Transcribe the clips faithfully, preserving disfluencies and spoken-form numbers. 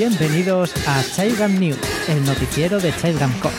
Bienvenidos a Childgam News, el noticiero de Childgam Corps.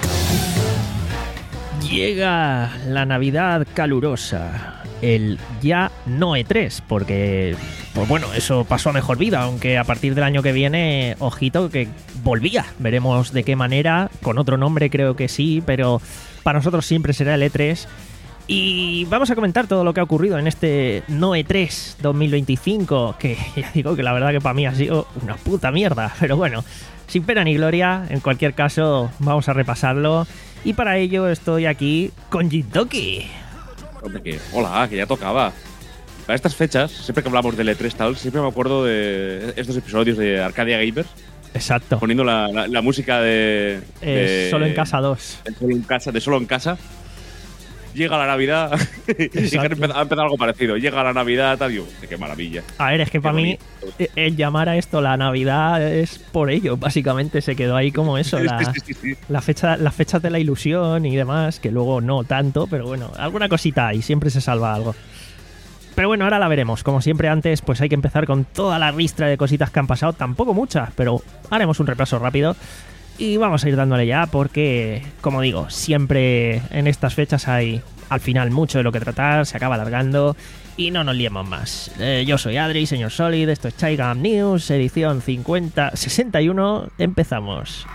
Llega la Navidad calurosa, el ya no E tres, porque, pues bueno, eso pasó a mejor vida, aunque a partir del año que viene, ojito, que volvía. Veremos de qué manera, con otro nombre creo que sí, pero para nosotros siempre será el E tres. Y vamos a comentar todo lo que ha ocurrido en este no E tres dos mil veinticinco, que ya digo que la verdad que para mí ha sido una puta mierda, pero bueno, sin pena ni gloria, en cualquier caso vamos a repasarlo. Y para ello estoy aquí con Jintoki. Hombre, que hola, que ya tocaba. Para estas fechas, siempre que hablamos del E tres tal, siempre me acuerdo de estos episodios de Arcadia Gamers. Exacto. Poniendo la, la, la música de, eh, de Solo en Casa dos. De Solo en Casa, de Solo en Casa. Llega la Navidad y ha empezado algo parecido. Llega la Navidad, tal, digo, qué maravilla. A ver, es que qué para mí el llamar a esto la Navidad es por ello, básicamente se quedó ahí como eso, la, sí, sí, sí. la fecha, las fechas de la ilusión y demás, que luego no tanto, pero bueno, alguna cosita hay, siempre se salva algo. Pero bueno, ahora la veremos. Como siempre antes, pues hay que empezar con toda la ristra de cositas que han pasado, tampoco muchas, pero haremos un repaso rápido. Y vamos a ir dándole ya porque, como digo, siempre en estas fechas hay al final mucho de lo que tratar, se acaba alargando y no nos liemos más. Eh, yo soy Adri, señor Solid, esto es Childgam News, edición cincuenta sesenta y uno, empezamos.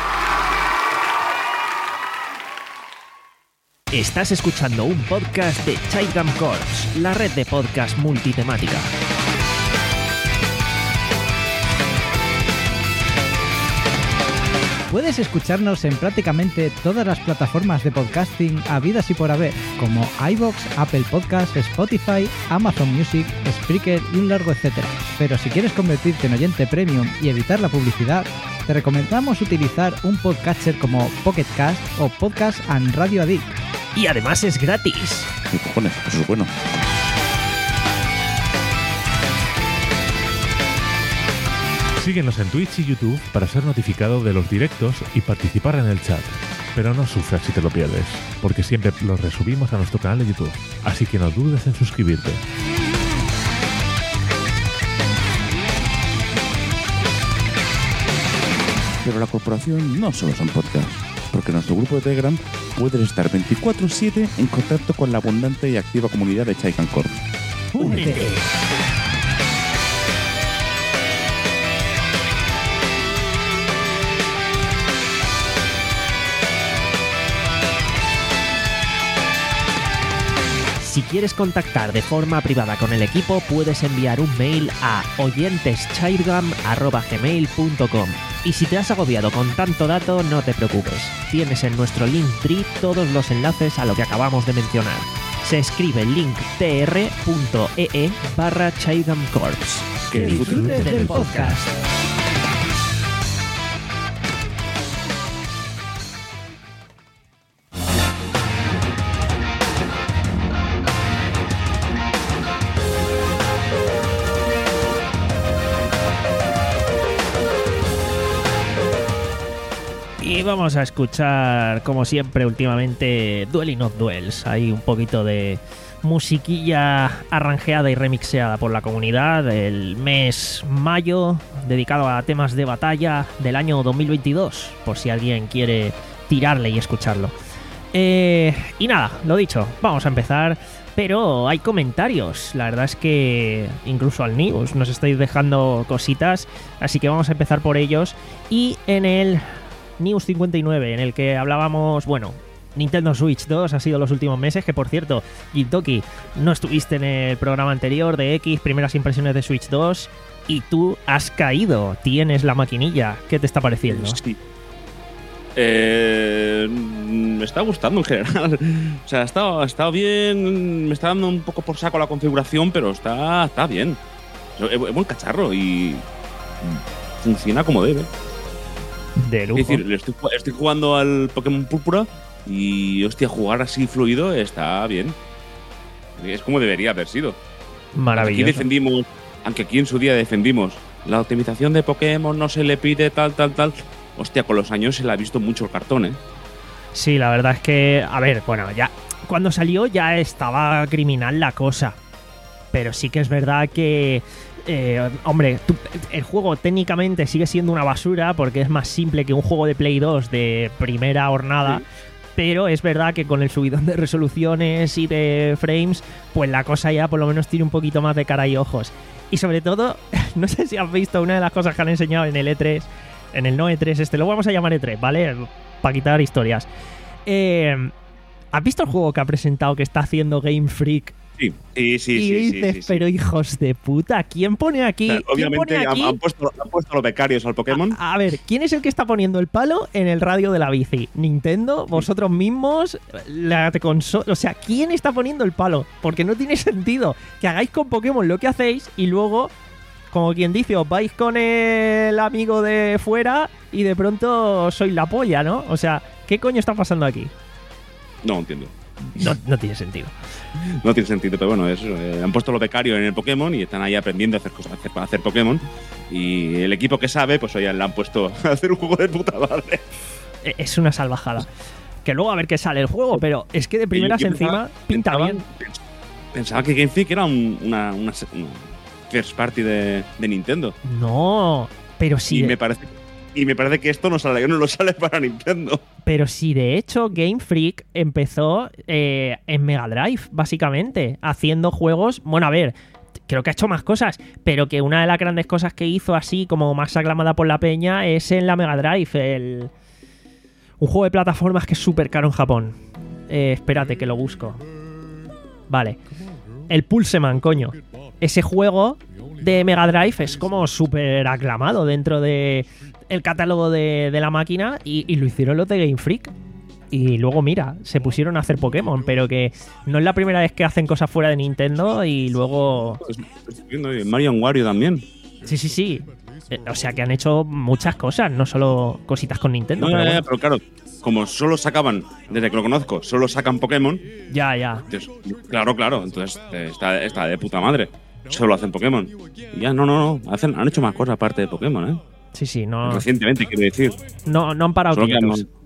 Estás escuchando un podcast de Childgam Corps, la red de podcast multitemática. Puedes escucharnos en prácticamente todas las plataformas de podcasting habidas y por haber, como iVoox, Apple Podcasts, Spotify, Amazon Music, Spreaker y un largo etcétera. Pero si quieres convertirte en oyente premium y evitar la publicidad, te recomendamos utilizar un podcatcher como Pocket Cast o Podcast and Radio Addict. Y además es gratis. ¿Qué cojones? Eso es bueno. Síguenos en Twitch y YouTube para ser notificado de los directos y participar en el chat. Pero no sufras si te lo pierdes, porque siempre los resubimos a nuestro canal de YouTube, así que no dudes en suscribirte. Pero la corporación no solo son podcasts, porque en nuestro grupo de Telegram puedes estar veinticuatro siete en contacto con la abundante y activa comunidad de Childgam Corps. ¡Únete! Si quieres contactar de forma privada con el equipo, puedes enviar un mail a oyenteschildgam arroba gmail punto com. Y si te has agobiado con tanto dato, no te preocupes. Tienes en nuestro Linktree todos los enlaces a lo que acabamos de mencionar. Se escribe linktr punto ee barra Childgam Corps. Que disfrutes del podcast. Y vamos a escuchar, como siempre últimamente, Dueling of Duels. Hay un poquito de musiquilla arranjeada y remixeada por la comunidad. El mes mayo, dedicado a temas de batalla del año dos mil veintidós, por si alguien quiere tirarle y escucharlo. Eh, y nada, lo dicho, vamos a empezar. Pero hay comentarios, la verdad es que incluso al News nos estáis dejando cositas, así que vamos a empezar por ellos. Y en el News cincuenta y nueve, en el que hablábamos, bueno, Nintendo Switch dos ha sido los últimos meses, que por cierto, Jintoki, no estuviste en el programa anterior de X, primeras impresiones de Switch dos, y tú has caído, tienes la maquinilla, ¿qué te está pareciendo? Sí. Eh, me está gustando en general. O sea, ha estado, ha estado bien, me está dando un poco por saco la configuración, pero está, está bien. Es buen cacharro y funciona como debe. De lujo. Es decir, estoy, estoy jugando al Pokémon Púrpura y, hostia, jugar así fluido está bien. Es como debería haber sido. Maravilloso. Aquí defendimos, aunque aquí en su día defendimos, la optimización de Pokémon no se le pide tal, tal, tal. Hostia, con los años se le ha visto mucho el cartón, ¿eh? Sí, la verdad es que, a ver, bueno, ya cuando salió ya estaba criminal la cosa. Pero sí que es verdad que eh, hombre, tú, el juego técnicamente sigue siendo una basura porque es más simple que un juego de Play dos de primera hornada. Sí. Pero es verdad que con el subidón de resoluciones y de frames, pues la cosa ya por lo menos tiene un poquito más de cara y ojos. Y sobre todo, no sé si has visto una de las cosas que han enseñado en el E tres, en el no E tres, este lo vamos a llamar E tres, ¿vale? Para quitar historias. Eh, ¿Has visto el juego que ha presentado que está haciendo Game Freak? Sí, sí, sí. Y sí, dices, sí, sí, pero sí. híjos de puta, ¿quién pone aquí? Claro, ¿quién obviamente pone aquí? Han, han, puesto, han puesto los becarios al Pokémon. A, a ver, ¿quién es el que está poniendo el palo en el radio de la bici? ¿Nintendo? ¿Vosotros mismos? La consola. O sea, ¿quién está poniendo el palo? Porque no tiene sentido que hagáis con Pokémon lo que hacéis y luego, como quien dice, os vais con el amigo de fuera y de pronto sois la polla, ¿no? O sea, ¿qué coño está pasando aquí? No entiendo. No, no tiene sentido. No tiene sentido, pero bueno, eso, eh, han puesto los becarios en el Pokémon y están ahí aprendiendo a hacer cosas, a hacer, a hacer Pokémon. Y el equipo que sabe, pues hoy le han puesto a hacer un juego de puta madre. Es una salvajada. Que luego a ver qué sale el juego, pero es que de primeras yo encima pensaba, pinta pensaba, bien. Pensaba que Game Freak era un, una, una, una first party de, de Nintendo. No, pero sí. Y de, me parece y me parece que esto no sale, no lo sale para Nintendo. Pero sí, de hecho, Game Freak empezó eh, en Mega Drive, básicamente, haciendo juegos. Bueno, a ver, creo que ha hecho más cosas, pero que una de las grandes cosas que hizo así, como más aclamada por la peña, es en la Mega Drive, el un juego de plataformas que es súper caro en Japón. Eh, espérate, que lo busco. Vale. El Pulseman, coño. Ese juego de Mega Drive es como súper aclamado dentro de el catálogo de, de la máquina y, y lo hicieron los de Game Freak. Y luego, mira, se pusieron a hacer Pokémon, pero que no es la primera vez que hacen cosas fuera de Nintendo y luego... Mario and Wario también. Sí, sí, sí. Eh, o sea, que han hecho muchas cosas, no solo cositas con Nintendo. No, pero, ya, bueno. ya, pero claro, como solo sacaban, desde que lo conozco, solo sacan Pokémon. Ya, ya. Entonces, claro, claro, entonces eh, está, está de puta madre. Solo hacen Pokémon. Y ya, no, no, no. Hacen, han hecho más cosas aparte de Pokémon, ¿eh? Sí, sí, no... Recientemente, quiero decir. No, no han parado Solo que quietos. han-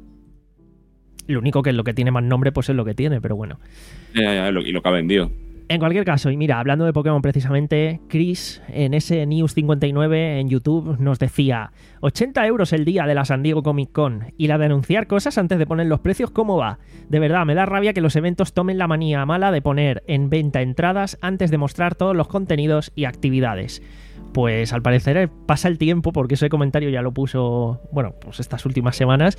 Lo único que es lo que tiene más nombre, pues es lo que tiene, pero bueno. Ya, ya, ya, lo- y lo que ha vendido. En cualquier caso, y mira, hablando de Pokémon precisamente, Chris en ese News cincuenta y nueve en YouTube nos decía ochenta euros el día de la San Diego Comic Con y la de anunciar cosas antes de poner los precios, ¿cómo va? De verdad, me da rabia que los eventos tomen la manía mala de poner en venta entradas antes de mostrar todos los contenidos y actividades. Pues al parecer pasa el tiempo, porque ese comentario ya lo puso, bueno, pues estas últimas semanas,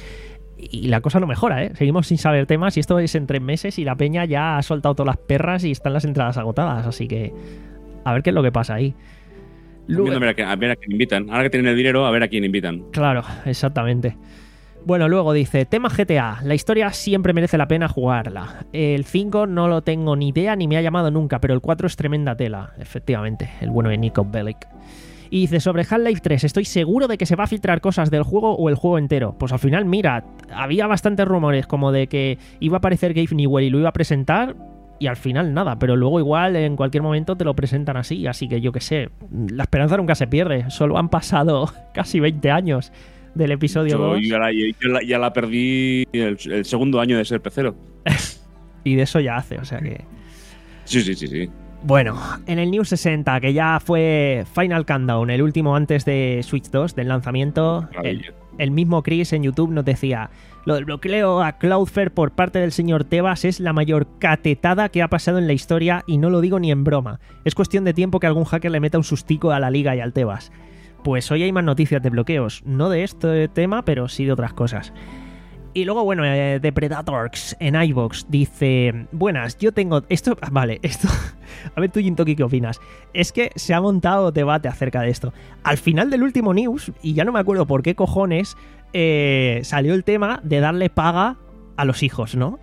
y la cosa no mejora, ¿eh? Seguimos sin saber temas y esto es en tres meses y la peña ya ha soltado todas las perras y están las entradas agotadas, así que a ver qué es lo que pasa ahí. Luego, Luego, a, ver a, quién- a ver a quién invitan. Ahora que tienen el dinero, a ver a quién invitan. claro, exactamente. Bueno, luego dice, tema G T A, la historia siempre merece la pena jugarla. El cinco no lo tengo ni idea ni me ha llamado nunca, pero el cuatro es tremenda tela, efectivamente, el bueno de Nico Bellic. Y dice, sobre Half-Life tres, estoy seguro de que se va a filtrar cosas del juego o el juego entero. Pues al final, mira, había bastantes rumores como de que iba a aparecer Gabe Newell y lo iba a presentar, y al final nada, pero luego igual en cualquier momento te lo presentan así, así que yo qué sé, la esperanza nunca se pierde, solo han pasado casi veinte años del episodio Yo, dos yo la, yo la- ya la perdí el, el segundo año de ser pecero. y de eso ya hace, o sea que... Sí, sí, sí, sí. Bueno, en el News sesenta, que ya fue Final Countdown, el último antes de Switch dos, del lanzamiento, el, Maravilla. el mismo Chris en YouTube nos decía, lo del bloqueo a Cloudflare por parte del señor Tebas es la mayor catetada que ha pasado en la historia y no lo digo ni en broma. Es cuestión de tiempo que algún hacker le meta un sustico a la liga y al Tebas. Pues hoy hay más noticias de bloqueos, no de este tema, pero sí de otras cosas. Y luego, bueno, eh, The Predators en iVoox dice, buenas, yo tengo... Esto, vale, esto... A ver tú, Jintoki, ¿qué opinas? Es que se ha montado debate acerca de esto. Al final del último news, y ya no me acuerdo por qué cojones, eh, salió el tema de darle paga a los hijos, ¿no?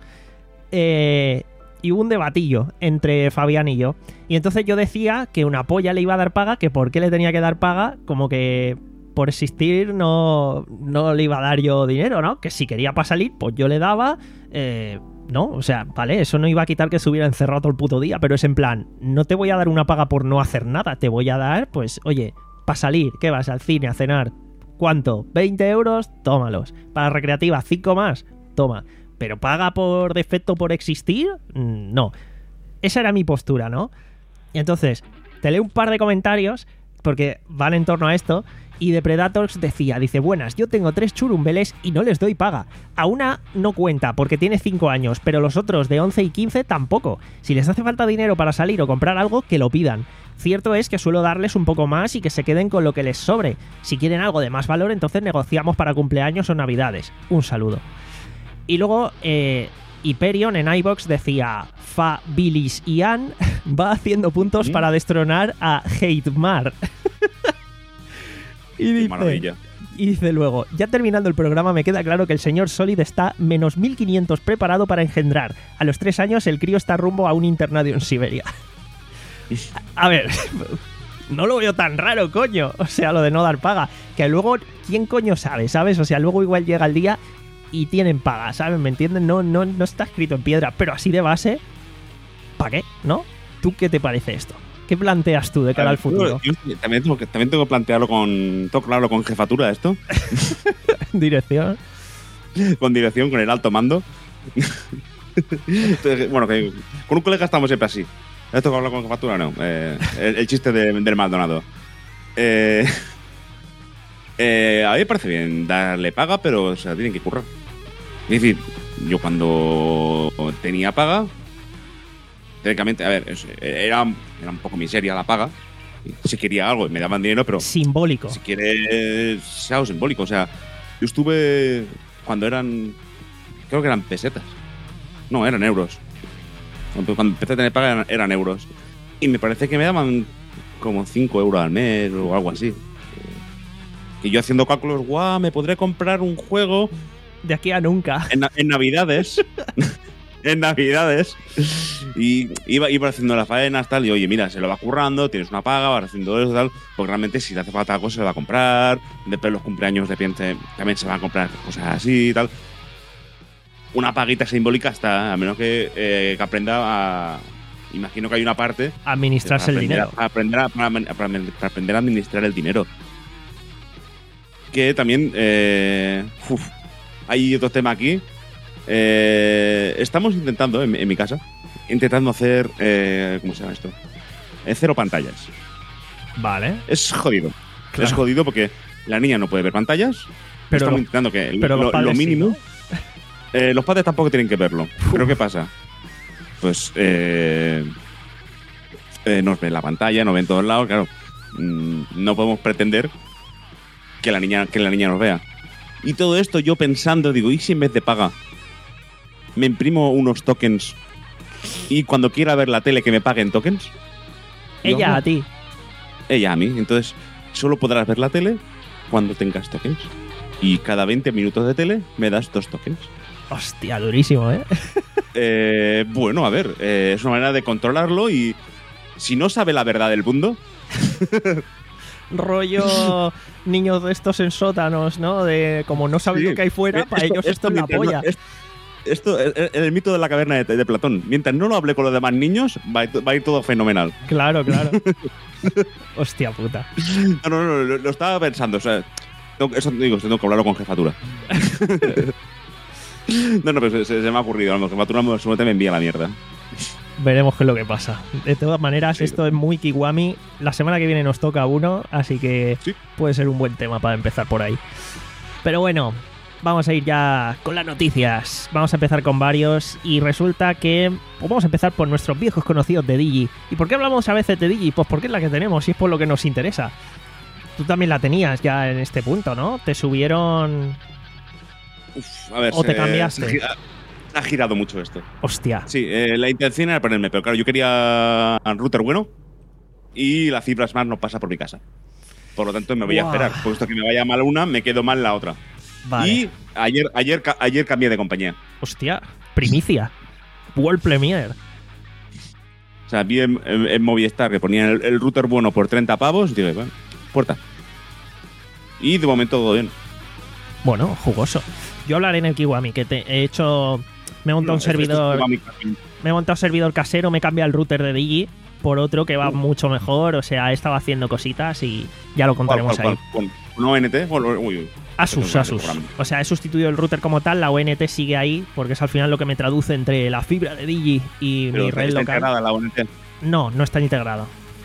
Eh, y hubo un debatillo entre Fabián y yo. Y entonces yo decía que una polla le iba a dar paga, que por qué le tenía que dar paga, como que... por existir no, no le iba a dar yo dinero, ¿no? Que si quería para salir, pues yo le daba, eh, ¿no? O sea, vale, eso no iba a quitar que estuviera encerrado todo el puto día, pero es en plan, no te voy a dar una paga por no hacer nada, te voy a dar, pues, oye, para salir, ¿qué vas? Al cine, a cenar, ¿cuánto? ¿veinte euros? Tómalos. Para recreativa, ¿cinco más? Toma. ¿Pero paga por defecto por existir? No. Esa era mi postura, ¿no? Y entonces... te leo un par de comentarios porque van en torno a esto. Y de Predators decía, dice, buenas, yo tengo tres churumbeles y no les doy paga. A una no cuenta porque tiene cinco años, pero los otros de once y quince tampoco. Si les hace falta dinero para salir o comprar algo, que lo pidan. Cierto es que suelo darles un poco más y que se queden con lo que les sobre. Si quieren algo de más valor, entonces negociamos para cumpleaños o navidades. Un saludo. Y luego, eh, Hyperion en iVoox decía, Fa, Bilis y Ann va haciendo puntos ¿Sí? para destronar a Hatemar. Y dice, maravilla. y dice luego, ya terminando el programa me queda claro que el señor Solid está menos mil quinientos preparado para engendrar. A los tres años el crío está rumbo a un internado en Siberia. A ver, no lo veo tan raro, coño. O sea, lo de no dar paga. Que luego, ¿quién coño sabe, sabes? O sea, luego igual llega el día y tienen paga, ¿sabes? ¿Me entienden? No, no, no está escrito en piedra, pero así de base, ¿para qué? ¿No? ¿Tú qué te parece esto? ¿Qué planteas tú de cara al futuro? Yo, yo también, tengo que, también tengo que plantearlo con. Tengo que hablarlo con jefatura esto. Dirección. Con dirección, con el alto mando. Entonces, bueno, que con un colega estamos siempre así. ¿Esto que hablo con jefatura? No. Eh, el, el chiste de, del Maldonado. Eh, eh, a mí me parece bien darle paga, pero se la tienen que currar. Es decir, yo cuando tenía paga, teóricamente, a ver, es- era, era un poco miseria la paga. Si quería algo y me daban dinero, pero Simbólico. si quieres, sea algo simbólico. O sea, yo estuve cuando eran, creo que eran pesetas. No, eran euros. Cuando cuando empecé a tener paga eran, eran euros. Y me parece que me daban como cinco euros al mes o algo así. Y yo haciendo cálculos, guau, me podré comprar un juego De aquí a nunca. en, na- en Navidades. En Navidades. Y iba, iba haciendo las faenas, tal. Y oye, mira, se lo vas currando, tienes una paga, vas haciendo eso, tal. Porque realmente si le hace falta algo, se lo va a comprar. Después de los cumpleaños, de repente, también se van a comprar cosas así y tal. Una paguita simbólica está, a menos que, eh, que aprenda a. Imagino que hay una parte. Administrarse para el aprender dinero. A, aprender a, para, para- para aprender a administrar el dinero. Que también. Eh, uf, hay otro tema aquí. Eh, estamos intentando, en, en mi casa, intentando hacer. Eh, ¿Cómo se llama esto? Eh, cero pantallas. Vale. Es jodido. Claro. Es jodido porque la niña no puede ver pantallas. Pero estamos lo- intentando que pero lo, los padres lo sí, mínimo. ¿no? Eh, los padres tampoco tienen que verlo. Pero ¿qué pasa? Pues eh, eh, nos ven la pantalla, nos ven todos lados, claro. Mm, no podemos pretender que la niña que la niña nos vea. Y todo esto yo pensando, digo, ¿y si en vez de paga me imprimo unos tokens y cuando quiera ver la tele que me paguen tokens? Digo, Ella no, a ti. ella a mí. Entonces, solo podrás ver la tele cuando tengas tokens. Y cada veinte minutos de tele me das dos tokens. Hostia, durísimo, ¿eh? Eh, bueno, a ver, eh, es una manera de controlarlo y si no sabe la verdad del mundo, Rollo niños de estos en sótanos, ¿no? De como no saben sí, lo que hay fuera, eh, para ellos esto es la mientras polla. no- es- esto es es el mito de la caverna de, de Platón. Mientras no lo hable con los demás niños, va a, ir- va a ir todo fenomenal. Claro, claro. Hostia puta. No, no, no, lo, lo estaba pensando. O sea, tengo- eso digo, tengo que hablarlo con jefatura. No, no, pero se, se- se me ha ocurrido. A lo mejor jefatura me- seguramente me envía la mierda. Veremos qué es lo que pasa. De todas maneras, Sí. esto es muy Kiwami. La semana que viene nos toca uno, así que Sí. puede ser un buen tema para empezar por ahí. Pero bueno, vamos a ir ya con las noticias. Vamos a empezar con varios y resulta que pues vamos a empezar por nuestros viejos conocidos de Digi. ¿Y por qué hablamos a veces de Digi? Pues porque es la que tenemos y es por lo que nos interesa. Tú también la tenías ya en este punto, ¿no? Te subieron... Uf, a ver, ¿O te se- cambiaste? se gira- ha girado mucho esto. Hostia. Sí, eh, la intención era ponerme, pero claro, yo quería un router bueno y la fibra Smart no pasa por mi casa. Por lo tanto, me voy Guau. a esperar. Puesto que me vaya mal una, me quedo mal la otra. Vale. Y ayer, ayer, ca- ayer cambié de compañía. Hostia. Primicia. World Premiere. O sea, vi en, en- en Movistar que ponían el, el router bueno por treinta pavos. Y dije, bueno, puerta. Y de momento todo bien. Bueno, jugoso. Yo hablaré en el Kiwami, que te he hecho... Me he montado un Esto- esto es servidor... como a mi- Me he montado servidor casero, me cambia el router de Digi por otro que va mucho mejor. O sea, he estado haciendo cositas y ya lo ¿Cuál, contaremos cuál, ahí. cuál? ¿Con un O N T? Uy, uy, uy. Asus, Esto es Asus. un programa. O sea, he sustituido el router como tal, la O N T sigue ahí, porque es al final lo que me traduce entre la fibra de Digi y Pero mi está, red está local. integrada la O N T. No, no está integrado.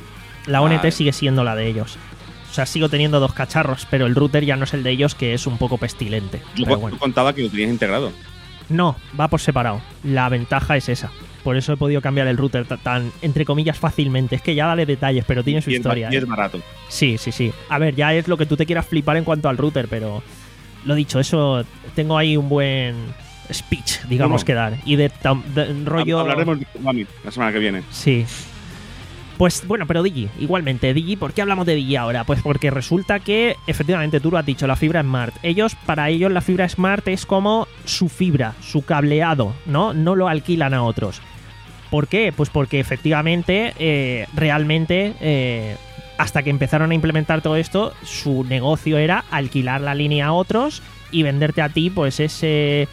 La O N T Ah. sigue siendo la de ellos. O sea, sigo teniendo dos cacharros, pero el router ya no es el de ellos, que es un poco pestilente. Yo Pero co- bueno. contaba que lo tenías integrado. No, va por separado. La ventaja es esa. Por eso he podido cambiar el router ta- tan, entre comillas, fácilmente. Es que ya dale detalles, pero tiene su y es, ba- historia. y ¿eh? es barato. Sí, sí, sí. A ver, ya es lo que tú te quieras flipar en cuanto al router, pero lo dicho, eso tengo ahí un buen speech, digamos, Bueno. que dar. Y de, tam- de rollo. Hablaremos de Konami la semana que viene. Sí. Pues bueno, pero Digi, igualmente, Digi, ¿por qué hablamos de Digi ahora? Pues porque resulta que, efectivamente, tú lo has dicho, la fibra Smart. Ellos, para ellos, la fibra Smart es como su fibra, su cableado, ¿no? No lo alquilan a otros. ¿Por qué? Pues porque efectivamente, eh, realmente, eh, hasta que empezaron a implementar todo esto, su negocio era alquilar la línea a otros y venderte a ti, pues ese,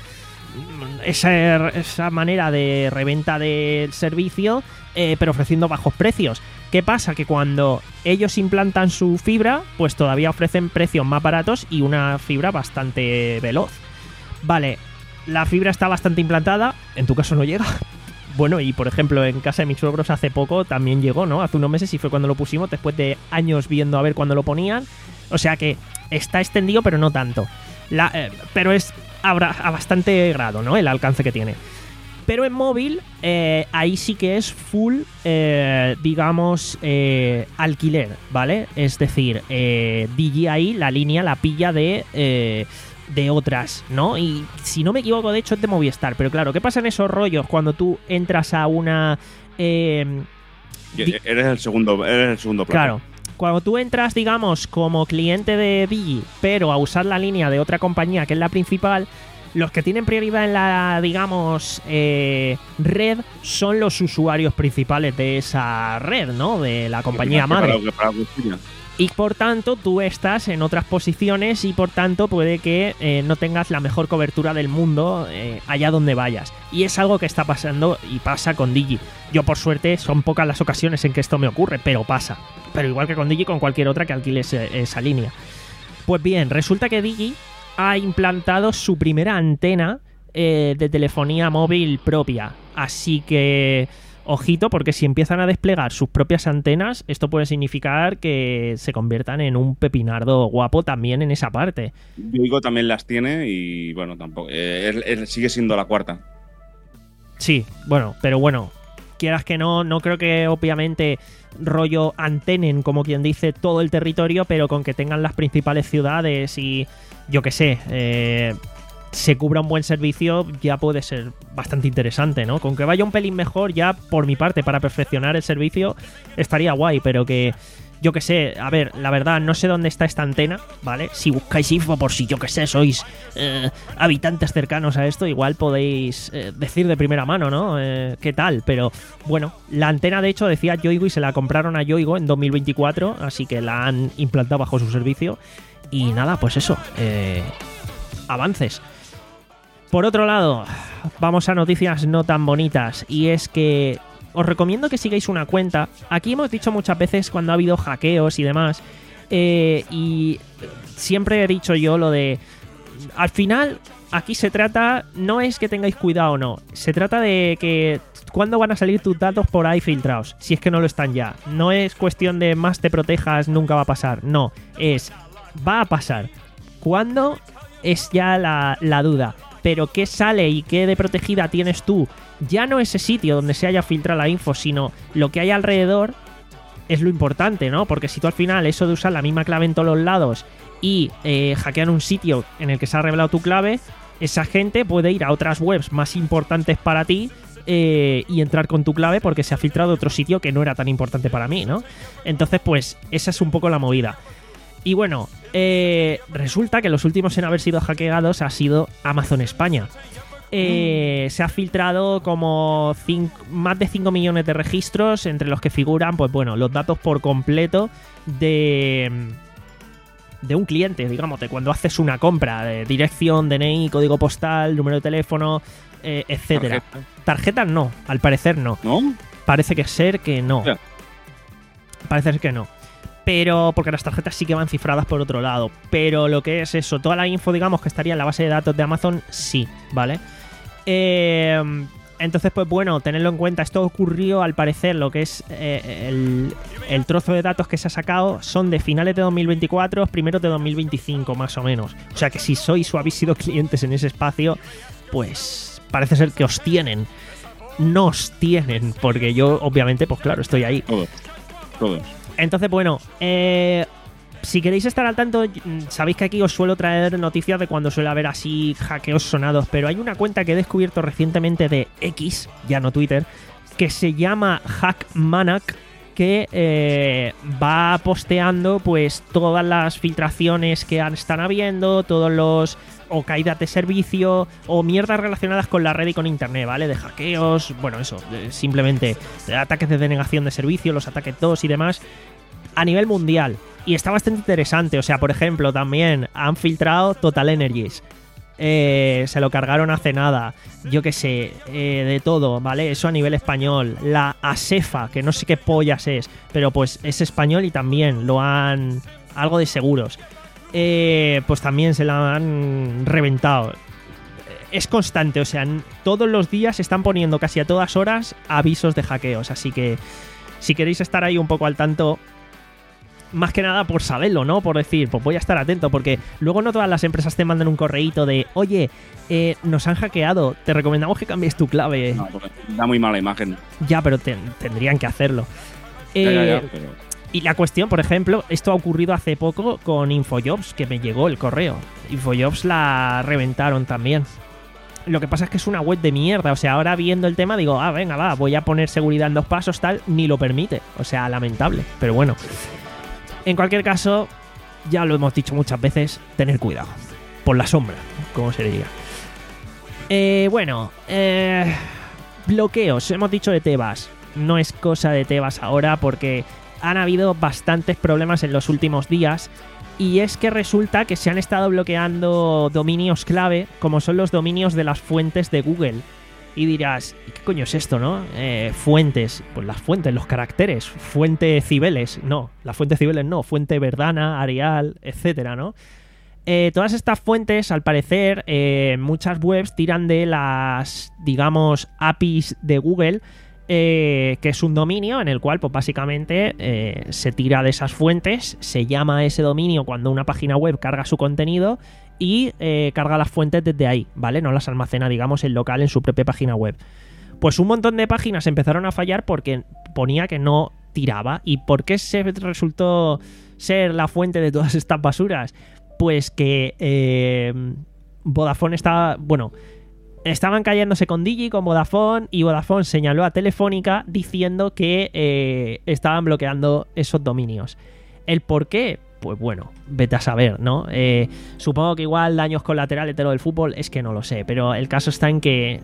esa, esa manera de reventa del servicio, eh, pero ofreciendo bajos precios. ¿Qué pasa? Que cuando ellos implantan su fibra, pues todavía ofrecen precios más baratos y una fibra bastante veloz. Vale, la fibra está bastante implantada, en tu caso no llega. Bueno, y por ejemplo, en casa de mis suegros hace poco también llegó, ¿no? Hace unos meses y fue cuando lo pusimos, después de años viendo a ver cuándo lo ponían. O sea que está extendido, pero no tanto. La, eh, pero es a, a bastante grado, ¿no? El alcance que tiene. Pero en móvil, eh, ahí sí que es full, eh, digamos, eh, alquiler, ¿vale? Es decir, eh, Digi ahí, la línea la pilla de... Eh, de otras, ¿no? Y si no me equivoco, de hecho es de Movistar. Pero claro, ¿qué pasa en esos rollos cuando tú entras a una... Eh, Y- Di- Eres el segundo, eres el segundo plato. claro, cuando tú entras, digamos, como cliente de Digi, pero a usar la línea de otra compañía que es la principal, los que tienen prioridad en la, digamos, eh, red son los usuarios principales de esa red, ¿no? De la compañía Que para- madre. que para algo tuyo. Y por tanto, tú estás en otras posiciones y por tanto puede que eh, no tengas la mejor cobertura del mundo eh, allá donde vayas. Y es algo que está pasando y pasa con Digi. Yo, por suerte, son pocas las ocasiones en que esto me ocurre, pero pasa. Pero igual que con Digi, con cualquier otra que alquile ese- esa línea. Pues bien, resulta que Digi ha implantado su primera antena eh, de telefonía móvil propia. Así que... ojito, porque si empiezan a desplegar sus propias antenas, esto puede significar que se conviertan en un pepinardo guapo también en esa parte. Yoigo también las tiene y bueno, tampoco. eh, él- él sigue siendo la cuarta. Sí, bueno, pero bueno, quieras que no, no creo que obviamente rollo antenen, como quien dice, todo el territorio, pero con que tengan las principales ciudades y yo qué sé, eh, se cubra un buen servicio, ya puede ser bastante interesante, ¿no? Con que vaya un pelín mejor, ya por mi parte, para perfeccionar el servicio, estaría guay, pero que, yo que sé, a ver, la verdad, no sé dónde está esta antena, ¿vale? Si buscáis info por si, yo que sé, sois eh, habitantes cercanos a esto, igual podéis eh, decir de primera mano, ¿no? Eh, ¿Qué tal? Pero, bueno, la antena, de hecho, decía Yoigo y se la compraron a Yoigo en dos mil veinticuatro, así que la han implantado bajo su servicio. Y nada, pues eso, eh, avances. Por otro lado, vamos a noticias no tan bonitas, y es que os recomiendo que sigáis una cuenta. Aquí hemos dicho muchas veces cuando ha habido hackeos y demás, eh, y siempre he dicho yo lo de, al final, aquí se trata, no es que tengáis cuidado o no, se trata de que cuándo van a salir tus datos por ahí filtrados, si es que no lo están ya. No es cuestión de más te protejas, nunca va a pasar, no, es, va a pasar. ¿Cuándo? Es ya la, la duda. Pero qué sale y qué de protegida tienes tú, ya no ese sitio donde se haya filtrado la info, sino lo que hay alrededor, es lo importante, ¿no? Porque si tú al final eso de usar la misma clave en todos los lados y eh, hackean un sitio en el que se ha revelado tu clave, esa gente puede ir a otras webs más importantes para ti eh, y entrar con tu clave porque se ha filtrado otro sitio que no era tan importante para mí, ¿no? Entonces, pues, esa es un poco la movida. Y bueno, eh, resulta que los últimos en haber sido hackeados ha sido Amazon España. Eh, se ha filtrado como cinco, más de cinco millones de registros, entre los que figuran, pues bueno, los datos por completo de, de un cliente, digamos, de cuando haces una compra, de dirección, D N I, código postal, número de teléfono, eh, etcétera. Tarjeta. Tarjetas no, al parecer no. ¿No? Parece que ser que no. Ya. Parece ser que no. Pero, porque las tarjetas sí que van cifradas por otro lado. Pero lo que es eso, toda la info, digamos, que estaría en la base de datos de Amazon, sí, ¿vale? Eh, Entonces, pues bueno, tenedlo en cuenta. Esto ocurrió, al parecer, lo que es eh, el, el trozo de datos que se ha sacado son de finales de dos mil veinticuatro, primeros de dos mil veinticinco, más o menos. O sea que si sois o habéis sido clientes en ese espacio, pues parece ser que os tienen. No os tienen, porque yo, obviamente, pues claro, estoy ahí. Todos, todos. Entonces, bueno, eh... si queréis estar al tanto, sabéis que aquí os suelo traer noticias de cuando suele haber así hackeos sonados, pero hay una cuenta que he descubierto recientemente de X, ya no Twitter, que se llama Hackmanac, que eh, va posteando pues todas las filtraciones que están habiendo, todos los o caídas de servicio o mierdas relacionadas con la red y con internet, ¿vale? De hackeos, bueno, eso, simplemente de ataques de denegación de servicio, los ataques dos y demás, a nivel mundial. Y está bastante interesante. O sea, por ejemplo, también han filtrado Total Energies. Eh, se lo cargaron hace nada. Yo qué sé, eh, de todo, ¿vale? Eso a nivel español. La ASEFA, que no sé qué pollas es, pero pues es español y también lo han... algo de seguros. Eh, pues también se la han reventado. Es constante, o sea, todos los días se están poniendo casi a todas horas avisos de hackeos. Así que si queréis estar ahí un poco al tanto... más que nada por saberlo, ¿no? Por decir, pues voy a estar atento, porque luego no todas las empresas te mandan un correíto de oye, eh, nos han hackeado, te recomendamos que cambies tu clave. No, porque da muy mala imagen. Ya, pero te, tendrían que hacerlo. Eh, ya, ya, ya, pero... Y la cuestión, por ejemplo, esto ha ocurrido hace poco con Infojobs, que me llegó el correo. Infojobs la reventaron también. Lo que pasa es que es una web de mierda. O sea, ahora viendo el tema digo, ah, venga, va, voy a poner seguridad en dos pasos, tal, ni lo permite. O sea, lamentable, pero bueno. En cualquier caso, ya lo hemos dicho muchas veces, tener cuidado. Por la sombra, como se diría. Eh, bueno, eh, bloqueos. Hemos dicho de Tebas. No es cosa de Tebas ahora porque han habido bastantes problemas en los últimos días. Y es que resulta que se han estado bloqueando dominios clave, como son los dominios de las fuentes de Google. Y dirás, ¿qué coño es esto, no? Eh, fuentes, pues las fuentes, los caracteres, fuente Cibeles, no, la fuente Cibeles no, fuente Verdana, Arial, etcétera, ¿no? Eh, todas estas fuentes, al parecer, eh, muchas webs tiran de las, digamos, A P Is de Google, eh, que es un dominio en el cual, pues básicamente, eh, se tira de esas fuentes, se llama ese dominio cuando una página web carga su contenido y eh, carga las fuentes desde ahí, ¿vale? No las almacena, digamos, en local en su propia página web. Pues un montón de páginas empezaron a fallar porque ponía que no tiraba. ¿Y por qué se resultó ser la fuente de todas estas basuras? Pues que eh, Vodafone estaba... Bueno, estaban cayéndose con Digi, con Vodafone, y Vodafone señaló a Telefónica diciendo que eh, estaban bloqueando esos dominios. ¿El por qué? Pues bueno, vete a saber, ¿no? Eh, supongo que igual daños colaterales de lo del fútbol, es que no lo sé, pero el caso está en que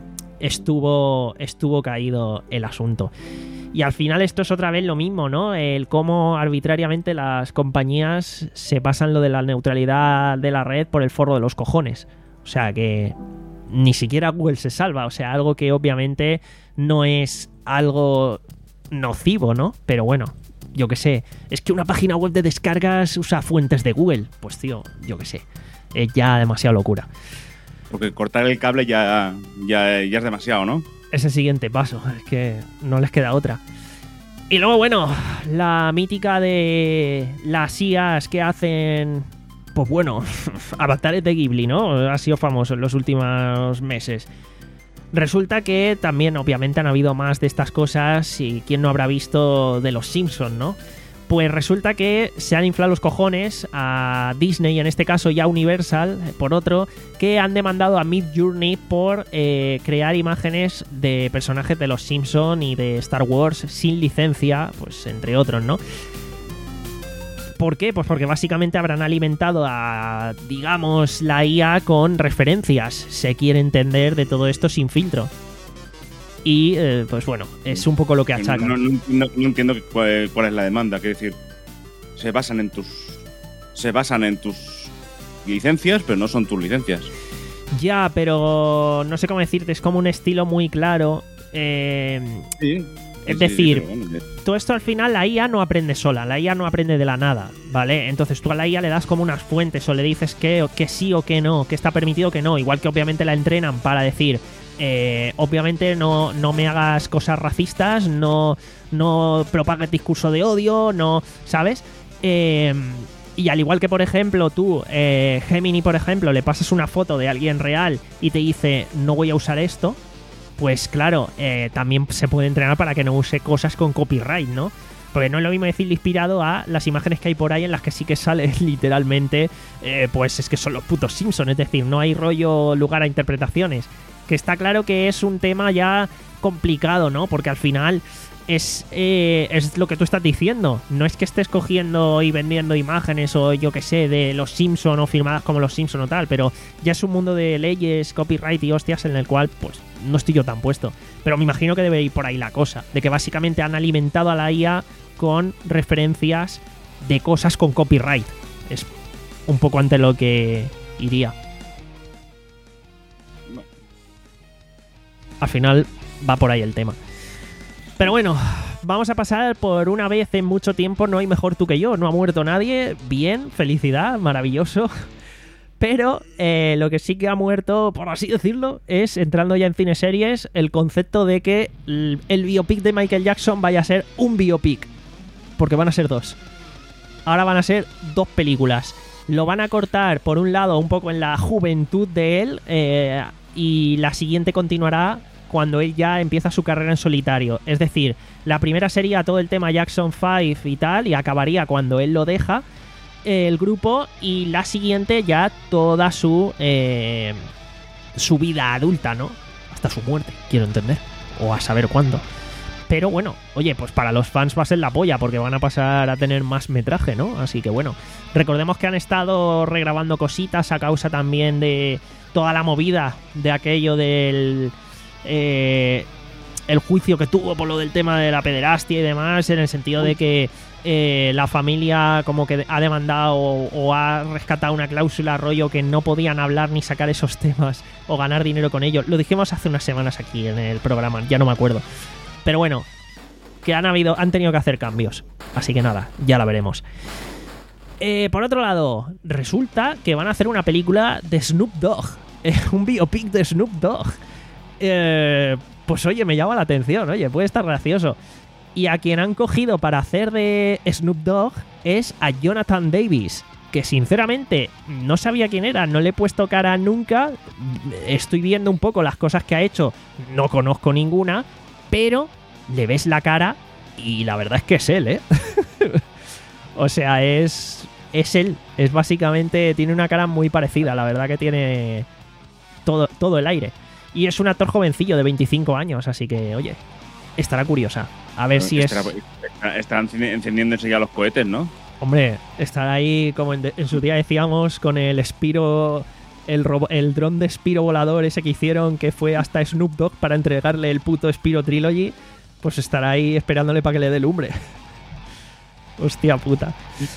estuvo, estuvo caído el asunto. Y al final esto es otra vez lo mismo, ¿no? El cómo arbitrariamente las compañías se pasan lo de la neutralidad de la red por el forro de los cojones. O sea que ni siquiera Google se salva, o sea, algo que obviamente no es algo nocivo, ¿no? Pero bueno, yo qué sé, es que una página web de descargas usa fuentes de Google. Pues tío, yo qué sé, es ya demasiada locura. Porque cortar el cable ya, ya, ya es demasiado, ¿no? Es el siguiente paso, es que no les queda otra. Y luego, bueno, la mítica de las I As que hacen, pues bueno, avatares de Ghibli, ¿no? Ha sido famoso en los últimos meses. Resulta que también, obviamente, han habido más de estas cosas y quién no habrá visto de los Simpsons, ¿no? Pues resulta que se han inflado los cojones a Disney, en este caso ya Universal, por otro, que han demandado a Midjourney por eh, crear imágenes de personajes de los Simpsons y de Star Wars sin licencia, pues entre otros, ¿no? ¿Por qué? Pues porque básicamente habrán alimentado a, digamos, la I A con referencias. Se quiere entender de todo esto sin filtro. Y, eh, pues bueno, es un poco lo que achacan. No, no, no, no entiendo cuál, cuál es la demanda. Quiero decir, se basan en tus se basan en tus licencias, pero no son tus licencias. Ya, pero no sé cómo decirte, es como un estilo muy claro. Eh, sí. Es sí, decir, sí, bueno, todo esto al final la I A no aprende sola, la I A no aprende de la nada, ¿vale? Entonces tú a la I A le das como unas fuentes o le dices que, que sí o que no, que está permitido o que no, igual que obviamente la entrenan para decir, eh, obviamente no, no me hagas cosas racistas, no, no propagues discurso de odio, no, ¿sabes? Eh, y al igual que, por ejemplo, tú, eh, Gemini, por ejemplo, le pasas una foto de alguien real y te dice, no voy a usar esto, pues claro, eh, también se puede entrenar para que no use cosas con copyright, ¿no? Porque no es lo mismo decirle inspirado a las imágenes que hay por ahí en las que sí que sale literalmente, eh, pues es que son los putos Simpsons, es decir, no hay rollo lugar a interpretaciones. Que está claro que es un tema ya complicado, ¿no? Porque al final es, eh, es lo que tú estás diciendo. No es que estés cogiendo y vendiendo imágenes o yo que sé, de los Simpsons o firmadas como los Simpsons o tal, pero ya es un mundo de leyes, copyright y hostias en el cual, pues, no estoy yo tan puesto. Pero me imagino que debe ir por ahí la cosa, de que básicamente han alimentado a la I A con referencias de cosas con copyright. Es un poco ante lo que iría. Al final va por ahí el tema. Pero bueno, vamos a pasar por una vez en mucho tiempo. No hay mejor tú que yo, no ha muerto nadie. Bien, felicidad, maravilloso. Pero eh, lo que sí que ha muerto, por así decirlo, es, entrando ya en cineseries, el concepto de que el, el biopic de Michael Jackson vaya a ser un biopic. Porque van a ser dos. Ahora van a ser dos películas. Lo van a cortar, por un lado, un poco en la juventud de él, eh, y la siguiente continuará cuando él ya empieza su carrera en solitario. Es decir, la primera sería todo el tema Jackson cinco y tal, y acabaría cuando él lo deja el grupo, y la siguiente ya toda su eh, su vida adulta, ¿no? Hasta su muerte, quiero entender, o a saber cuándo. Pero bueno, oye, pues para los fans va a ser la polla, porque van a pasar a tener más metraje, ¿no? Así que bueno, recordemos que han estado regrabando cositas a causa también de toda la movida de aquello del eh, el juicio que tuvo por lo del tema de la pederastia y demás, en el sentido de que Eh, la familia como que ha demandado o, o ha rescatado una cláusula rollo que no podían hablar ni sacar esos temas o ganar dinero con ellos. Lo dijimos hace unas semanas aquí en el programa, ya no me acuerdo. Pero bueno, que han habido, han tenido que hacer cambios. Así que nada, ya la veremos. Eh, por otro lado, resulta que van a hacer una película de Snoop Dogg. Eh, un biopic de Snoop Dogg. Eh, pues oye, me llama la atención, oye, puede estar gracioso. Y a quien han cogido para hacer de Snoop Dogg es a Jonathan Davis, que sinceramente no sabía quién era, no le he puesto cara nunca, estoy viendo un poco las cosas que ha hecho, no conozco ninguna, pero le ves la cara y la verdad es que es él, ¿eh? O sea, es, es él, es básicamente, tiene una cara muy parecida, la verdad que tiene todo, todo el aire. Y es un actor jovencillo de veinticinco años, así que, oye, estará curiosa. A ver si estará, es... Estarán encendiéndose ya los cohetes, ¿no? Hombre, estará ahí, como en, de, en su día decíamos, con el Spiro, el, robo, el dron de Spiro volador ese que hicieron, que fue hasta Snoop Dogg para entregarle el puto Spiro Trilogy, pues estará ahí esperándole para que le dé lumbre. Hostia puta.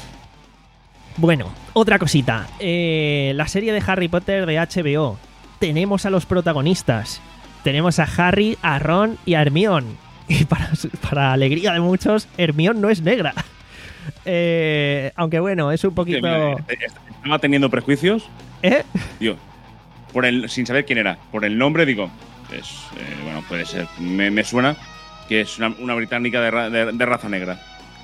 Bueno, otra cosita. Eh, la serie de Harry Potter de H B O. Tenemos a los protagonistas. Tenemos a Harry, a Ron y a Hermione. Y para, para alegría de muchos, Hermione no es negra. Eh, aunque bueno, es un poquito... ¿Estaba teniendo prejuicios? ¿Eh? Tío, por el, sin saber quién era. Por el nombre digo, pues, eh, bueno, puede ser. Me, me suena que es una, una británica de, ra, de, de raza negra.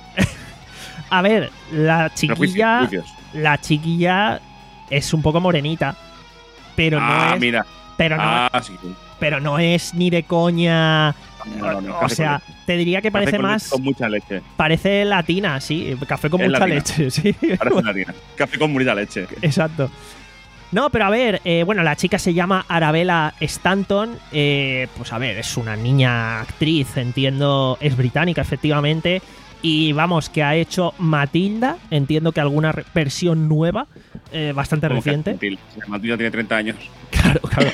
A ver, la chiquilla... Prejuicios, prejuicios. La chiquilla es un poco morenita. Pero ah, no es... mira. Pero no, ah, sí. Pero no es ni de coña... No, no, no, o sea, te diría que parece café con más... leche con mucha leche. Parece latina, sí. Café con Es mucha latina. leche, sí. Parece latina. Café con mucha leche. Exacto. No, pero a ver, eh, bueno, la chica se llama Arabella Stanton. Eh, pues a ver, es una niña actriz, entiendo, es británica, efectivamente. Y vamos, que ha hecho Matilda, entiendo que alguna re- versión nueva, eh, bastante Como que reciente. Matilda. Matilda tiene treinta años. Claro, claro.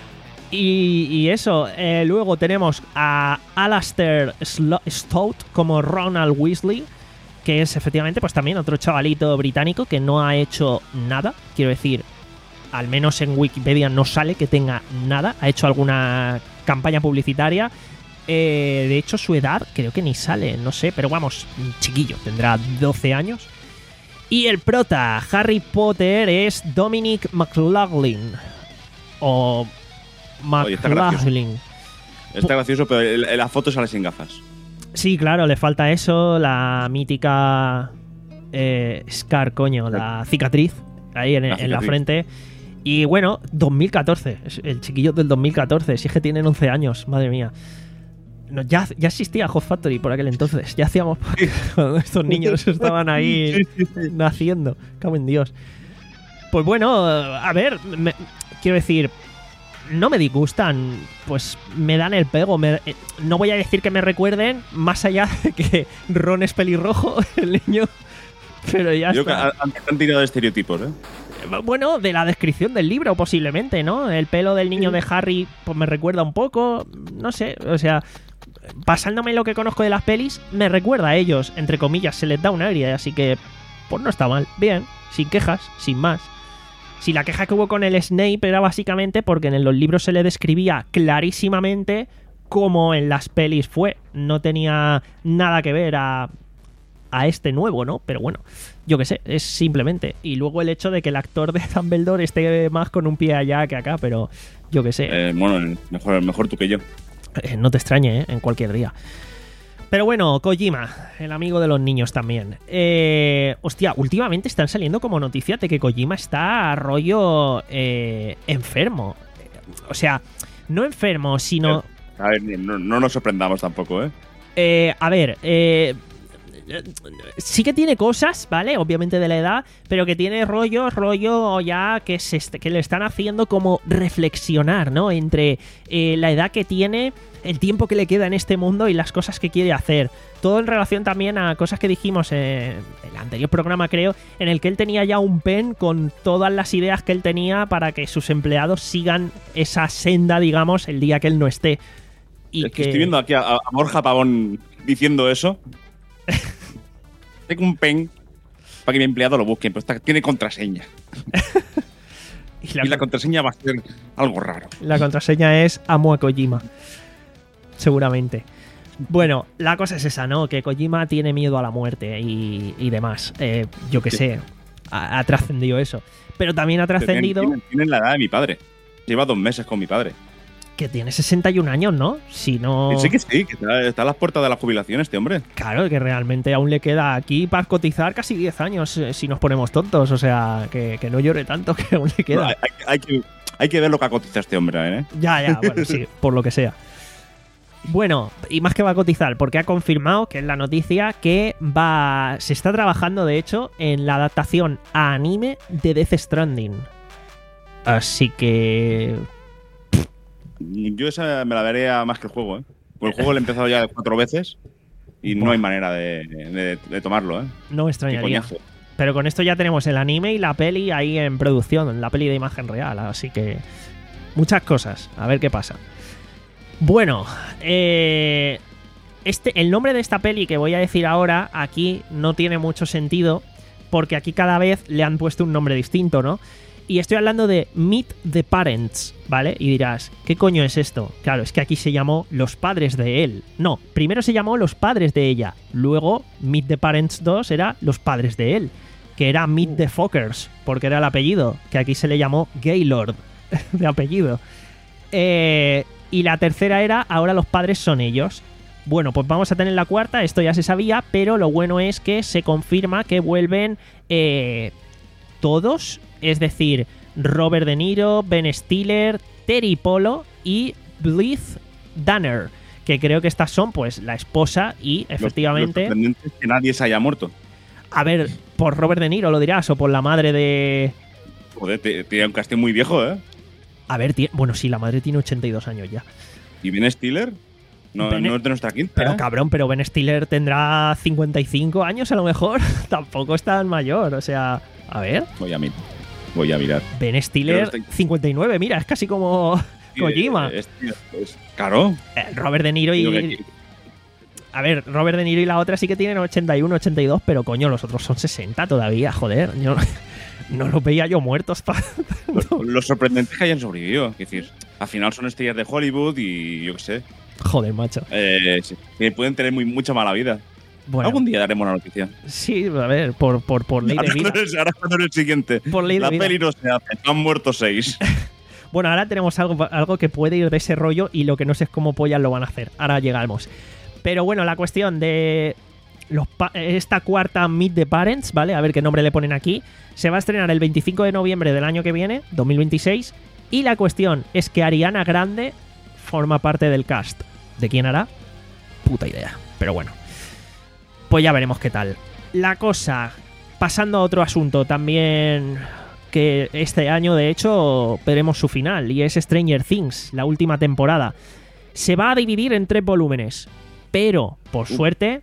Y, y eso, eh, luego tenemos a Alastair Slo- Stout como Ronald Weasley, que es efectivamente pues también otro chavalito británico que no ha hecho nada, quiero decir, al menos en Wikipedia no sale que tenga nada, ha hecho alguna campaña publicitaria, eh, de hecho su edad creo que ni sale, no sé, pero vamos, chiquillo, tendrá doce años. Y el prota Harry Potter es Dominic McLaughlin, o Oye, está gracioso. McLaughlin. Está gracioso, pero en en la foto sale sin gafas. Sí, claro, le falta eso, la mítica eh, Scar, coño, la cicatriz ahí en, La en la cicatriz. frente. Y bueno, dos mil catorce, es el chiquillo del dos mil catorce, si es que tienen once años, madre mía. No, ya, ya existía Hot Factory por aquel entonces, ya hacíamos cuando estos niños estaban ahí naciendo, cago en Dios. Pues bueno, a ver, me- quiero decir, no me disgustan, pues me dan el pego. Me- eh, no voy a decir que me recuerden, más allá de que Ron es pelirrojo, el niño, pero ya Yo creo que está. han, han tirado de estereotipos, ¿eh? Bueno, de la descripción del libro, posiblemente, ¿no? El pelo del niño de Harry, pues me recuerda un poco, no sé, o sea, pasándome lo que conozco de las pelis, me recuerda a ellos, entre comillas, se les da un aire, así que, pues no está mal, bien, sin quejas, sin más. Si la queja que hubo con el Snape era básicamente porque en los libros se le describía clarísimamente como en las pelis fue, no tenía nada que ver a, a este nuevo, ¿no? Pero bueno, yo qué sé, es simplemente. Y luego el hecho de que el actor de Dumbledore esté más con un pie allá que acá, pero yo qué sé. Eh, bueno, mejor, mejor tú que yo. Eh, no te extrañe, ¿eh? En cualquier día. Pero bueno, Kojima, el amigo de los niños también. Eh, hostia, últimamente están saliendo como noticias de que Kojima está a rollo eh, enfermo. O sea, no enfermo, sino... A ver, no, no nos sorprendamos tampoco, ¿eh? Eh, a ver, eh, sí que tiene cosas, ¿vale? Obviamente de la edad, pero que tiene rollo, rollo ya que, se est- que le están haciendo como reflexionar, ¿no? Entre eh, la edad que tiene, el tiempo que le queda en este mundo y las cosas que quiere hacer. Todo en relación también a cosas que dijimos en el anterior programa, creo, en el que él tenía ya un pen con todas las ideas que él tenía para que sus empleados sigan esa senda, digamos, el día que él no esté. Y Es que estoy viendo aquí a, a Borja Pavón diciendo eso. Tengo un pen para que mi empleado lo busque, pero está- tiene contraseña. y la- Y la contraseña va a ser algo raro. La contraseña es amo a Kojima. Seguramente. Bueno, la cosa es esa, ¿no? Que Kojima tiene miedo a la muerte y, y demás. Eh, yo qué Sí. sé. Ha, ha trascendido eso. Pero también ha trascendido Tienen, tienen la edad de mi padre. Lleva dos meses con mi padre. que tiene sesenta y un años, ¿no? Si no. Sí que sí, que está, está a las puertas de la jubilación este hombre. Claro, que realmente aún le queda aquí para cotizar casi diez años eh, si nos ponemos tontos. O sea, que, que no llore tanto, que aún le queda. Hay, hay- hay que, hay que ver lo que ha cotizado este hombre, ¿eh? Ya, ya, bueno, sí, por lo que sea. Bueno, y más que va a cotizar, porque ha confirmado, que es la noticia, que va. Se está trabajando, de hecho, en la adaptación a anime de Death Stranding. Así que. Yo esa me la veré a más que el juego, ¿eh? Pues el juego lo he empezado ya cuatro veces y no hay manera de, de- de tomarlo, ¿eh? No me Qué extrañaría. coñazo. Pero con esto ya tenemos el anime y la peli ahí en producción, la peli de imagen real. Así que. Muchas cosas. A ver qué pasa. Bueno, eh, este, el nombre de esta peli que voy a decir ahora aquí no tiene mucho sentido porque aquí cada vez le han puesto un nombre distinto, ¿no? Y estoy hablando de Meet the Parents, ¿vale? Y dirás, ¿qué coño es esto? Claro, es que aquí se llamó Los Padres de Él. No, primero se llamó Los Padres de Ella. Luego, Meet the Parents dos era Los Padres de Él, que era Meet the Fuckers, porque era el apellido, que aquí se le llamó Gaylord, de apellido. Eh, y la tercera era Ahora los padres son ellos. Bueno, pues vamos a tener la cuarta, esto ya se sabía, pero lo bueno es que se confirma que vuelven eh, todos, es decir, Robert De Niro, Ben Stiller, Terry Polo y Blythe Danner, que creo que estas son pues la esposa y Lo- efectivamente... Lo sorprendente es que nadie se haya muerto. A ver, por Robert De Niro lo dirás, o por la madre de... Joder, te- tiene un casting muy viejo, ¿eh? A ver, tie- bueno, sí, la madre tiene ochenta y dos años ya. ¿Y Ben Stiller? No, Ben- no es de nuestra quinta, Pero ¿eh? cabrón, pero Ben Stiller tendrá cincuenta y cinco años a lo mejor. Tampoco es tan mayor, o sea... A ver, Voy a mirar. Voy a mirar. Ben Stiller, Pero está- cincuenta y nueve, mira, es casi como Kojima. Eh, es- es- claro. Eh, Robert De Niro Digo y... que- A ver, Robert De Niro y la otra sí que tienen ochenta y uno, ochenta y dos, pero coño, los otros son sesenta todavía, joder. Yo no, no los veía yo muertos. Pa... Lo, lo sorprendente es que hayan sobrevivido. Es decir, al final son estrellas de Hollywood y yo qué sé. Joder, macho. Eh, sí, que pueden tener muy, mucha mala vida. Bueno, Algún día daremos la noticia. sí, a ver, por, por, por ley de Ahora vida. cuando eres- ahora cuando eres el siguiente. Por ley de La vida. peli no se hace. Han muerto seis. Bueno, ahora tenemos algo, algo que puede ir de ese rollo y lo que no sé es cómo pollas lo van a hacer. Ahora llegamos. Pero bueno, la cuestión de los pa- esta cuarta Meet the Parents, ¿vale? A ver qué nombre le ponen aquí. Se va a estrenar el veinticinco de noviembre del año que viene, dos mil veintiséis. Y la cuestión es que Ariana Grande forma parte del cast. ¿De quién hará? Puta idea. Pero bueno. Pues ya veremos qué tal. La cosa, pasando a otro asunto también, que este año de hecho veremos su final, y es Stranger Things, la última temporada. Se va a dividir en tres volúmenes, pero por suerte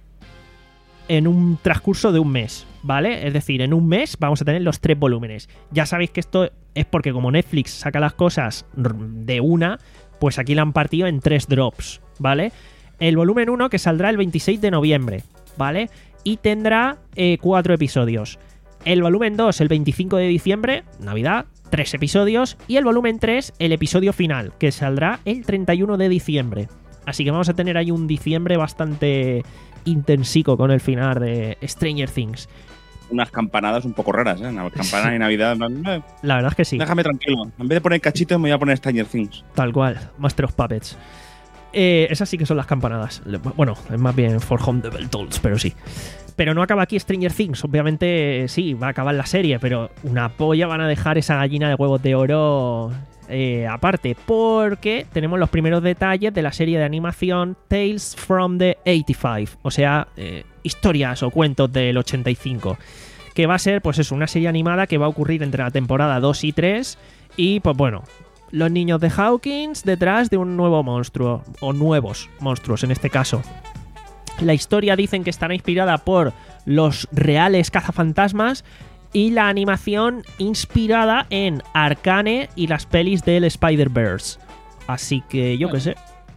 en un transcurso de un mes, ¿vale? Es decir, en un mes vamos a tener los tres volúmenes. Ya sabéis que esto es porque como Netflix saca las cosas de una, pues aquí la han partido en tres drops, ¿vale? El volumen uno que saldrá el veintiséis de noviembre, ¿vale? Y tendrá eh, cuatro episodios. El volumen dos el veinticinco de diciembre, Navidad, tres episodios. Y el volumen tres, el episodio final, que saldrá el treinta y uno de diciembre. Así que vamos a tener ahí un diciembre bastante intensico con el final de Stranger Things. Unas campanadas un poco raras, ¿eh? Una campana de Navidad. Eh, La verdad es que sí. Déjame tranquilo. En vez de poner cachitos, me voy a poner Stranger Things. Tal cual, Master of Puppets. Eh, esas sí que son las campanadas. Bueno, es más bien For Home the Bell Tolls, pero sí. Pero no acaba aquí Stranger Things. Obviamente sí, va a acabar la serie, pero una polla van a dejar esa gallina de huevos de oro eh, aparte, porque tenemos los primeros detalles de la serie de animación Tales from the ochenta y cinco, o sea, eh, historias o cuentos del ochenta y cinco, que va a ser, pues eso, una serie animada que va a ocurrir entre la temporada dos y tres, y pues bueno, los niños de Hawkins detrás de un nuevo monstruo, o nuevos monstruos en este caso. La historia dicen que estará inspirada por los reales cazafantasmas y la animación inspirada en Arcane y las pelis del Spider-Verse. Así que yo qué sé,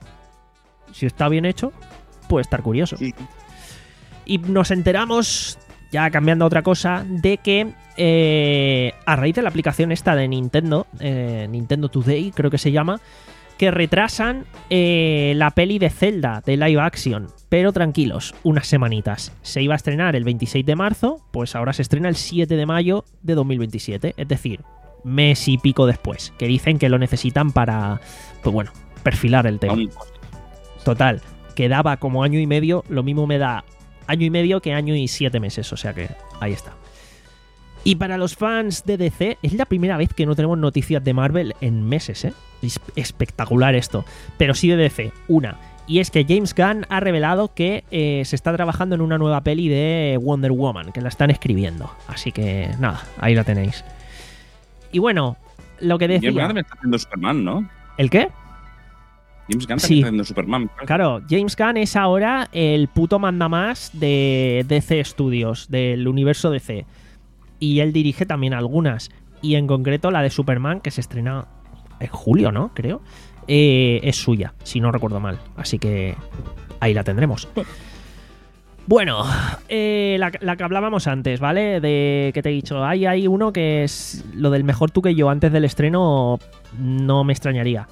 si está bien hecho, puede estar curioso. Sí. Y nos enteramos, ya cambiando a otra cosa, de que eh, a raíz de la aplicación esta de Nintendo, eh, Nintendo Today creo que se llama, que retrasan eh, la peli de Zelda de live action. Pero tranquilos, unas semanitas. Se iba a estrenar el veintiséis de marzo, pues ahora se estrena el siete de mayo de dos mil veintisiete. Es decir, mes y pico después. Que dicen que lo necesitan para, pues bueno, perfilar el tema. Total, que daba como año y medio, lo mismo me da año y medio que año y siete meses. O sea que ahí está. Y para los fans de D C, es la primera vez que no tenemos noticias de Marvel en meses, ¿eh? Es espectacular esto. Pero sí de D C, una. Y es que James Gunn ha revelado que eh, se está trabajando en una nueva peli de Wonder Woman, que la están escribiendo. Así que nada, ahí la tenéis. Y bueno, lo que decía... James Gunn también está haciendo Superman, ¿no? ¿El qué? James Gunn también Sí. está haciendo Superman. Claro, James Gunn es ahora el puto mandamás de D C Studios, del universo D C. Y él dirige también algunas. Y en concreto la de Superman, que se estrena en julio, ¿no? Creo. Eh, es suya, si no recuerdo mal. Así que ahí la tendremos. Bueno, eh, la, la que hablábamos antes, ¿vale? De que te he dicho, hay, hay uno que es lo del mejor tú que yo antes del estreno, no me extrañaría.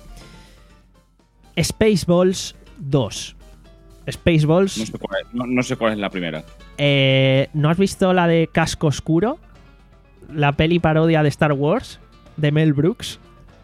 Spaceballs dos. Spaceballs. No sé cuál es, no, no sé cuál es la primera. Eh, ¿No has visto la de Casco Oscuro? La peli parodia de Star Wars de Mel Brooks.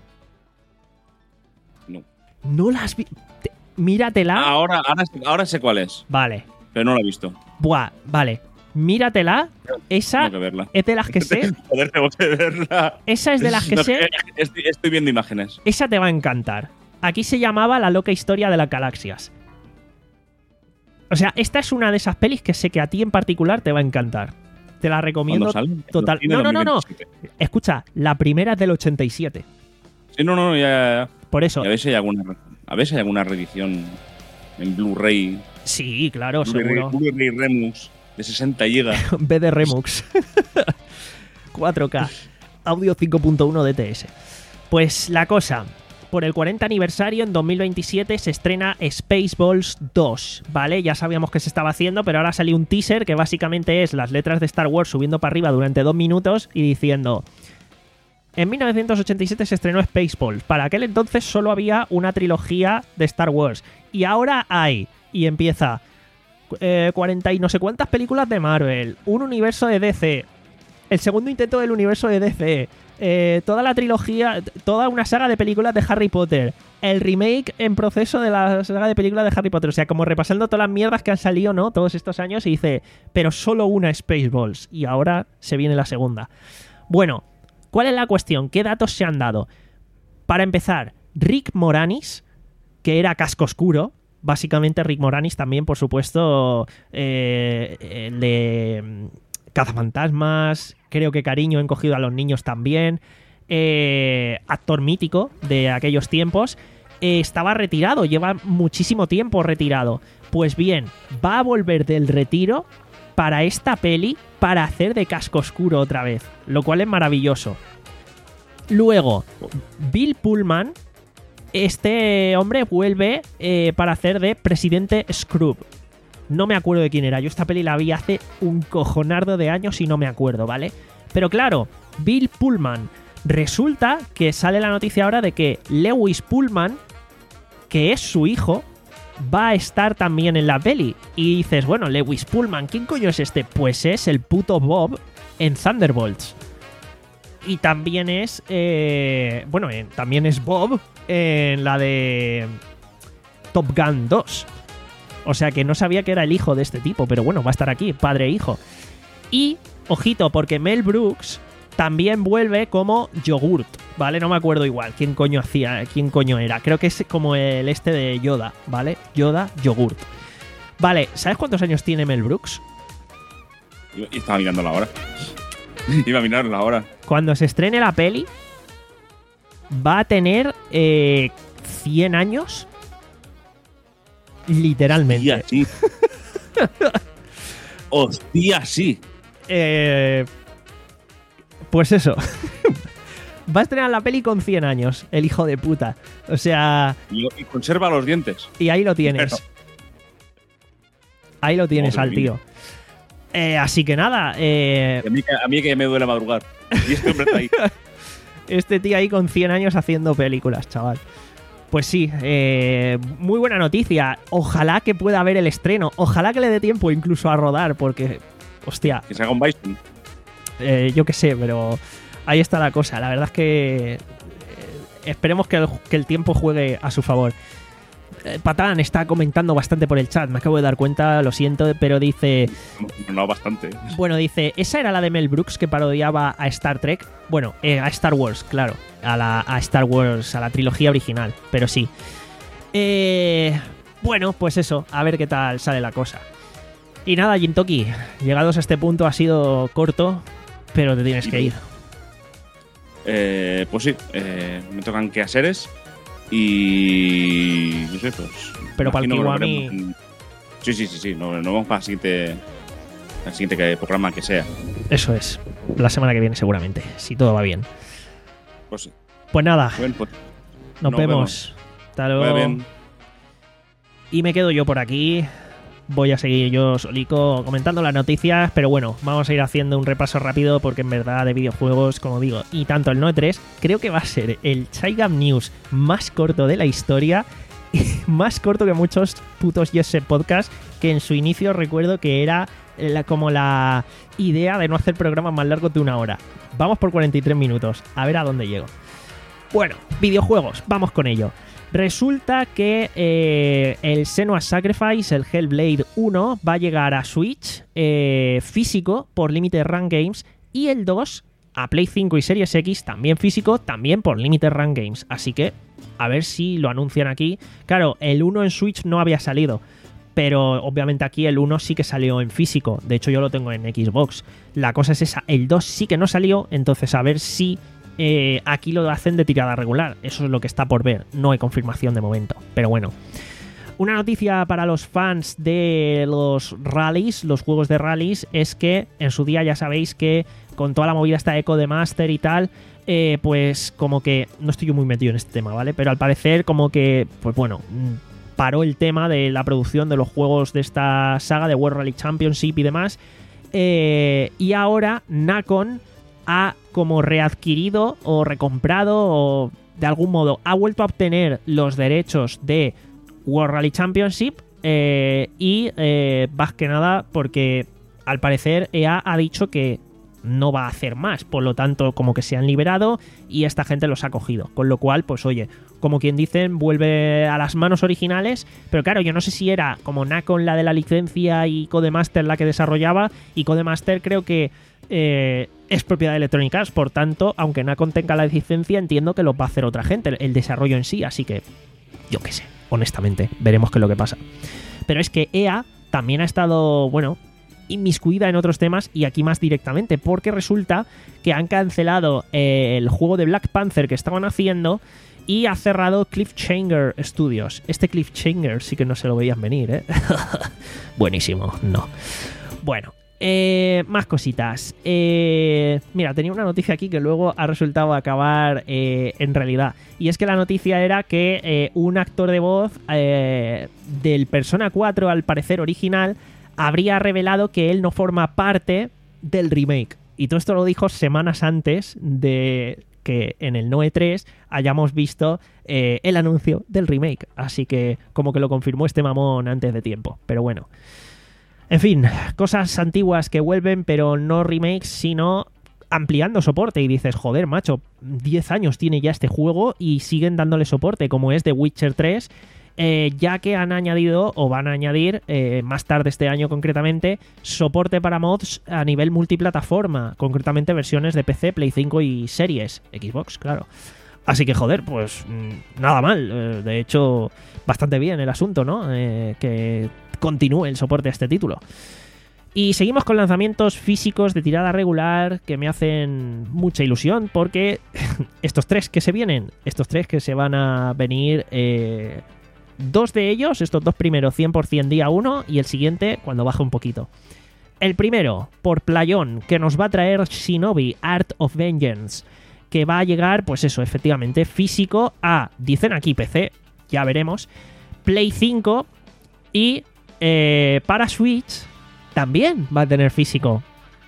No. ¿No la has visto? Míratela. Ah, ahora, ahora, ahora sé cuál es, Vale. pero no la he visto. Buah, vale. Míratela. Esa Tengo que verla. es de las que sé. Joder, tengo que verla. Esa es de las que No, sé. Estoy, estoy viendo imágenes. Esa te va a encantar. Aquí se llamaba La loca historia de las galaxias. O sea, esta es una de esas pelis que sé que a ti en particular te va a encantar. Te la recomiendo. ¿Cuándo sale? Total. En No, no, no, no. dos mil veintisiete. Escucha, la primera es del ochenta y siete. Sí, no, no, ya, ya, ya. Por eso. Y a ver si hay alguna, a ver si hay alguna reedición en Blu-ray. Sí, claro, Blu-ray, seguro. Blu-ray Remux de sesenta gigas. B D Remux. cuatro K. Audio cinco punto uno D T S. Pues la cosa. Por el cuarenta aniversario, en dos mil veintisiete, se estrena Spaceballs dos, ¿vale? Ya sabíamos que se estaba haciendo, pero ahora salió un teaser que básicamente es las letras de Star Wars subiendo para arriba durante dos minutos y diciendo... En mil novecientos ochenta y siete se estrenó Spaceballs. Para aquel entonces solo había una trilogía de Star Wars. Y ahora hay. Y empieza... Eh, cuarenta y no sé cuántas películas de Marvel. Un universo de D C. el segundo intento del universo de D C, eh, toda la trilogía, toda una saga de películas de Harry Potter, el remake en proceso de la saga de películas de Harry Potter, o sea, como repasando todas las mierdas que han salido, ¿no? Todos estos años y dice, pero solo una Spaceballs y ahora se viene la segunda. Bueno, ¿cuál es la cuestión? ¿Qué datos se han dado? Para empezar, Rick Moranis, que era Casco Oscuro, básicamente Rick Moranis también, por supuesto, eh, el de Cazafantasmas, creo que Cariño ha encogido a los niños también, eh, actor mítico de aquellos tiempos, eh, estaba retirado, lleva muchísimo tiempo retirado. Pues bien, va a volver del retiro para esta peli para hacer de Casco Oscuro otra vez, lo cual es maravilloso. Luego, Bill Pullman, este hombre vuelve eh, para hacer de Presidente Scrooge. No me acuerdo de quién era. Yo esta peli la vi hace un cojonardo de años y no me acuerdo, ¿vale? Pero claro, Bill Pullman. Resulta que sale la noticia ahora de que Lewis Pullman, que es su hijo, va a estar también en la peli. Y dices, bueno, Lewis Pullman, ¿quién coño es este? Pues es el puto Bob en Thunderbolts. Y también es... Eh, bueno, eh, también es Bob en la de Top Gun dos. O sea que no sabía que era el hijo de este tipo, pero bueno, va a estar aquí, padre e hijo. Y, ojito, porque Mel Brooks también vuelve como Yogurt, ¿vale? No me acuerdo igual quién coño hacía, quién coño era. Creo que es como el este de Yoda, ¿vale? Yoda, Yogurt. Vale, ¿sabes cuántos años tiene Mel Brooks? Y estaba mirando la hora. Iba a mirar la hora. Cuando se estrene la peli, va a tener eh, cien años. Literalmente. Hostia, sí. Hostia, sí. Eh, pues eso. Va a estrenar la peli con cien años, el hijo de puta. O sea... Y, y conserva los dientes. Y ahí lo tienes. Pero... Ahí lo tienes Madre al tío. mía. Eh, así que nada. Eh, A mí, a mí que me duele madrugar. Y este hombre está ahí. este tío ahí con cien años haciendo películas, chaval. Pues sí, eh, muy buena noticia. Ojalá que pueda haber el estreno. Ojalá que le dé tiempo incluso a rodar, porque, hostia, Que se haga un Bison. eh, yo qué sé, pero ahí está la cosa. La verdad es que eh, esperemos que el, que el tiempo juegue a su favor. Eh, Patán está comentando bastante por el chat, me acabo de dar cuenta, lo siento, pero dice... No, bastante. Bueno, dice, ¿esa era la de Mel Brooks que parodiaba a Star Trek? Bueno, eh, a Star Wars, claro. A, la, a Star Wars, a la trilogía original, pero sí. Eh, bueno, pues eso, a ver qué tal sale la cosa. Y nada, Jintoki, llegados a este punto ha sido corto, pero te tienes que ir. Eh, pues sí, eh, me tocan quehaceres y... no sé, pues... Pero para el imagino que lo Kiwami... veremos en- Sí, sí, sí, sí. Nos nos vamos para el siguiente, el siguiente que- programa que sea. Eso es, la semana que viene seguramente, si todo va bien. Pues sí. Pues nada, Bueno, pues nos, nos vemos. vemos. Hasta vaya luego. bien. Y me quedo yo por aquí. Voy a seguir yo solico comentando las noticias, pero bueno, vamos a ir haciendo un repaso rápido porque en verdad de videojuegos, como digo, y tanto el Noe tres, creo que va a ser el Chaigam News más corto de la historia y más corto que muchos putos Yes Podcast, que en su inicio recuerdo que era la- como la idea de no hacer programas más largos de una hora. Vamos por cuarenta y tres minutos, a ver a dónde llego. Bueno, videojuegos, vamos con ello. Resulta que eh, el Senua's Sacrifice, el Hellblade uno, va a llegar a Switch eh, físico por Limited Run Games y el dos a Play cinco y Series X también físico, también por Limited Run Games. Así que a ver si lo anuncian aquí. Claro, el uno en Switch no había salido, pero obviamente aquí el uno sí que salió en físico. De hecho yo lo tengo en Xbox. La cosa es esa, el dos sí que no salió, entonces a ver si... Eh, aquí lo hacen de tirada regular. Eso es lo que está por ver. No hay confirmación de momento. Pero bueno. Una noticia para los fans de los rallies, los juegos de rallies, es que en su día ya sabéis que con toda la movida esta eco de Master y tal, eh, pues como que... No estoy yo muy metido en este tema, ¿vale? Pero al parecer como que, pues bueno, paró el tema de la producción de los juegos de esta saga de World Rally Championship y demás. Eh, y ahora Nacon ha como readquirido o recomprado o de algún modo ha vuelto a obtener los derechos de World Rally Championship eh, y eh, más que nada porque al parecer E A ha dicho que no va a hacer más, por lo tanto como que se han liberado y esta gente los ha cogido, con lo cual pues oye, como quien dicen, vuelve a las manos originales, pero claro, yo no sé si era como Nacon la de la licencia y Codemaster la que desarrollaba, y Codemaster creo que eh, es propiedad de Electronic Arts, por tanto, aunque Nacon tenga la licencia, entiendo que lo va a hacer otra gente, el desarrollo en sí, así que yo qué sé, honestamente, veremos qué es lo que pasa. Pero es que E A también ha estado, bueno, inmiscuida en otros temas, y aquí más directamente, porque resulta que han cancelado eh, el juego de Black Panther que estaban haciendo y ha cerrado Cliffhanger Studios. Este Cliffhanger sí que no se lo veían venir, ¿eh? Buenísimo, no. Bueno, eh, más cositas. Eh, mira, tenía una noticia aquí que luego ha resultado acabar eh, en realidad. Y es que la noticia era que eh, un actor de voz eh, del Persona cuatro, al parecer original, habría revelado que él no forma parte del remake. Y todo esto lo dijo semanas antes de que en el Noe tres hayamos visto eh, el anuncio del remake. Así que como que lo confirmó este mamón antes de tiempo. Pero bueno. En fin, cosas antiguas que vuelven, pero no remakes, sino ampliando soporte. Y dices, joder, macho, diez años tiene ya este juego y siguen dándole soporte, como es The Witcher tres. Eh, ya que han añadido, o van a añadir, eh, más tarde este año concretamente, soporte para mods a nivel multiplataforma, concretamente versiones de P C, Play cinco y Series, Xbox, claro. Así que, joder, pues nada mal. Eh, de hecho, bastante bien el asunto, ¿no? Eh, que continúe el soporte a este título. Y seguimos con lanzamientos físicos de tirada regular que me hacen mucha ilusión, porque estos tres que se vienen, estos tres que se van a venir... Eh, Dos de ellos, estos dos primeros, cien por ciento día uno, y el siguiente cuando baje un poquito. El primero, por Playón, que nos va a traer Shinobi Art of Vengeance, que va a llegar, pues eso, efectivamente, físico a, dicen aquí P C, ya veremos, Play cinco, y eh, para Switch también va a tener físico.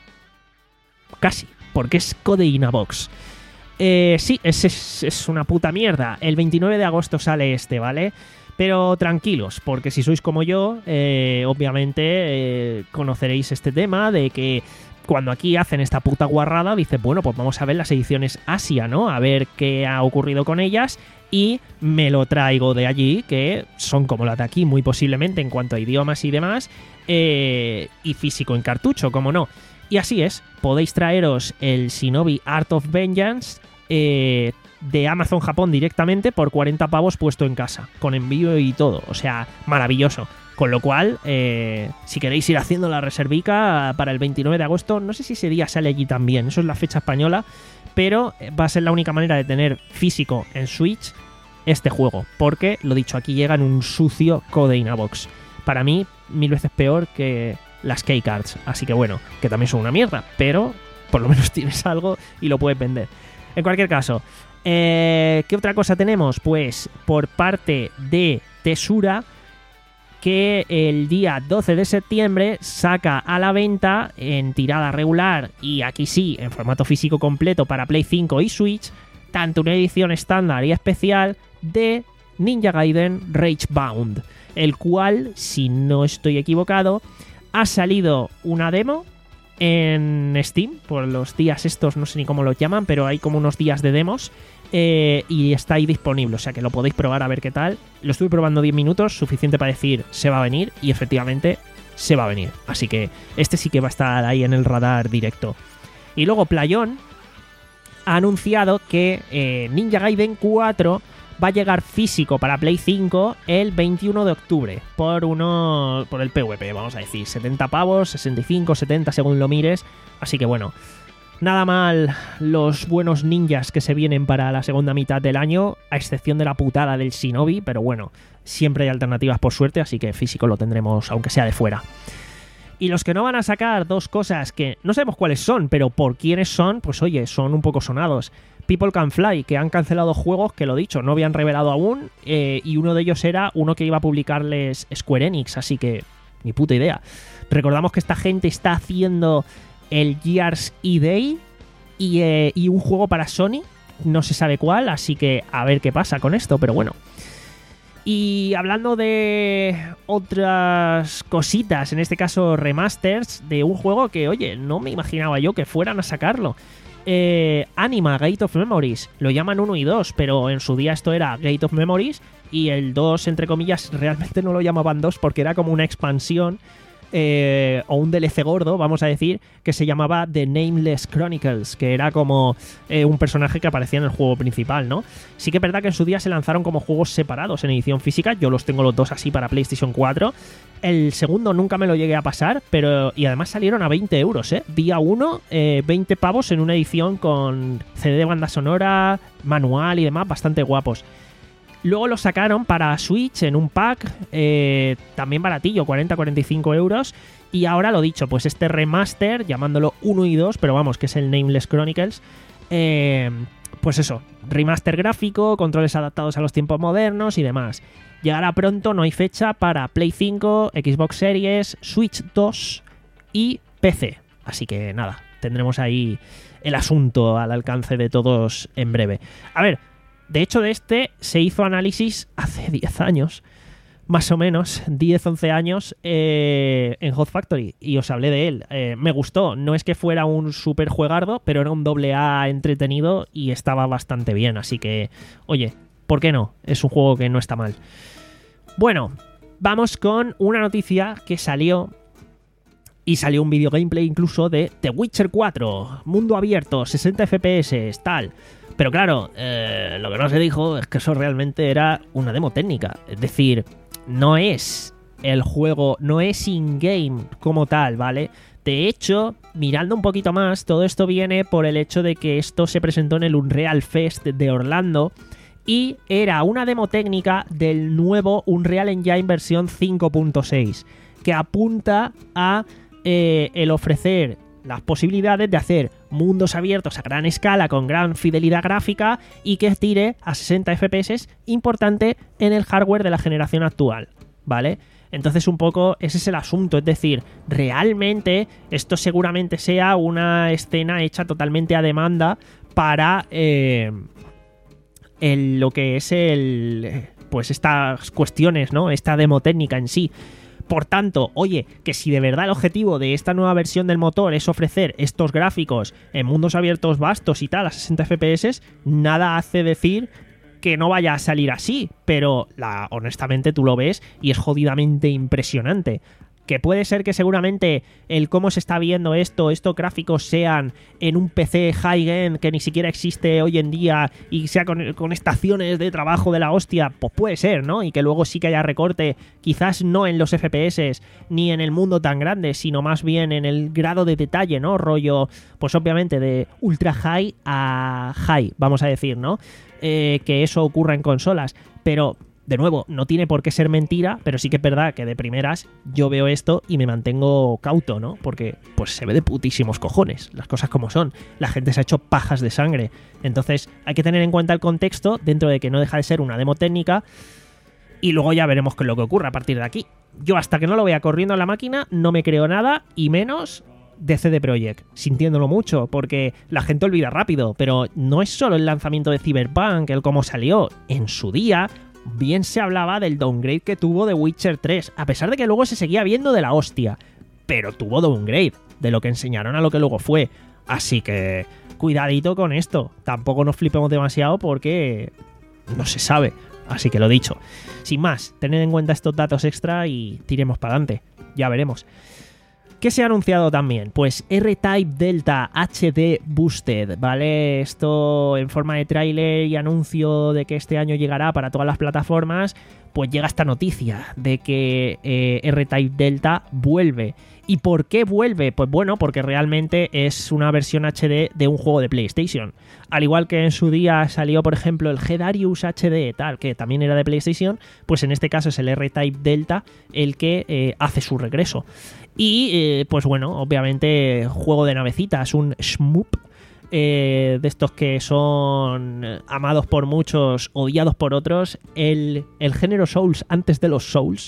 Casi, porque es Codeína Box. Eh, sí, es, es, es una puta mierda. El veintinueve de agosto sale este, ¿vale? Pero tranquilos, porque si sois como yo, eh, obviamente eh, conoceréis este tema de que cuando aquí hacen esta puta guarrada, dice, bueno, pues vamos a ver las ediciones Asia, ¿no? A ver qué ha ocurrido con ellas, y me lo traigo de allí, que son como las de aquí, muy posiblemente en cuanto a idiomas y demás, eh, y físico en cartucho, como no. Y así es, podéis traeros el Shinobi Art of Vengeance, eh, de Amazon Japón directamente por cuarenta pavos puesto en casa, con envío y todo, o sea, maravilloso. Con lo cual, eh, si queréis ir haciendo la reservica para el veintinueve de agosto, no sé si ese día sale allí también, eso es la fecha española, pero va a ser la única manera de tener físico en Switch este juego, porque, lo dicho, aquí llega en un sucio Codeína Box. Para mí, mil veces peor que las Keycards, así que bueno, que también son una mierda, pero por lo menos tienes algo y lo puedes vender. En cualquier caso, Eh, ¿qué otra cosa tenemos? Pues por parte de Tesura, que el día doce de septiembre saca a la venta en tirada regular, y aquí sí, en formato físico completo para Play cinco y Switch, tanto una edición estándar y especial de Ninja Gaiden Ragebound, el cual, si no estoy equivocado, ha salido una demo en Steam, por los días estos, no sé ni cómo los llaman, pero hay como unos días de demos, eh, y está ahí disponible, o sea que lo podéis probar a ver qué tal. Lo estuve probando diez minutos, suficiente para decir se va a venir, y efectivamente se va a venir, así que este sí que va a estar ahí en el radar directo. Y luego Playón ha anunciado que eh, Ninja Gaiden cuatro va a llegar físico para Play cinco el veintiuno de octubre por uno por el P V P, vamos a decir, setenta pavos, sesenta y cinco, setenta según lo mires, así que bueno, nada mal los buenos ninjas que se vienen para la segunda mitad del año, a excepción de la putada del Shinobi, pero bueno, siempre hay alternativas por suerte, así que físico lo tendremos aunque sea de fuera. Y los que no van a sacar, dos cosas que no sabemos cuáles son, pero por quiénes son, pues oye, son un poco sonados. People Can Fly, que han cancelado juegos que, lo dicho, no habían revelado aún, eh, y uno de ellos era uno que iba a publicarles Square Enix, así que ni puta idea. Recordamos que esta gente está haciendo el Gears E-Day y, eh, y un juego para Sony, no se sabe cuál, así que a ver qué pasa con esto, pero bueno. Y hablando de otras cositas, en este caso remasters, de un juego que, oye, no me imaginaba yo que fueran a sacarlo. Eh, Anima Gate of Memories, lo llaman uno y dos, pero en su día esto era Gate of Memories y el dos, entre comillas, realmente no lo llamaban dos porque era como una expansión eh, o un D L C gordo, vamos a decir, que se llamaba The Nameless Chronicles, que era como eh, un personaje que aparecía en el juego principal, ¿no? Sí que es verdad que en su día se lanzaron como juegos separados en edición física, yo los tengo los dos así para PlayStation cuatro. El segundo nunca me lo llegué a pasar, pero y además salieron a veinte euros, ¿eh? Día uno, eh, veinte pavos en una edición con C D de banda sonora, manual y demás, bastante guapos. Luego lo sacaron para Switch en un pack, eh, también baratillo, cuarenta a cuarenta y cinco euros. Y ahora lo dicho, pues este remaster, llamándolo uno y dos, pero vamos, que es el Nameless Chronicles, eh, pues eso, remaster gráfico, controles adaptados a los tiempos modernos y demás. Llegará pronto, no hay fecha, para Play cinco, Xbox Series, Switch dos y P C. Así que nada, tendremos ahí el asunto al alcance de todos en breve. A ver, de hecho de este se hizo análisis hace diez años, más o menos, diez once años, eh, en Hot Factory, y os hablé de él. Eh, me gustó, no es que fuera un super juegardo, pero era un doble A entretenido y estaba bastante bien, así que, oye, ¿por qué no? Es un juego que no está mal. Bueno, vamos con una noticia que salió, y salió un video gameplay incluso de The Witcher cuatro, mundo abierto, sesenta F P S, tal. Pero claro, eh, lo que no se dijo es que eso realmente era una demo técnica, es decir, no es el juego, no es in-game como tal, ¿vale? De hecho, mirando un poquito más, todo esto viene por el hecho de que esto se presentó en el Unreal Fest de Orlando y era una demo técnica del nuevo Unreal Engine versión cinco punto seis, que apunta a eh, el ofrecer las posibilidades de hacer mundos abiertos a gran escala con gran fidelidad gráfica y que tire a sesenta F P S, importante en el hardware de la generación actual, ¿vale? Entonces un poco ese es el asunto, es decir, realmente esto seguramente sea una escena hecha totalmente a demanda para eh, el, lo que es el pues estas cuestiones, ¿no? Esta demo técnica en sí. Por tanto, oye, que si de verdad el objetivo de esta nueva versión del motor es ofrecer estos gráficos en mundos abiertos vastos y tal a sesenta F P S, nada hace decir que no vaya a salir así, pero la, honestamente tú lo ves y es jodidamente impresionante. Que puede ser que seguramente el cómo se está viendo esto, estos gráficos sean en un P C high-end que ni siquiera existe hoy en día y sea con, con estaciones de trabajo de la hostia, pues puede ser, ¿no? Y que luego sí que haya recorte, quizás no en los F P S ni en el mundo tan grande, sino más bien en el grado de detalle, ¿no? Rollo, pues obviamente de ultra high a high, vamos a decir, ¿no? Eh, que eso ocurra en consolas, pero... De nuevo, no tiene por qué ser mentira, pero sí que es verdad que de primeras yo veo esto y me mantengo cauto, ¿no? Porque pues se ve de putísimos cojones, las cosas como son. La gente se ha hecho pajas de sangre. Entonces hay que tener en cuenta el contexto dentro de que no deja de ser una demo técnica y luego ya veremos qué es lo que ocurre a partir de aquí. Yo hasta que no lo vea corriendo en la máquina no me creo nada y menos de C D Projekt, sintiéndolo mucho, porque la gente olvida rápido, pero no es solo el lanzamiento de Cyberpunk, el cómo salió en su día... Bien se hablaba del downgrade que tuvo de Witcher tres, a pesar de que luego se seguía viendo de la hostia, pero tuvo downgrade, de lo que enseñaron a lo que luego fue. Así que cuidadito con esto, tampoco nos flipemos demasiado porque no se sabe. Así que lo dicho, sin más, tened en cuenta estos datos extra y tiremos para adelante, ya veremos. ¿Qué se ha anunciado también? Pues R-Type Delta H D Boosted, ¿vale? Esto en forma de tráiler y anuncio de que este año llegará para todas las plataformas, pues llega esta noticia de que eh, R-Type Delta vuelve. ¿Y por qué vuelve? Pues bueno, porque realmente es una versión H D de un juego de PlayStation. Al igual que en su día salió, por ejemplo, el G-Darius H D, tal, que también era de PlayStation, pues en este caso es el R-Type Delta el que eh, hace su regreso. Y, eh, pues bueno, obviamente juego de navecitas, un shmup, eh, de estos que son amados por muchos, odiados por otros, el, el género Souls antes de los Souls,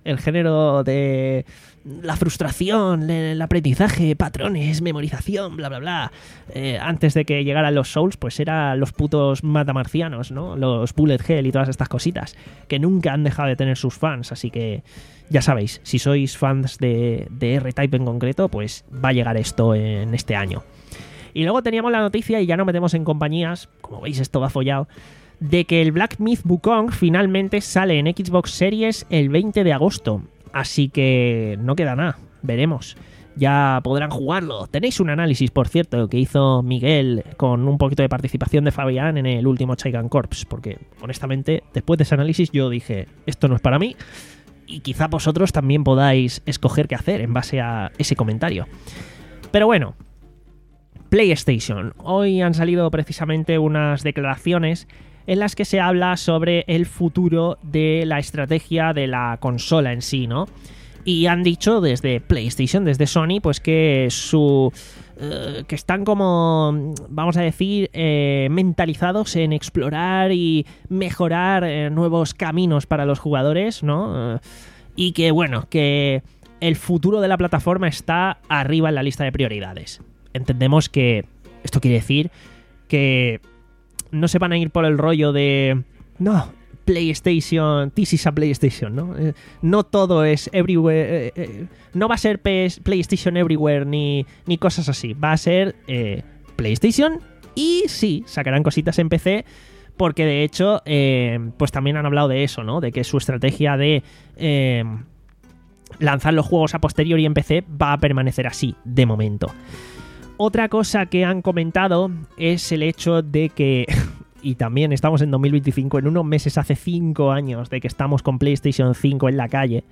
el género de la frustración, el aprendizaje, patrones, memorización, bla, bla, bla. Eh, antes de que llegaran los Souls, pues eran los putos matamarcianos, ¿no? Los Bullet Hell y todas estas cositas, que nunca han dejado de tener sus fans. Así que ya sabéis, si sois fans de, de R-Type en concreto, pues va a llegar esto en este año. Y luego teníamos la noticia, y ya no metemos en compañías, como veis esto va follado, de que el Black Myth Wukong finalmente sale en Xbox Series el veinte de agosto. Así que no queda nada, veremos. Ya podrán jugarlo. Tenéis un análisis, por cierto, que hizo Miguel con un poquito de participación de Fabián en el último Chaigan Corps, porque honestamente, después de ese análisis yo dije, esto no es para mí, y quizá vosotros también podáis escoger qué hacer en base a ese comentario. Pero bueno, PlayStation. Hoy han salido precisamente unas declaraciones en las que se habla sobre el futuro de la estrategia de la consola en sí, ¿no? Y han dicho desde PlayStation, desde Sony, pues que su eh, que están como, vamos a decir, eh, mentalizados en explorar y mejorar eh, nuevos caminos para los jugadores, ¿no? Eh, y que, bueno, que el futuro de la plataforma está arriba en la lista de prioridades. Entendemos que esto quiere decir que no se van a ir por el rollo de no, PlayStation, this is a PlayStation, ¿no? Eh, no todo es everywhere, eh, eh, no va a ser P S, PlayStation everywhere ni, ni cosas así, va a ser eh, PlayStation y sí, sacarán cositas en P C, porque de hecho eh, pues también han hablado de eso, ¿no? De que su estrategia de eh, lanzar los juegos a posteriori en P C va a permanecer así, de momento. Otra cosa que han comentado es el hecho de que, y también estamos en dos mil veinticinco, en unos meses hace cinco años de que estamos con PlayStation cinco en la calle,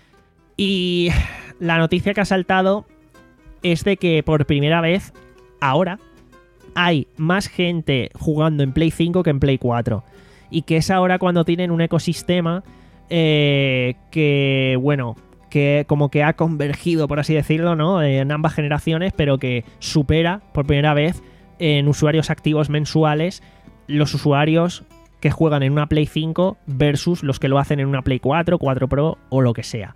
y la noticia que ha saltado es de que por primera vez ahora hay más gente jugando en Play cinco que en Play cuatro, y que es ahora cuando tienen un ecosistema eh, que, bueno, que como que ha convergido, por así decirlo, ¿no? En ambas generaciones, pero que supera por primera vez en usuarios activos mensuales los usuarios que juegan en una Play cinco versus los que lo hacen en una Play cuatro, cuatro Pro o lo que sea.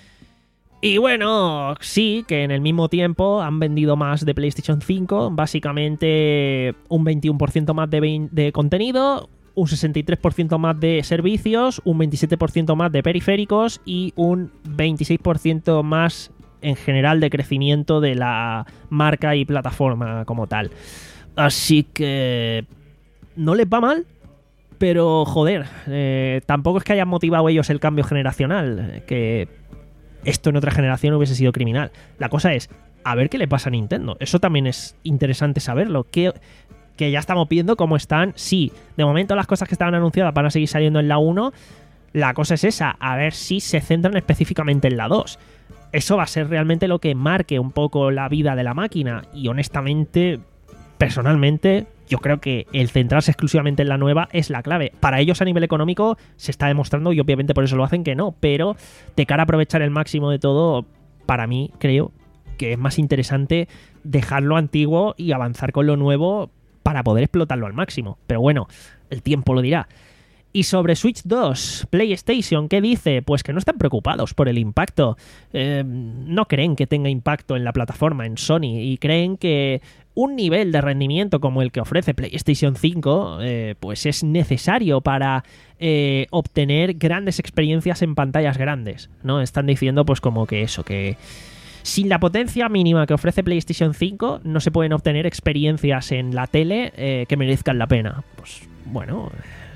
Y bueno, sí, que en el mismo tiempo han vendido más de PlayStation cinco, básicamente un veintiuno por ciento más de, veinte de contenido, un sesenta y tres por ciento más de servicios, un veintisiete por ciento más de periféricos y un veintiséis por ciento más en general de crecimiento de la marca y plataforma como tal. Así que no les va mal, pero joder, eh, tampoco es que hayan motivado ellos el cambio generacional, que esto en otra generación hubiese sido criminal. La cosa es, a ver qué le pasa a Nintendo. Eso también es interesante saberlo. ¿Qué... que ya estamos viendo cómo están. Sí, de momento las cosas que estaban anunciadas van a seguir saliendo en la uno. La cosa es esa, a ver si se centran específicamente en la dos. Eso va a ser realmente lo que marque un poco la vida de la máquina. Y honestamente, personalmente, yo creo que el centrarse exclusivamente en la nueva es la clave. Para ellos a nivel económico se está demostrando, y obviamente por eso lo hacen, que no. Pero de cara a aprovechar el máximo de todo, para mí creo que es más interesante dejarlo antiguo y avanzar con lo nuevo para poder explotarlo al máximo. Pero bueno, el tiempo lo dirá. Y sobre Switch dos, PlayStation, ¿qué dice? Pues que no están preocupados por el impacto. Eh, no creen que tenga impacto en la plataforma, en Sony, y creen que un nivel de rendimiento como el que ofrece PlayStation cinco eh, pues es necesario para eh, obtener grandes experiencias en pantallas grandes, ¿no? Están diciendo pues como que eso, que sin la potencia mínima que ofrece PlayStation cinco no se pueden obtener experiencias en la tele eh, que merezcan la pena. Pues bueno,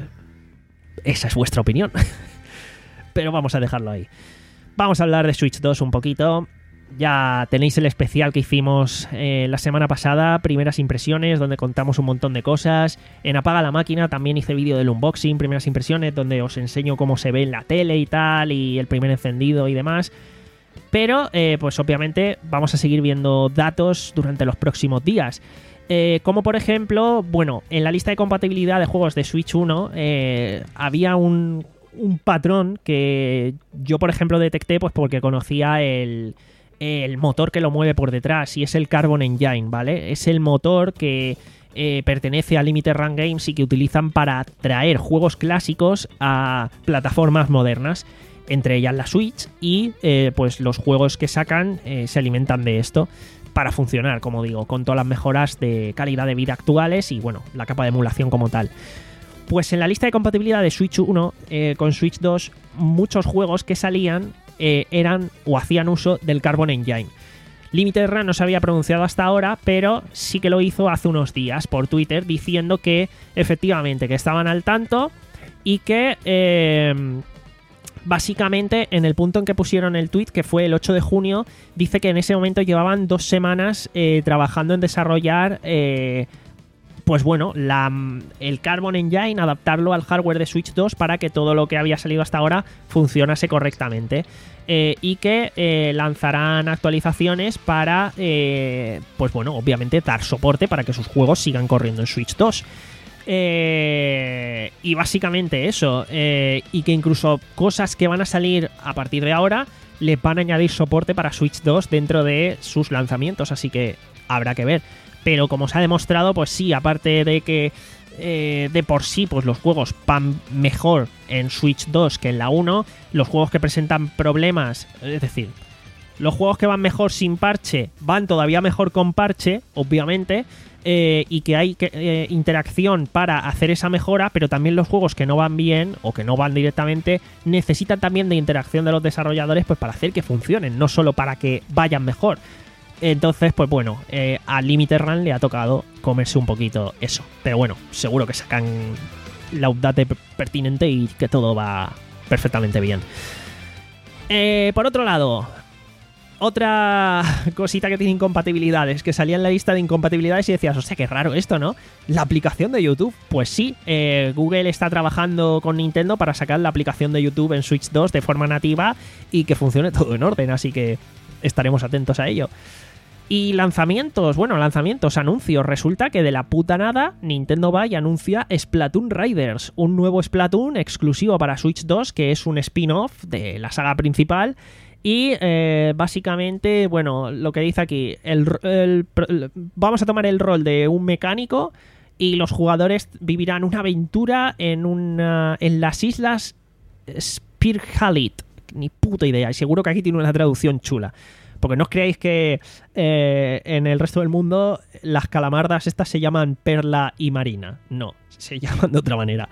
esa es vuestra opinión. Pero vamos a dejarlo ahí. Vamos a hablar de Switch dos un poquito. Ya tenéis el especial que hicimos eh, la semana pasada, primeras impresiones, donde contamos un montón de cosas. En Apaga la Máquina también hice vídeo del unboxing, primeras impresiones, donde os enseño cómo se ve en la tele y tal, y el primer encendido y demás. Pero, eh, pues obviamente vamos a seguir viendo datos durante los próximos días. Eh, como por ejemplo, bueno, en la lista de compatibilidad de juegos de Switch uno eh, había un, un patrón que yo, por ejemplo, detecté pues porque conocía el, el motor que lo mueve por detrás, y es el Carbon Engine, ¿vale? Es el motor que eh, pertenece a Limited Run Games y que utilizan para traer juegos clásicos a plataformas modernas. entre ellas la Switch, y eh, pues los juegos que sacan eh, se alimentan de esto para funcionar, como digo, con todas las mejoras de calidad de vida actuales y bueno, la capa de emulación como tal. Pues en la lista de compatibilidad de Switch uno eh, con Switch dos, muchos juegos que salían eh, eran o hacían uso del Carbon Engine. Limited Run no se había pronunciado hasta ahora, pero sí que lo hizo hace unos días por Twitter diciendo que efectivamente que estaban al tanto y que eh, básicamente en el punto en que pusieron el tweet, que fue el ocho de junio, dice que en ese momento llevaban dos semanas eh, trabajando en desarrollar eh, pues bueno, la, el Carbon Engine, adaptarlo al hardware de Switch dos para que todo lo que había salido hasta ahora funcionase correctamente. Eh, y que eh, lanzarán actualizaciones para, eh, pues bueno, obviamente dar soporte para que sus juegos sigan corriendo en Switch dos. Eh, y básicamente eso. Eh, y que incluso cosas que van a salir a partir de ahora le van a añadir soporte para Switch dos dentro de sus lanzamientos. Así que habrá que ver. Pero como se ha demostrado, pues sí, aparte de que eh, de por sí pues los juegos van mejor en Switch dos que en la uno, los juegos que presentan problemas, es decir, los juegos que van mejor sin parche van todavía mejor con parche, obviamente, eh, y que hay que, eh, interacción para hacer esa mejora, pero también los juegos que no van bien o que no van directamente necesitan también de interacción de los desarrolladores pues para hacer que funcionen, no solo para que vayan mejor. Entonces, pues bueno, eh, a Limited Run le ha tocado comerse un poquito eso. Pero bueno, seguro que sacan la update pertinente y que todo va perfectamente bien. Eh, por otro lado, otra cosita que tiene incompatibilidades, que salía en la lista de incompatibilidades y decías, o sea, qué raro esto, ¿no? La aplicación de YouTube. Pues sí, eh, Google está trabajando con Nintendo para sacar la aplicación de YouTube en Switch dos de forma nativa y que funcione todo en orden, así que estaremos atentos a ello. Y lanzamientos, bueno, lanzamientos, anuncios. Resulta que de la puta nada Nintendo va y anuncia Splatoon Riders, un nuevo Splatoon exclusivo para Switch dos, que es un spin-off de la saga principal. Y eh, básicamente, bueno, lo que dice aquí, el, el, el, vamos a tomar el rol de un mecánico y los jugadores vivirán una aventura en, una, en las islas Spearhallet. Ni puta idea, y seguro que aquí tiene una traducción chula. Porque no os creáis que eh, en el resto del mundo las calamardas estas se llaman Perla y Marina. No, se llaman de otra manera.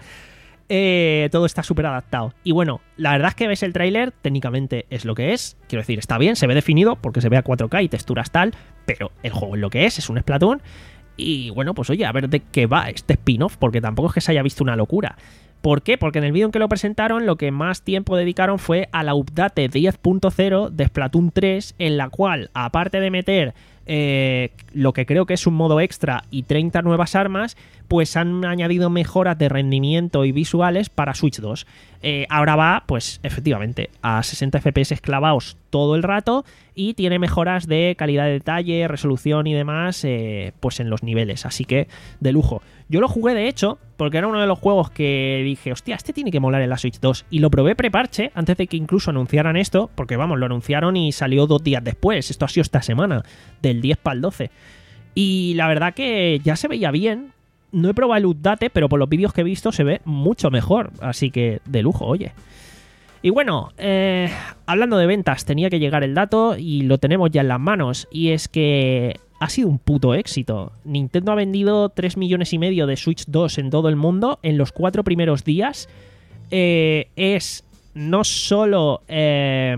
Eh, todo está súper adaptado. Y bueno, la verdad es que ves el tráiler, técnicamente es lo que es. Quiero decir, está bien, se ve definido porque se ve a cuatro K y texturas tal, pero el juego es lo que es, es un Splatoon. Y bueno, pues oye, a ver de qué va este spin-off, porque tampoco es que se haya visto una locura. ¿Por qué? Porque en el vídeo en que lo presentaron lo que más tiempo dedicaron fue a la update diez punto cero de Splatoon tres, en la cual, aparte de meter eh, lo que creo que es un modo extra y treinta nuevas armas, pues han añadido mejoras de rendimiento y visuales para Switch dos. Eh, ahora va, pues efectivamente, a sesenta F P S clavados todo el rato y tiene mejoras de calidad de detalle, resolución y demás, eh, pues en los niveles, así que de lujo. Yo lo jugué de hecho porque era uno de los juegos que dije, hostia, este tiene que molar en la Switch dos, y lo probé preparche antes de que incluso anunciaran esto, porque vamos, lo anunciaron y salió dos días después, esto ha sido esta semana, del diez para el doce, y la verdad que ya se veía bien. No he probado el update, pero por los vídeos que he visto se ve mucho mejor, así que de lujo, oye. Y bueno, eh, hablando de ventas, tenía que llegar el dato y lo tenemos ya en las manos, y es que ha sido un puto éxito. Nintendo ha vendido tres millones y medio de Switch dos en todo el mundo en los cuatro primeros días. Eh, es no solo eh,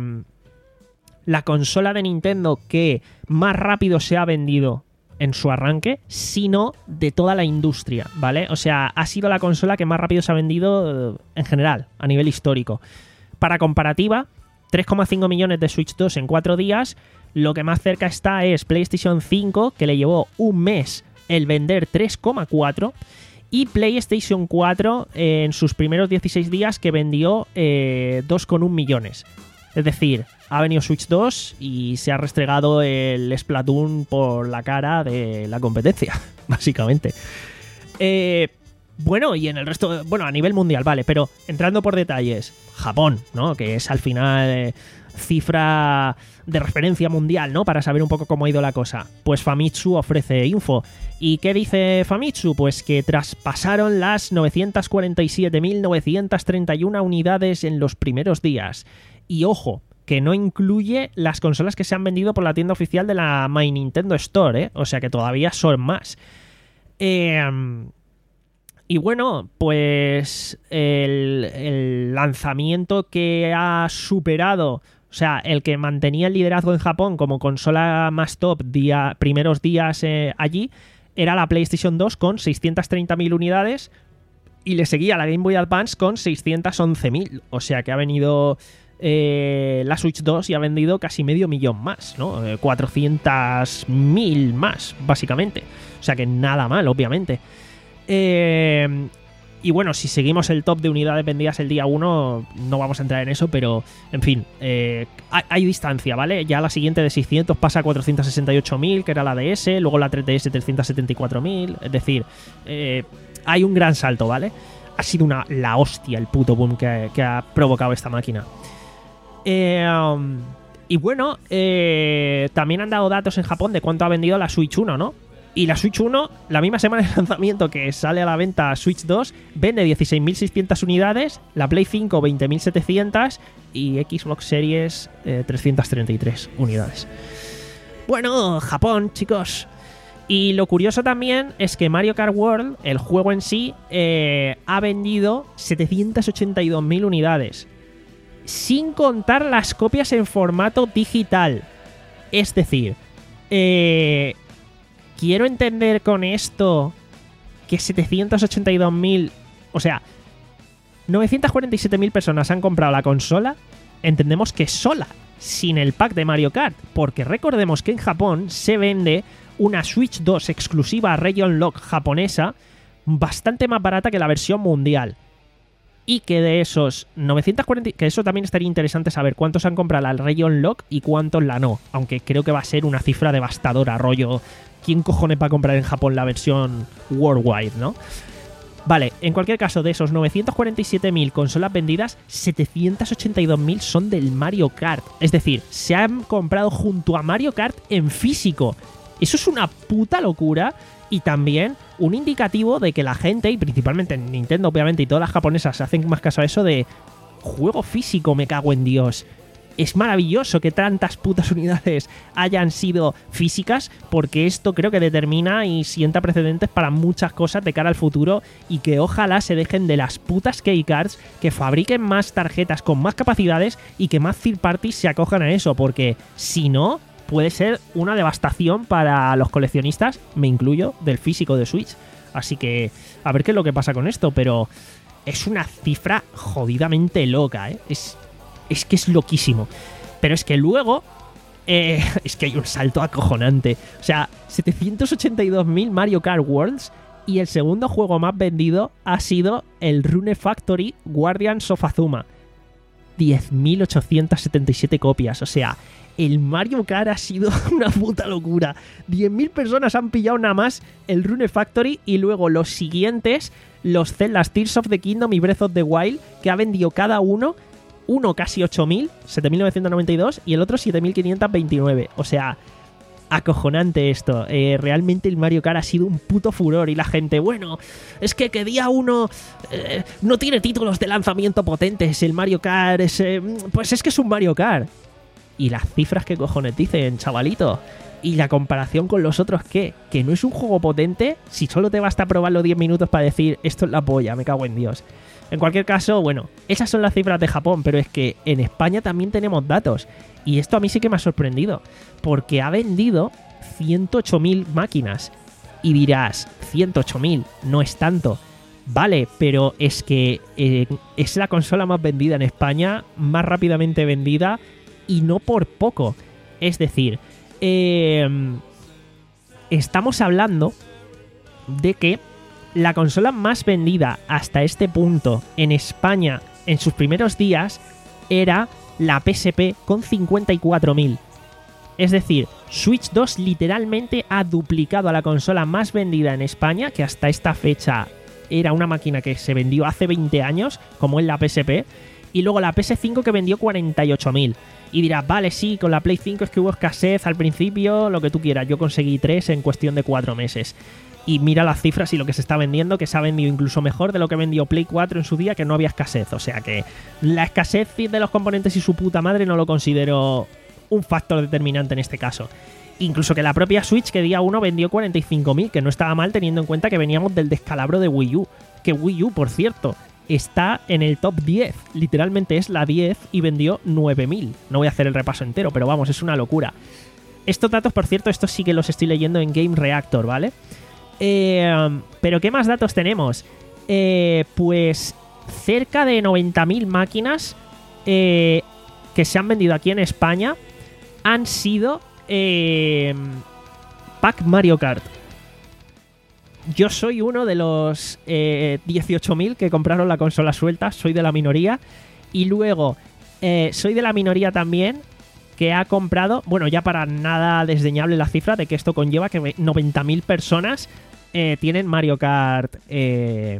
la consola de Nintendo que más rápido se ha vendido en su arranque, sino de toda la industria, ¿vale? O sea, ha sido la consola que más rápido se ha vendido en general, a nivel histórico. Para comparativa, tres coma cinco millones de Switch dos en cuatro días. Lo que más cerca está es PlayStation cinco, que le llevó un mes el vender tres coma cuatro, y PlayStation cuatro eh, en sus primeros dieciséis días, que vendió eh, dos coma uno millones. Es decir, ha venido Switch dos y se ha restregado el Splatoon por la cara de la competencia, básicamente. Eh, bueno, y en el resto, bueno, a nivel mundial, vale, pero entrando por detalles, Japón, ¿no? Que es al final eh, cifra de referencia mundial, ¿no? Para saber un poco cómo ha ido la cosa. Pues Famitsu ofrece info. ¿Y qué dice Famitsu? Pues que traspasaron las novecientas cuarenta y siete mil novecientas treinta y una unidades en los primeros días. Y ojo, que no incluye las consolas que se han vendido por la tienda oficial de la My Nintendo Store, ¿eh? O sea que todavía son más. Eh, y bueno, pues el, el lanzamiento que ha superado, o sea, el que mantenía el liderazgo en Japón como consola más top día, primeros días eh, allí, era la PlayStation dos con seiscientas treinta mil unidades y le seguía la Game Boy Advance con seiscientas once mil. O sea que ha venido eh, la Switch dos y ha vendido casi medio millón más, ¿no? Eh, cuatrocientos mil más, básicamente. O sea que nada mal, obviamente. Eh, y bueno, si seguimos el top de unidades vendidas el día uno, no vamos a entrar en eso, pero en fin, eh, hay, hay distancia, ¿vale? Ya la siguiente de seiscientos pasa a cuatrocientos sesenta y ocho mil, que era la D S, luego la tres D S trescientos setenta y cuatro mil, es decir, eh, hay un gran salto, ¿vale? Ha sido una, la hostia el puto boom que, que ha provocado esta máquina. Eh, um, y bueno, eh, también han dado datos en Japón de cuánto ha vendido la Switch uno, ¿no? Y la Switch uno, la misma semana de lanzamiento que sale a la venta Switch dos, vende dieciséis mil seiscientas unidades, la Play cinco veinte mil setecientas y Xbox Series eh, trescientas treinta y tres unidades. Bueno, Japón, chicos. Y lo curioso también es que Mario Kart World, el juego en sí, eh, ha vendido setecientas ochenta y dos mil unidades, sin contar las copias en formato digital. Es decir, eh... quiero entender con esto que setecientas ochenta y dos mil, o sea, novecientas cuarenta y siete mil personas han comprado la consola, entendemos que sola, sin el pack de Mario Kart, porque recordemos que en Japón se vende una Switch dos exclusiva Region Lock japonesa bastante más barata que la versión mundial. Y que de esos novecientos cuarenta, que eso también estaría interesante saber cuántos han comprado la Region Lock y cuántos la no, aunque creo que va a ser una cifra devastadora, rollo, ¿quién cojones va a comprar en Japón la versión worldwide, no? Vale, en cualquier caso, de esos novecientos cuarenta y siete mil consolas vendidas, setecientas ochenta y dos mil son del Mario Kart. Es decir, se han comprado junto a Mario Kart en físico. Eso es una puta locura. Y también un indicativo de que la gente, y principalmente en Nintendo obviamente y todas las japonesas hacen más caso a eso de juego físico, me cago en Dios. Es maravilloso que tantas putas unidades hayan sido físicas, porque esto creo que determina y sienta precedentes para muchas cosas de cara al futuro, y que ojalá se dejen de las putas keycards, que fabriquen más tarjetas con más capacidades y que más third parties se acojan a eso, porque si no, puede ser una devastación para los coleccionistas, me incluyo, del físico de Switch. Así que a ver qué es lo que pasa con esto, pero es una cifra jodidamente loca, ¿eh? Es, es que es loquísimo. Pero es que luego, eh, es que hay un salto acojonante. O sea, setecientos ochenta y dos mil Mario Kart Worlds, y el segundo juego más vendido ha sido el Rune Factory Guardians of Azuma. diez mil ochocientas setenta y siete copias, o sea, el Mario Kart ha sido una puta locura. diez mil personas han pillado nada más el Rune Factory, y luego los siguientes, los Zelda Tears of the Kingdom y Breath of the Wild, que ha vendido cada uno, uno casi ocho mil, siete mil novecientos noventa y dos, y el otro siete mil quinientos veintinueve. O sea, acojonante esto. Eh, realmente el Mario Kart ha sido un puto furor, y la gente, bueno, es que que día uno eh, no tiene títulos de lanzamiento potentes, el Mario Kart es, eh, pues es que es un Mario Kart. Y las cifras que cojones dicen, chavalito. Y la comparación con los otros, ¿qué? Que no es un juego potente si solo te basta probarlo diez minutos para decir esto es la polla, me cago en Dios. En cualquier caso, bueno, esas son las cifras de Japón, pero es que en España también tenemos datos. Y esto a mí sí que me ha sorprendido, porque ha vendido ciento ocho mil máquinas. Y dirás, ciento ocho mil, no es tanto. Vale, pero es que eh, es la consola más vendida en España, más rápidamente vendida, y no por poco. Es decir, eh, estamos hablando de que la consola más vendida hasta este punto en España en sus primeros días era la P S P con cincuenta y cuatro mil. Es decir, Switch dos literalmente ha duplicado a la consola más vendida en España, que hasta esta fecha era una máquina que se vendió hace veinte años, como es la P S P, Y luego la P S cinco que vendió cuarenta y ocho mil. Y dirás, vale, sí, con la Play cinco es que hubo escasez al principio, lo que tú quieras. Yo conseguí tres en cuestión de cuatro meses. Y mira las cifras y lo que se está vendiendo, que se ha vendido incluso mejor de lo que vendió Play cuatro en su día, que no había escasez. O sea que la escasez de los componentes y su puta madre no lo considero un factor determinante en este caso. Incluso que la propia Switch, que día uno vendió cuarenta y cinco mil, que no estaba mal teniendo en cuenta que veníamos del descalabro de Wii U. Que Wii U, por cierto, está en el top diez. Literalmente es la diez y vendió nueve mil. No voy a hacer el repaso entero, pero vamos, es una locura. Estos datos, por cierto, estos sí que los estoy leyendo en Game Reactor, ¿vale? Eh, pero ¿qué más datos tenemos? Eh, pues cerca de noventa mil máquinas eh, que se han vendido aquí en España han sido eh, Pack Mario Kart. Yo soy uno de los eh, dieciocho mil que compraron la consola suelta, soy de la minoría. Y luego eh, soy de la minoría también que ha comprado, bueno, ya para nada desdeñable la cifra de que esto conlleva que noventa mil personas eh, tienen Mario Kart eh,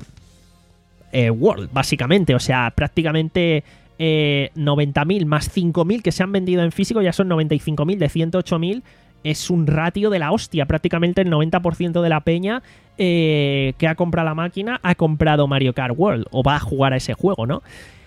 eh, World, básicamente. O sea, prácticamente eh, noventa mil más cinco mil que se han vendido en físico ya son noventa y cinco mil de ciento ocho mil. Es un ratio de la hostia. Prácticamente el noventa por ciento de la peña eh, que ha comprado la máquina ha comprado Mario Kart World o va a jugar a ese juego, ¿no?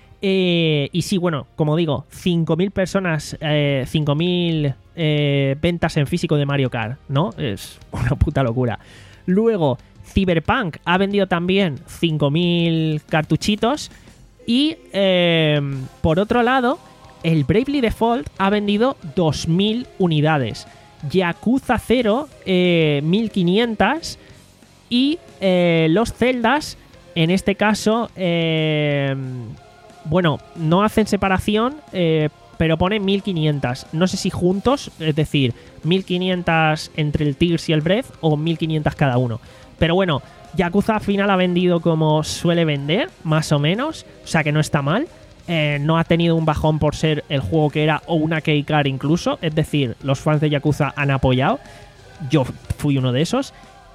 Eh, y sí, bueno, como digo, cinco mil personas, eh, cinco mil eh, ventas en físico de Mario Kart, ¿no? Es una puta locura. Luego, Cyberpunk ha vendido también cinco mil cartuchitos. Y, eh, por otro lado, el Bravely Default ha vendido dos mil unidades. Yakuza cero, eh, mil quinientas. Y eh, los Zeldas, en este caso, eh, bueno, no hacen separación, eh, pero ponen mil quinientas. No sé si juntos, es decir, mil quinientas entre el Tears y el Breath o mil quinientas cada uno. Pero bueno, Yakuza al final ha vendido como suele vender, más o menos, o sea que no está mal. Eh, no ha tenido un bajón por ser el juego que era o una keycard incluso, es decir, los fans de Yakuza han apoyado. Yo fui uno de esos.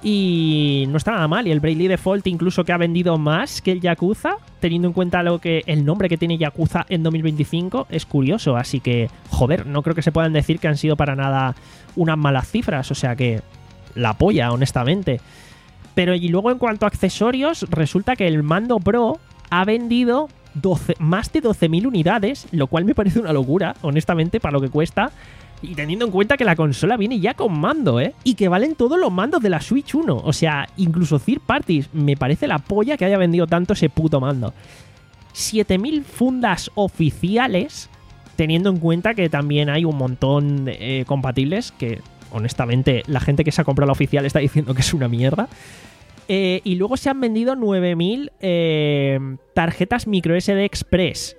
Y no está nada mal. Y el Bravely Default incluso que ha vendido más que el Yakuza, teniendo en cuenta lo que el nombre que tiene Yakuza en dos mil veinticinco, es curioso. Así que, joder, no creo que se puedan decir que han sido para nada unas malas cifras. O sea que la polla, honestamente. Pero y luego en cuanto a accesorios, resulta que el mando Pro ha vendido doce, más de doce mil unidades, lo cual me parece una locura, honestamente, para lo que cuesta. Y teniendo en cuenta que la consola viene ya con mando, ¿eh? Y que valen todos los mandos de la Switch uno. O sea, incluso third parties. Me parece la polla que haya vendido tanto ese puto mando. siete mil fundas oficiales, teniendo en cuenta que también hay un montón de, eh, compatibles, que honestamente la gente que se ha comprado la oficial está diciendo que es una mierda. Eh, y luego se han vendido nueve mil eh, tarjetas microSD Express.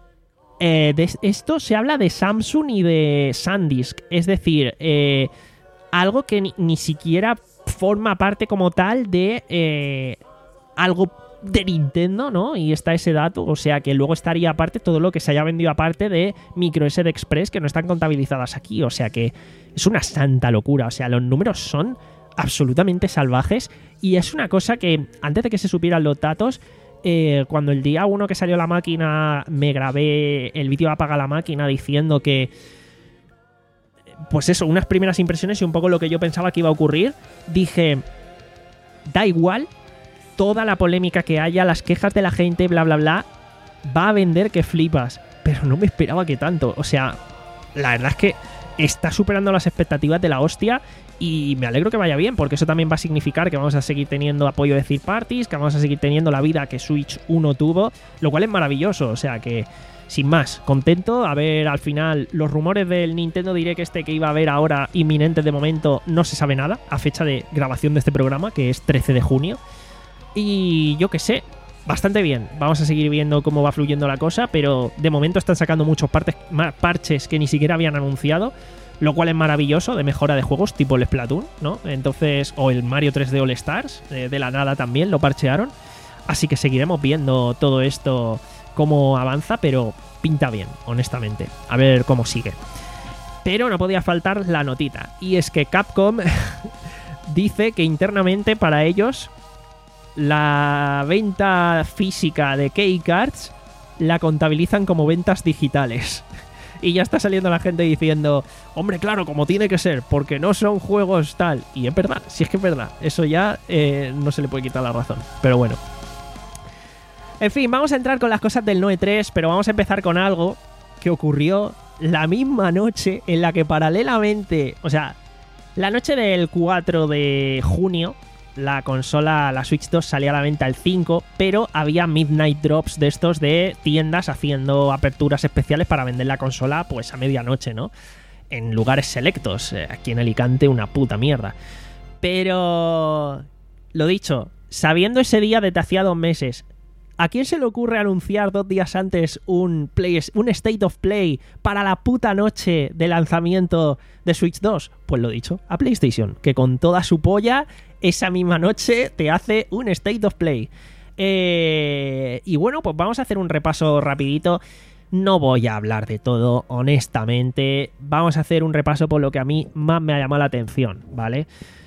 Eh, de esto se habla de Samsung y de SanDisk, es decir, eh, algo que ni, ni siquiera forma parte como tal de eh, algo de Nintendo, ¿no? Y está ese dato, o sea que luego estaría aparte todo lo que se haya vendido aparte de microSD Express que no están contabilizadas aquí, o sea que es una santa locura, o sea, los números son absolutamente salvajes y es una cosa que antes de que se supieran los datos, Eh, cuando el día uno que salió la máquina me grabé el vídeo Apaga la Máquina diciendo que, pues eso, unas primeras impresiones y un poco lo que yo pensaba que iba a ocurrir, dije, da igual toda la polémica que haya, las quejas de la gente, bla bla bla, va a vender que flipas, pero no me esperaba que tanto, o sea, la verdad es que está superando las expectativas de la hostia. Y me alegro que vaya bien, porque eso también va a significar que vamos a seguir teniendo apoyo de third parties, que vamos a seguir teniendo la vida que Switch uno tuvo, lo cual es maravilloso. O sea que, sin más, contento. A ver, al final, los rumores del Nintendo Direct este que iba a haber ahora inminente de momento, no se sabe nada, a fecha de grabación de este programa, que es trece de junio. Y yo qué sé, bastante bien. Vamos a seguir viendo cómo va fluyendo la cosa, pero de momento están sacando muchos partes, parches que ni siquiera habían anunciado, lo cual es maravilloso, de mejora de juegos tipo el Splatoon, ¿no? Entonces, o el Mario tres D All Stars, eh, de la nada también lo parchearon. Así que seguiremos viendo todo esto cómo avanza, pero pinta bien, honestamente. A ver cómo sigue. Pero no podía faltar la notita, y es que Capcom dice que internamente para ellos la venta física de keycards la contabilizan como ventas digitales. Y ya está saliendo la gente diciendo, hombre, claro, como tiene que ser, porque no son juegos tal. Y es verdad, si es que es verdad. Eso ya eh, no se le puede quitar la razón. Pero bueno. En fin, vamos a entrar con las cosas del Noe tres, pero vamos a empezar con algo que ocurrió la misma noche en la que paralelamente, o sea, la noche del cuatro de junio, la consola, la Switch dos salía a la venta el cinco, pero había midnight drops de estos de tiendas haciendo aperturas especiales para vender la consola pues a medianoche, ¿no? En lugares selectos, aquí en Alicante una puta mierda. Pero, lo dicho, sabiendo ese día desde hacía dos meses, ¿a quién se le ocurre anunciar dos días antes un, play, un State of Play para la puta noche de lanzamiento de Switch dos? Pues lo dicho, a PlayStation, que con toda su polla, esa misma noche te hace un State of Play. Eh, y bueno, pues vamos a hacer un repaso rapidito. No voy a hablar de todo, honestamente. Vamos a hacer un repaso por lo que a mí más me ha llamado la atención, ¿vale?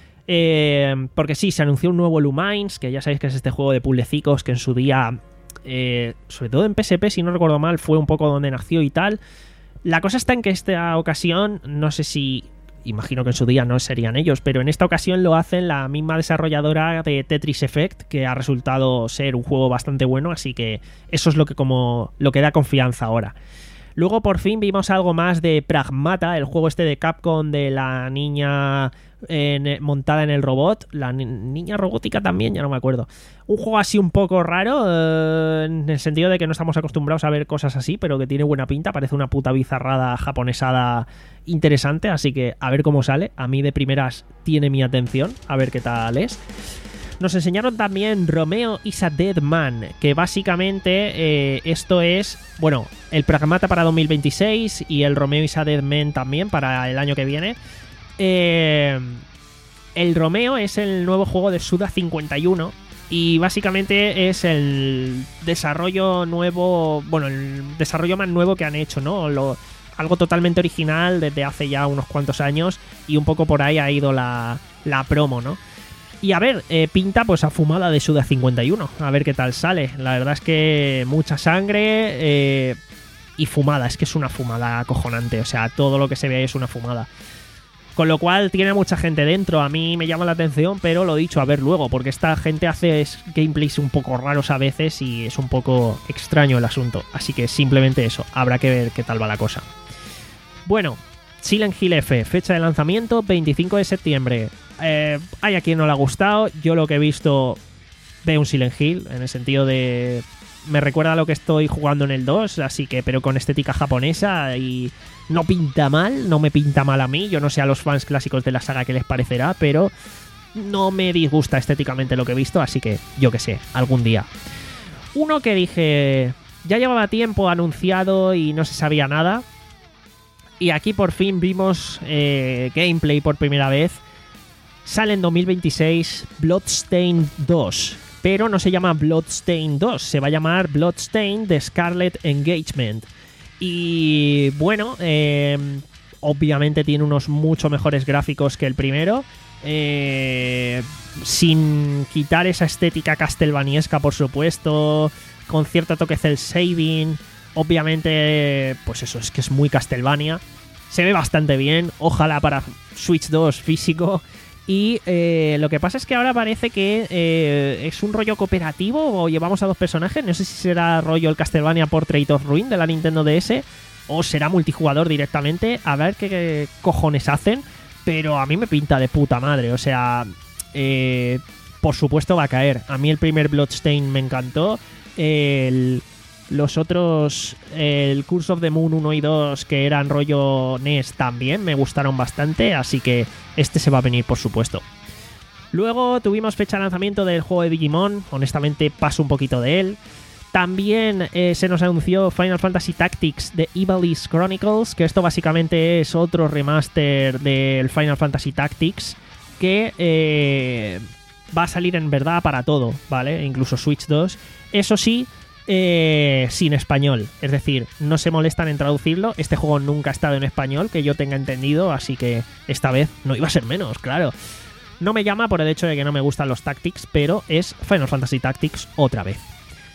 Eh, porque sí, se anunció un nuevo Lumines, que ya sabéis que es este juego de puzzlecicos que en su día, eh, sobre todo en P S P, si no recuerdo mal, fue un poco donde nació y tal. La cosa está en que esta ocasión, no sé si, imagino que en su día no serían ellos, pero en esta ocasión lo hacen la misma desarrolladora de Tetris Effect, que ha resultado ser un juego bastante bueno, así que eso es lo que, como, lo que da confianza ahora. Luego por fin vimos algo más de Pragmata, el juego este de Capcom de la niña en, montada en el robot, la ni- niña robótica también, ya no me acuerdo. Un juego así un poco raro, eh, en el sentido de que no estamos acostumbrados a ver cosas así, pero que tiene buena pinta, parece una puta bizarrada japonesada interesante, así que a ver cómo sale. A mí de primeras tiene mi atención, a ver qué tal es. Nos enseñaron también Romeo is a Dead Man, que básicamente eh, esto es, bueno, el Pragmata para dos mil veintiséis y el Romeo is a Dead Man también para el año que viene. Eh, el Romeo es el nuevo juego de Suda cincuenta y uno y básicamente es el desarrollo nuevo, bueno, el desarrollo más nuevo que han hecho, ¿no? Lo, algo totalmente original desde hace ya unos cuantos años y un poco por ahí ha ido la, la promo, ¿no? Y a ver, eh, pinta pues a fumada de Suda cincuenta y uno. A ver qué tal sale. La verdad es que mucha sangre eh, y fumada. Es que es una fumada acojonante. O sea, todo lo que se ve ahí es una fumada. Con lo cual tiene mucha gente dentro. A mí me llama la atención, pero lo dicho, a ver luego. Porque esta gente hace gameplays un poco raros a veces y es un poco extraño el asunto. Así que simplemente eso. Habrá que ver qué tal va la cosa. Bueno, Silent Hill F. Fecha de lanzamiento veinticinco de septiembre. Eh, hay a quien no le ha gustado. Yo lo que he visto veo un Silent Hill, en el sentido de me recuerda a lo que estoy jugando en el dos, así que, pero con estética japonesa, y no pinta mal, no me pinta mal a mí. Yo no sé a los fans clásicos de la saga qué les parecerá, pero no me disgusta estéticamente lo que he visto, así que yo que sé, algún día. Uno que dije, ya llevaba tiempo anunciado y no se sabía nada, y aquí por fin vimos eh, gameplay por primera vez. Sale en dos mil veintiséis Bloodstained dos, pero no se llama Bloodstained dos, se va a llamar Bloodstained The Scarlet Engagement. Y bueno, eh, obviamente tiene unos mucho mejores gráficos que el primero, eh, sin quitar esa estética castlevaniesca, por supuesto, con cierto toque cel shading. Obviamente, pues eso, es que es muy Castlevania. Se ve bastante bien, ojalá para Switch dos físico. Y eh, lo que pasa es que ahora parece que eh, es un rollo cooperativo o llevamos a dos personajes. No sé si será rollo el Castlevania Portrait of Ruin de la Nintendo D S o será multijugador directamente. A ver qué, qué cojones hacen. Pero a mí me pinta de puta madre. O sea, eh, por supuesto va a caer. A mí el primer Bloodstain me encantó. El... Los otros, el Curse of the Moon uno y dos, que eran rollo N E S, también me gustaron bastante, así que este se va a venir, por supuesto. Luego tuvimos fecha de lanzamiento del juego de Digimon, honestamente paso un poquito de él. También eh, se nos anunció Final Fantasy Tactics de Ivalice Chronicles, que esto básicamente es otro remaster del Final Fantasy Tactics, que eh, va a salir en verdad para todo, ¿vale? Incluso Switch dos. Eso sí, Eh, sin español, es decir, no se molestan en traducirlo. Este juego nunca ha estado en español, que yo tenga entendido, así que esta vez no iba a ser menos, claro. No me llama por el hecho de que no me gustan los Tactics, pero es Final Fantasy Tactics otra vez.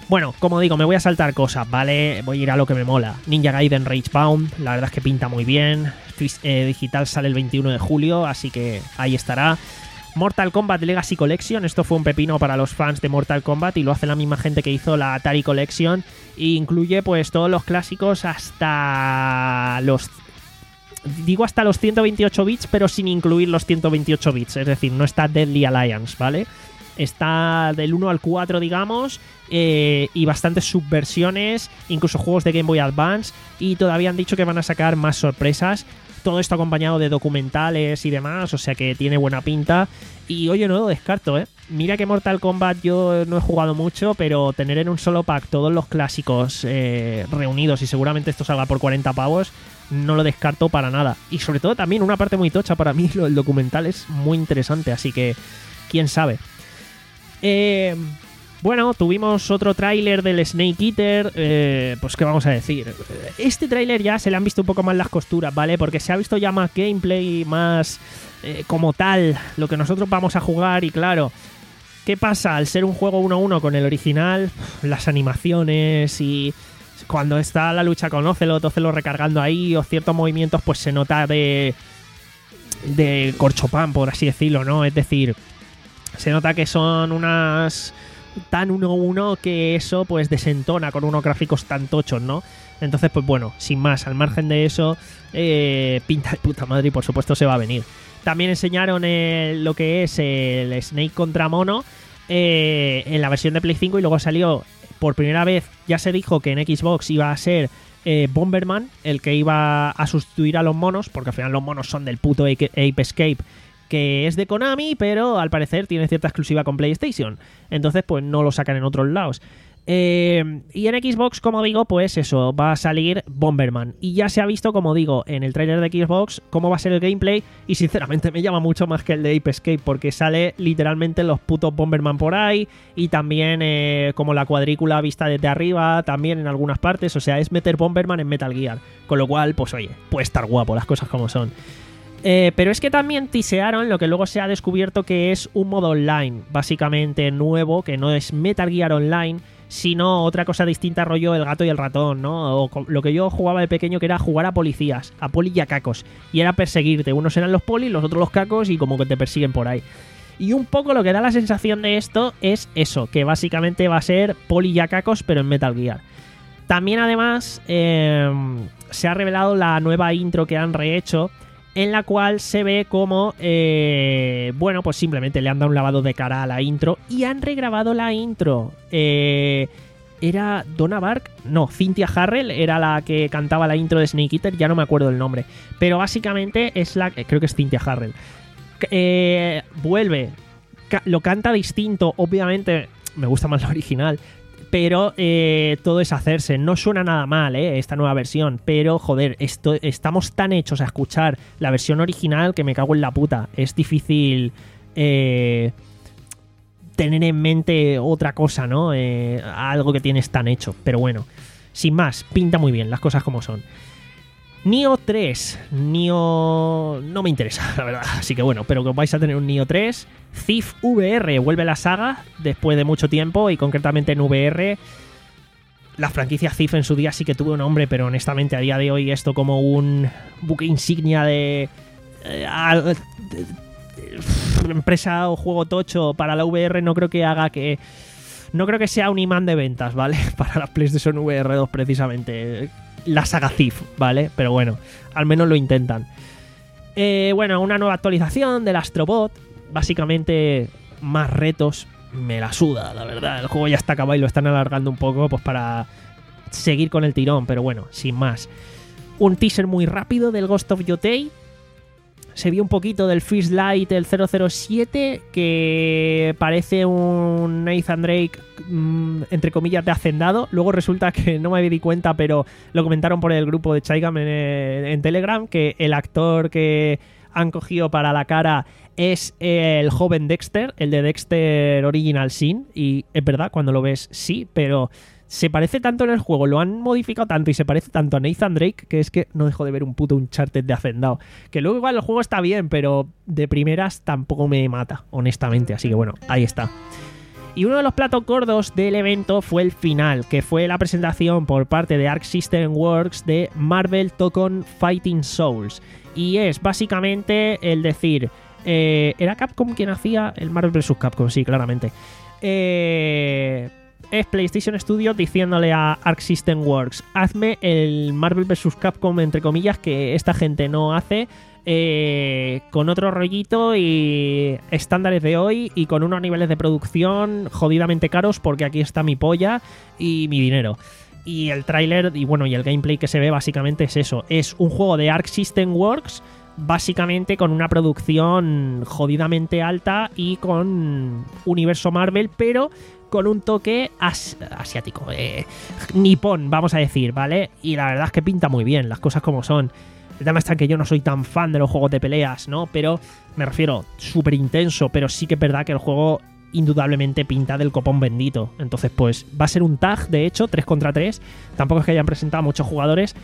Bueno, como digo, me voy a saltar cosas, ¿vale? Voy a ir a lo que me mola. Ninja Gaiden Ragebound, la verdad es que pinta muy bien. Eh, digital sale el veintiuno de julio, así que ahí estará. Mortal Kombat Legacy Collection, esto fue un pepino para los fans de Mortal Kombat y lo hace la misma gente que hizo la Atari Collection. E incluye pues todos los clásicos hasta los... Digo hasta los ciento veintiocho bits, pero sin incluir los ciento veintiocho bits. Es decir, no está Deadly Alliance, ¿vale? Está del uno al cuatro, digamos, eh, y bastantes subversiones, incluso juegos de Game Boy Advance, y todavía han dicho que van a sacar más sorpresas. Todo esto acompañado de documentales y demás, o sea que tiene buena pinta. Y oye, no lo descarto, ¿eh? Mira que Mortal Kombat yo no he jugado mucho, pero tener en un solo pack todos los clásicos eh, reunidos, y seguramente esto salga por cuarenta pavos, no lo descarto para nada. Y sobre todo también una parte muy tocha para mí, lo del documental es muy interesante, así que quién sabe. Eh, bueno, tuvimos otro tráiler del Snake Eater, eh, pues qué vamos a decir. Este tráiler ya se le han visto un poco más las costuras, ¿vale? Porque se ha visto ya más gameplay, más eh, como tal, lo que nosotros vamos a jugar. Y claro, ¿qué pasa? Al ser un juego uno a uno con el original, las animaciones y cuando está la lucha con Ocelot, Ocelot recargando ahí, o ciertos movimientos, pues se nota de, de corchopán, por así decirlo, ¿no? Es decir, se nota que son unas tan uno a uno que eso pues desentona con unos gráficos tan tochos, ¿no? Entonces, pues bueno, sin más, al margen de eso, eh, pinta de puta madre y por supuesto se va a venir. También enseñaron el, lo que es el Snake contra Mono eh, en la versión de Play cinco, y luego salió por primera vez, ya se dijo que en Xbox iba a ser eh, Bomberman el que iba a sustituir a los monos, porque al final los monos son del puto Ape Escape, que es de Konami, pero al parecer tiene cierta exclusiva con PlayStation. Entonces, pues no lo sacan en otros lados. Eh, y en Xbox, como digo, pues eso, va a salir Bomberman. Y ya se ha visto, como digo, en el trailer de Xbox cómo va a ser el gameplay. Y sinceramente me llama mucho más que el de Ape Escape, porque sale literalmente los putos Bomberman por ahí. Y también eh, como la cuadrícula vista desde arriba, también en algunas partes. O sea, es meter Bomberman en Metal Gear. Con lo cual, pues oye, puede estar guapo, las cosas como son. Eh, pero es que también tisearon lo que luego se ha descubierto que es un modo online, básicamente nuevo, que no es Metal Gear Online, sino otra cosa distinta, rollo el gato y el ratón, ¿no? O lo que yo jugaba de pequeño, que era jugar a policías, a poli y a cacos, y era perseguirte. Unos eran los polis, los otros los cacos, y como que te persiguen por ahí. Y un poco lo que da la sensación de esto es eso, que básicamente va a ser poli y a cacos, pero en Metal Gear. También además eh, se ha revelado la nueva intro que han rehecho, en la cual se ve como, eh, bueno, pues simplemente le han dado un lavado de cara a la intro y han regrabado la intro. Eh, ¿Era Donna Bark? No, Cynthia Harrell era la que cantaba la intro de Snake Eater, ya no me acuerdo el nombre. Pero básicamente es la... creo que es Cynthia Harrell. Eh, vuelve, ca- lo canta distinto, obviamente me gusta más la original. Pero eh, todo es hacerse. No suena nada mal, eh, esta nueva versión. Pero, joder, esto, estamos tan hechos a escuchar la versión original que me cago en la puta. Es difícil eh, tener en mente otra cosa, ¿no? Eh, algo que tienes tan hecho. Pero bueno, sin más, pinta muy bien, las cosas como son. Nioh tres. Nioh... no me interesa, la verdad. Así que bueno, pero que vais a tener un Nioh tres. Thief V R. Vuelve la saga después de mucho tiempo, y concretamente en V R. La franquicia Thief en su día sí que tuvo un nombre, pero honestamente a día de hoy esto como un buque insignia de... Eh, a, de, de, de empresa o juego tocho para la V R no creo que haga que... No creo que sea un imán de ventas, ¿vale? Para la PlayStation V R dos precisamente. La saga Thief, ¿vale? Pero bueno, al menos lo intentan. Eh, bueno, una nueva actualización del Astrobot. Básicamente, más retos. Me la suda, la verdad. El juego ya está acabado y lo están alargando un poco, pues para seguir con el tirón. Pero bueno, sin más. Un teaser muy rápido del Ghost of Yotei. Se vio un poquito del First Light, el cero cero siete, que parece un Nathan Drake, mmm, entre comillas, de hacendado. Luego resulta que no me di cuenta, pero lo comentaron por el grupo de Chaigam en, en Telegram, que el actor que han cogido para la cara es el joven Dexter, el de Dexter Original Sin. Y es verdad, cuando lo ves, sí, pero... se parece tanto en el juego, lo han modificado tanto y se parece tanto a Nathan Drake que es que no dejo de ver un puto Uncharted de hacendado. Que luego igual el juego está bien, pero de primeras tampoco me mata, honestamente. Así que bueno, ahí está. Y uno de los platos gordos del evento fue el final, que fue la presentación por parte de Arc System Works de Marvel Tekken Fighting Souls. Y es básicamente el decir... Eh, ¿Era Capcom quien hacía el Marvel versus. Capcom? Sí, claramente. Eh... Es PlayStation Studios diciéndole a Arc System Works: hazme el Marvel versus. Capcom, entre comillas, que esta gente no hace, eh, con otro rollito y estándares de hoy y con unos niveles de producción jodidamente caros, porque aquí está mi polla y mi dinero. Y el tráiler y bueno, y el gameplay que se ve básicamente es eso. Es un juego de Arc System Works, básicamente con una producción jodidamente alta y con universo Marvel, pero con un toque as- asiático, eh, nipón, vamos a decir, ¿vale? Y la verdad es que pinta muy bien, las cosas como son. El tema está que yo no soy tan fan de los juegos de peleas, ¿no? Pero me refiero, súper intenso, pero sí que es verdad que el juego indudablemente pinta del copón bendito. Entonces, pues, va a ser un tag, de hecho, tres contra tres. Tampoco es que hayan presentado muchos jugadores,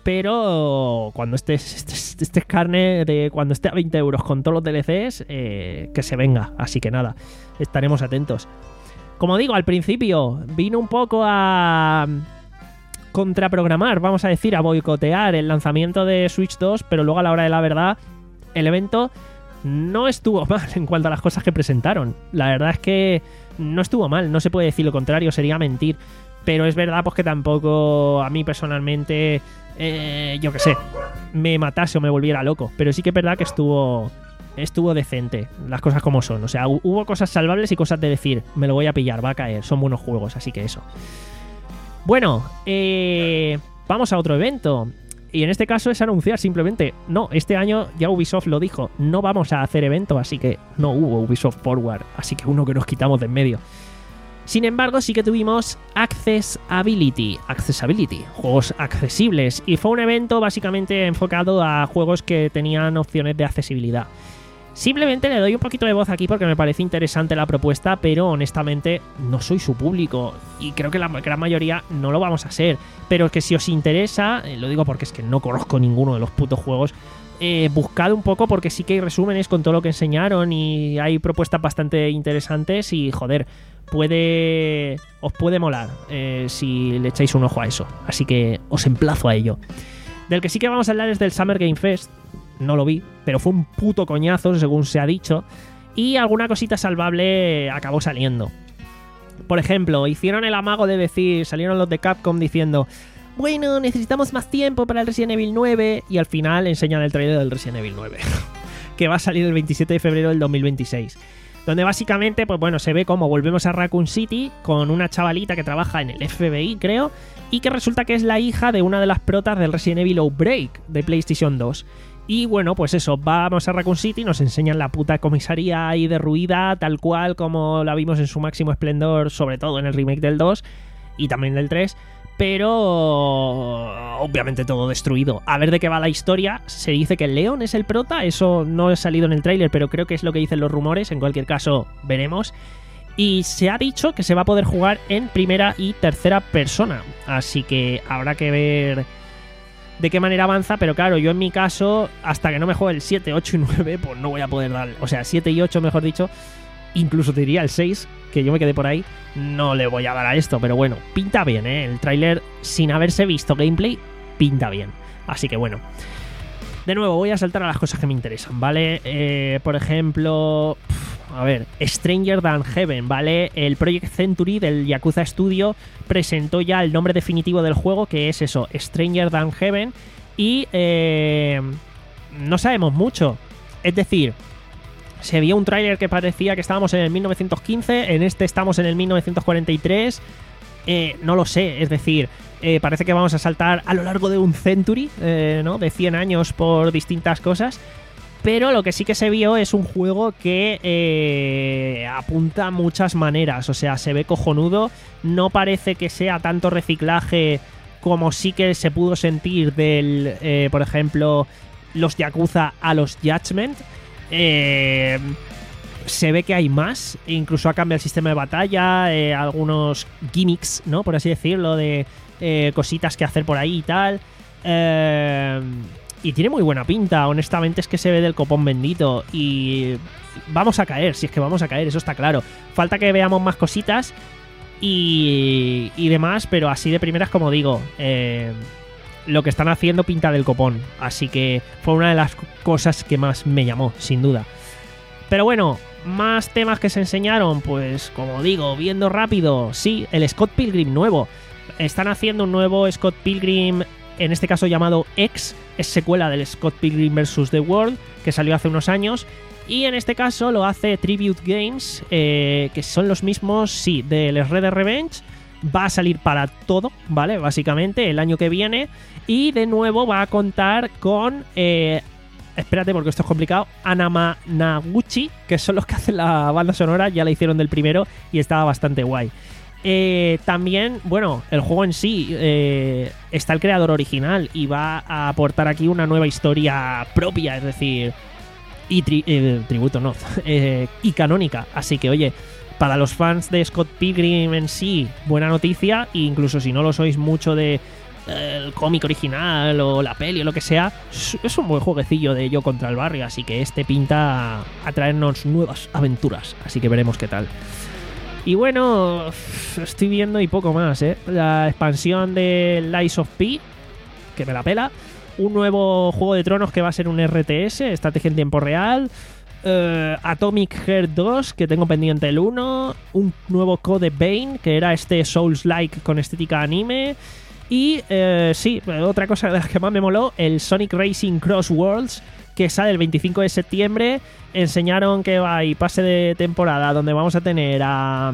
pero cuando esté, este, este carne de cuando esté a veinte euros con todos los D L Cs, eh, que se venga. Así que nada, estaremos atentos. Como digo, al principio vino un poco a contraprogramar, vamos a decir, a boicotear el lanzamiento de Switch dos, pero luego a la hora de la verdad, el evento no estuvo mal en cuanto a las cosas que presentaron. La verdad es que no estuvo mal, no se puede decir lo contrario, sería mentir. Pero es verdad pues que tampoco a mí personalmente, eh, yo qué sé, me matase o me volviera loco. Pero sí que es verdad que estuvo... Estuvo decente, las cosas como son. O sea, hubo cosas salvables y cosas de decir, me lo voy a pillar, va a caer, son buenos juegos, así que eso. Bueno, eh, vamos a otro evento. Y en este caso es anunciar simplemente, no, este año ya Ubisoft lo dijo, no vamos a hacer evento, así que no hubo Ubisoft Forward, así que uno que nos quitamos de en medio. Sin embargo, sí que tuvimos Accessibility, Accessibility, juegos accesibles, y fue un evento básicamente enfocado a juegos que tenían opciones de accesibilidad. Simplemente le doy un poquito de voz aquí porque me parece interesante la propuesta, pero honestamente no soy su público y creo que la gran mayoría no lo vamos a ser. Pero que si os interesa, eh, lo digo porque es que no conozco ninguno de los putos juegos, eh, buscad un poco porque sí que hay resúmenes con todo lo que enseñaron y hay propuestas bastante interesantes y joder, puede os puede molar eh, si le echáis un ojo a eso. Así que os emplazo a ello. Del que sí que vamos a hablar es del Summer Game Fest. No lo vi, pero fue un puto coñazo, según se ha dicho, y alguna cosita salvable acabó saliendo. Por ejemplo, hicieron el amago de decir, salieron los de Capcom diciendo, bueno, necesitamos más tiempo para el Resident Evil nueve, y al final enseñan el trailer del Resident Evil nueve, que va a salir el veintisiete de febrero del dos mil veintiséis. Donde básicamente, pues bueno, se ve como volvemos a Raccoon City con una chavalita que trabaja en el F B I, creo, y que resulta que es la hija de una de las protas del Resident Evil Outbreak de PlayStation dos. Y bueno, pues eso, vamos a Raccoon City, nos enseñan la puta comisaría ahí derruida, tal cual como la vimos en su máximo esplendor, sobre todo en el remake del dos y también del tres, pero obviamente todo destruido. A ver de qué va la historia. Se dice que Leon es el prota, eso no ha salido en el tráiler, pero creo que es lo que dicen los rumores, en cualquier caso veremos. Y se ha dicho que se va a poder jugar en primera y tercera persona, así que habrá que ver de qué manera avanza, pero claro, yo en mi caso, hasta que no me juegue el siete, ocho y nueve, pues no voy a poder dar, o sea, siete y ocho mejor dicho, incluso te diría el seis, que yo me quedé por ahí, no le voy a dar a esto, pero bueno, pinta bien, ¿eh? El tráiler, sin haberse visto gameplay, pinta bien, así que bueno. De nuevo, voy a saltar a las cosas que me interesan, ¿vale? Eh, por ejemplo, a ver, Stranger Than Heaven, ¿vale? El Project Century del Yakuza Studio presentó ya el nombre definitivo del juego, que es eso, Stranger Than Heaven, y eh, no sabemos mucho. Es decir, se vio un tráiler que parecía que estábamos en el mil novecientos quince, en este estamos en el mil novecientos cuarenta y tres, eh, no lo sé, es decir, eh, parece que vamos a saltar a lo largo de un century, eh, ¿no? De cien años por distintas cosas. Pero lo que sí que se vio es un juego que eh, apunta a muchas maneras. O sea, se ve cojonudo. No parece que sea tanto reciclaje como sí que se pudo sentir del, eh, por ejemplo, los Yakuza a los Judgment. Eh, se ve que hay más. Incluso ha cambiado el sistema de batalla. Eh, algunos gimmicks, ¿no? Por así decirlo, de eh, cositas que hacer por ahí y tal. Eh... Y tiene muy buena pinta, honestamente es que se ve del copón bendito. Y vamos a caer, si es que vamos a caer, eso está claro. Falta que veamos más cositas y, y demás, pero así de primeras, como digo, eh, lo que están haciendo pinta del copón. Así que fue una de las cosas que más me llamó, sin duda. Pero bueno, más temas que se enseñaron, pues como digo, viendo rápido, sí, el Scott Pilgrim nuevo. Están haciendo un nuevo Scott Pilgrim, en este caso llamado X, es secuela del Scott Pilgrim versus. The World, que salió hace unos años, y en este caso lo hace Tribute Games, eh, que son los mismos, sí, del Red Dead Revenge. Va a salir para todo, ¿vale? Básicamente, el año que viene, y de nuevo va a contar con... Eh, espérate, porque esto es complicado. Anamanaguchi, que son los que hacen la banda sonora, ya la hicieron del primero y estaba bastante guay. Eh, también, bueno, el juego en sí, eh, está el creador original y va a aportar aquí una nueva historia propia, es decir, y tri eh, tributo, no, eh, y canónica. Así que, oye, para los fans de Scott Pilgrim en sí, buena noticia, e incluso si no lo sois mucho de eh, el cómic original o la peli o lo que sea, es un buen jueguecillo de Yo contra el barrio, así que este pinta a traernos nuevas aventuras, así que veremos qué tal. Y bueno, estoy viendo y poco más, ¿eh? La expansión de Lies of P, que me la pela. Un nuevo Juego de Tronos que va a ser un R T S, estrategia en tiempo real. Uh, Atomic Heart dos, que tengo pendiente el uno. Un nuevo Code Vein, que era este Souls-like con estética anime. Y uh, sí, otra cosa de las que más me moló, el Sonic Racing Cross Worlds, que sale el veinticinco de septiembre. Enseñaron que va y pase de temporada donde vamos a tener a,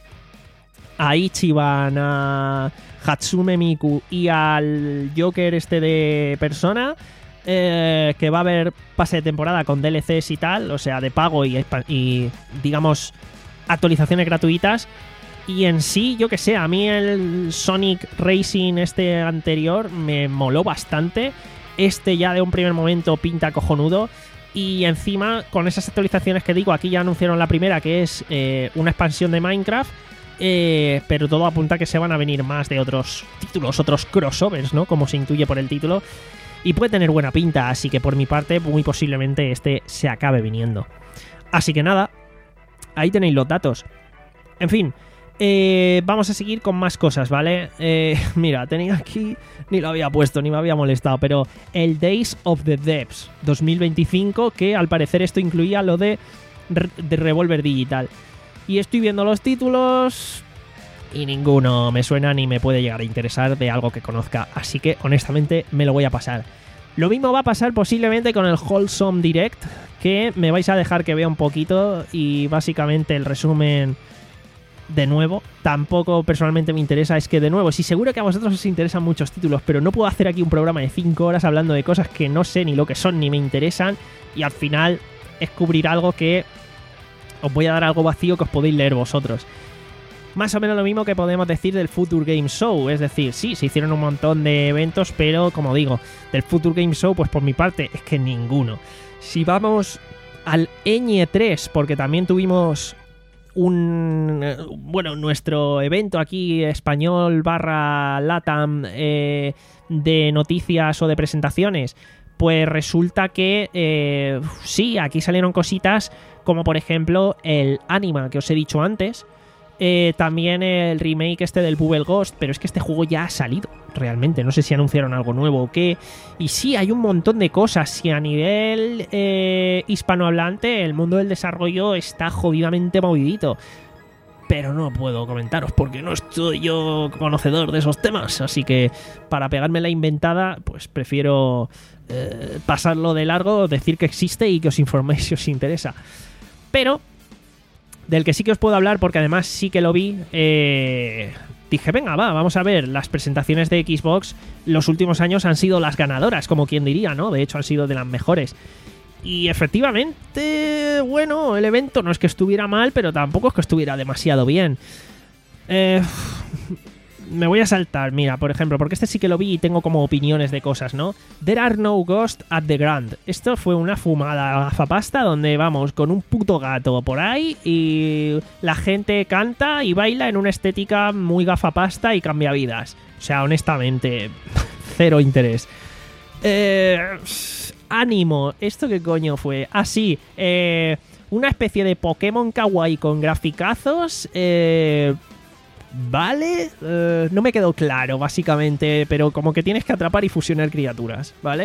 a Ichiban, a Hatsume Miku y al Joker este de Persona, eh, que va a haber pase de temporada con D L Cs y tal, o sea, de pago y, y digamos, actualizaciones gratuitas. Y en sí, yo que sé, a mí el Sonic Racing este anterior me moló bastante. Este ya de un primer momento pinta cojonudo. Y encima, con esas actualizaciones que digo, aquí ya anunciaron la primera, que es eh, una expansión de Minecraft, eh, pero todo apunta a que se van a venir más de otros títulos, otros crossovers, ¿no? Como se intuye por el título. Y puede tener buena pinta, así que por mi parte, muy posiblemente este se acabe viniendo. Así que nada, ahí tenéis los datos. En fin, eh, vamos a seguir con más cosas, ¿vale? Eh, mira, tenía aquí... Ni lo había puesto, ni me había molestado, pero el Days of the Devs dos mil veinticinco, que al parecer esto incluía lo de, de Revolver Digital. Y estoy viendo los títulos y ninguno me suena ni me puede llegar a interesar de algo que conozca, así que honestamente me lo voy a pasar. Lo mismo va a pasar posiblemente con el Wholesome Direct, que me vais a dejar que vea un poquito y básicamente el resumen... De nuevo, tampoco personalmente me interesa. Es que de nuevo, sí, seguro que a vosotros os interesan muchos títulos, pero no puedo hacer aquí un programa de cinco horas hablando de cosas que no sé ni lo que son ni me interesan, y al final es cubrir algo que os voy a dar algo vacío que os podéis leer vosotros. Más o menos lo mismo que podemos decir del Future Game Show, es decir, sí, se hicieron un montón de eventos, pero como digo, del Future Game Show, pues por mi parte es que ninguno. Si vamos al Ñ tres, porque también tuvimos un... bueno, nuestro evento aquí español barra Latam eh, de noticias o de presentaciones, pues resulta que eh, sí, aquí salieron cositas como por ejemplo el Anima que os he dicho antes, eh, también el remake este del Bubble Ghost, pero es que este juego ya ha salido realmente, no sé si anunciaron algo nuevo o qué, y sí, hay un montón de cosas, y a nivel eh, hispanohablante el mundo del desarrollo está jodidamente movidito, pero no puedo comentaros porque no estoy yo conocedor de esos temas, así que para pegarme la inventada pues prefiero eh, pasarlo de largo, decir que existe y que os informéis si os interesa. Pero del que sí que os puedo hablar, porque además sí que lo vi, eh, dije, venga, va, vamos a ver, las presentaciones de Xbox los últimos años han sido las ganadoras, como quien diría, ¿no? De hecho han sido de las mejores. Y efectivamente, bueno, el evento no es que estuviera mal, pero tampoco es que estuviera demasiado bien. Eh, me voy a saltar, mira, por ejemplo, porque este sí que lo vi y tengo como opiniones de cosas, ¿no? There are no ghosts at the Grand. Esto fue una fumada gafapasta donde vamos con un puto gato por ahí y la gente canta y baila en una estética muy gafapasta y cambia vidas. O sea, honestamente, cero interés. Eh, ánimo, ¿esto qué coño fue? Ah, sí, eh, una especie de Pokémon Kawaii con graficazos. Eh, vale, eh, no me quedó claro, básicamente, pero como que tienes que atrapar y fusionar criaturas, ¿vale?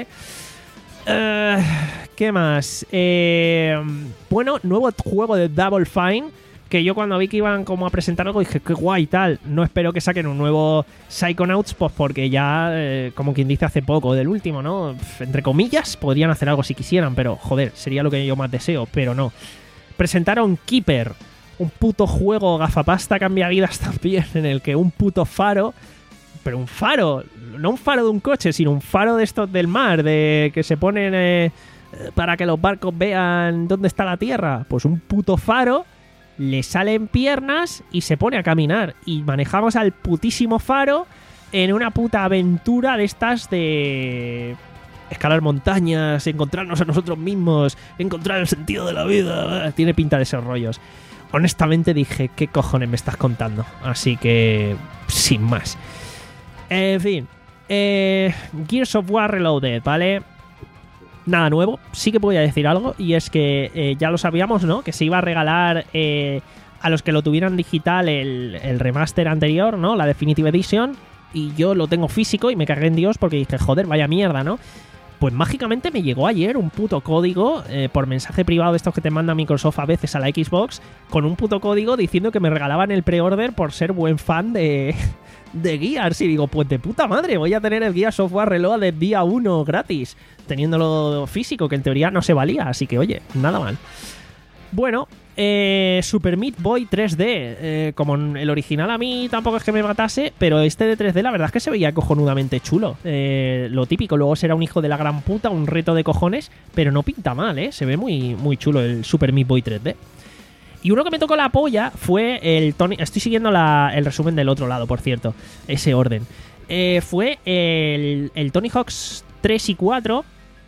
Eh, ¿Qué más? Eh, bueno, nuevo juego de Double Fine. Que yo cuando vi que iban como a presentar algo dije, qué guay y tal. No espero que saquen un nuevo Psychonauts, pues porque ya, eh, como quien dice, hace poco del último, ¿no? Pff, entre comillas, podrían hacer algo si quisieran, pero joder, sería lo que yo más deseo, pero no. Presentaron Keeper, un puto juego gafapasta cambia vidas también, en el que un puto faro, pero un faro, no un faro de un coche, sino un faro de estos del mar, de que se ponen eh, para que los barcos vean dónde está la tierra. Pues un puto faro. Le salen piernas y se pone a caminar. Y manejamos al putísimo faro en una puta aventura de estas de escalar montañas, encontrarnos a nosotros mismos, encontrar el sentido de la vida. Tiene pinta de esos rollos. Honestamente dije, ¿qué cojones me estás contando? Así que, sin más. En fin. Eh, Gears of War Reloaded, ¿vale? Nada nuevo, sí que voy a decir algo, y es que eh, ya lo sabíamos, ¿no? Que se iba a regalar eh, a los que lo tuvieran digital el, el remaster anterior, ¿no? La Definitive Edition, y yo lo tengo físico y me cagué en Dios porque dije, joder, vaya mierda, ¿no? Pues mágicamente me llegó ayer un puto código eh, por mensaje privado de estos que te manda Microsoft a veces a la Xbox, con un puto código diciendo que me regalaban el pre-order por ser buen fan de... de Gears, y digo, pues de puta madre, voy a tener el Gears of War Reloaded día uno gratis, teniéndolo físico, que en teoría no se valía, así que oye, nada mal. Bueno, eh, Super Meat Boy tres D, eh, como el original a mí tampoco es que me matase, pero este de tres D la verdad es que se veía cojonudamente chulo, eh, lo típico, luego será un hijo de la gran puta, un reto de cojones, pero no pinta mal, eh, se ve muy, muy chulo el Super Meat Boy tres D. Y uno que me tocó la polla fue el Tony... Estoy siguiendo la, el resumen del otro lado, por cierto. Ese orden. Eh, fue el, el Tony Hawk's tres y cuatro.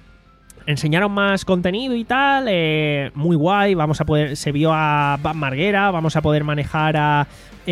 Enseñaron más contenido y tal. Eh, muy guay. Vamos a poder... Se vio a Bam Margera. Vamos a poder manejar a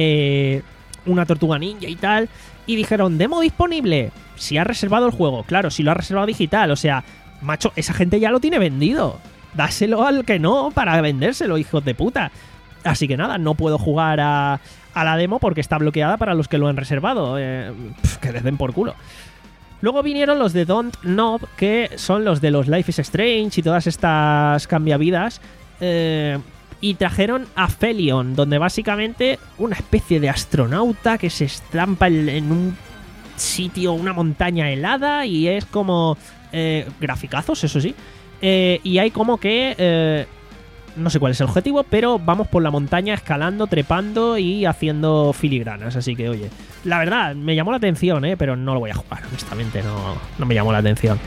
eh, una tortuga ninja y tal. Y dijeron, demo disponible. Si ha reservado el juego. Claro, si lo ha reservado digital. O sea, macho, esa gente ya lo tiene vendido. Dáselo al que no para vendérselo, hijos de puta. Así que nada, no puedo jugar a, a la demo porque está bloqueada para los que lo han reservado. Eh, pf, que les den por culo. Luego vinieron los de Don't Knob, que son los de los Life is Strange y todas estas cambiavidas. Eh, y trajeron a Felion, donde básicamente una especie de astronauta que se estampa en un sitio, una montaña helada, y es como eh, graficazos, eso sí. Eh, y hay como que eh, no sé cuál es el objetivo, pero vamos por la montaña escalando, trepando y haciendo filigranas. Así que oye, la verdad me llamó la atención, eh, pero no lo voy a jugar, honestamente no, no me llamó la atención.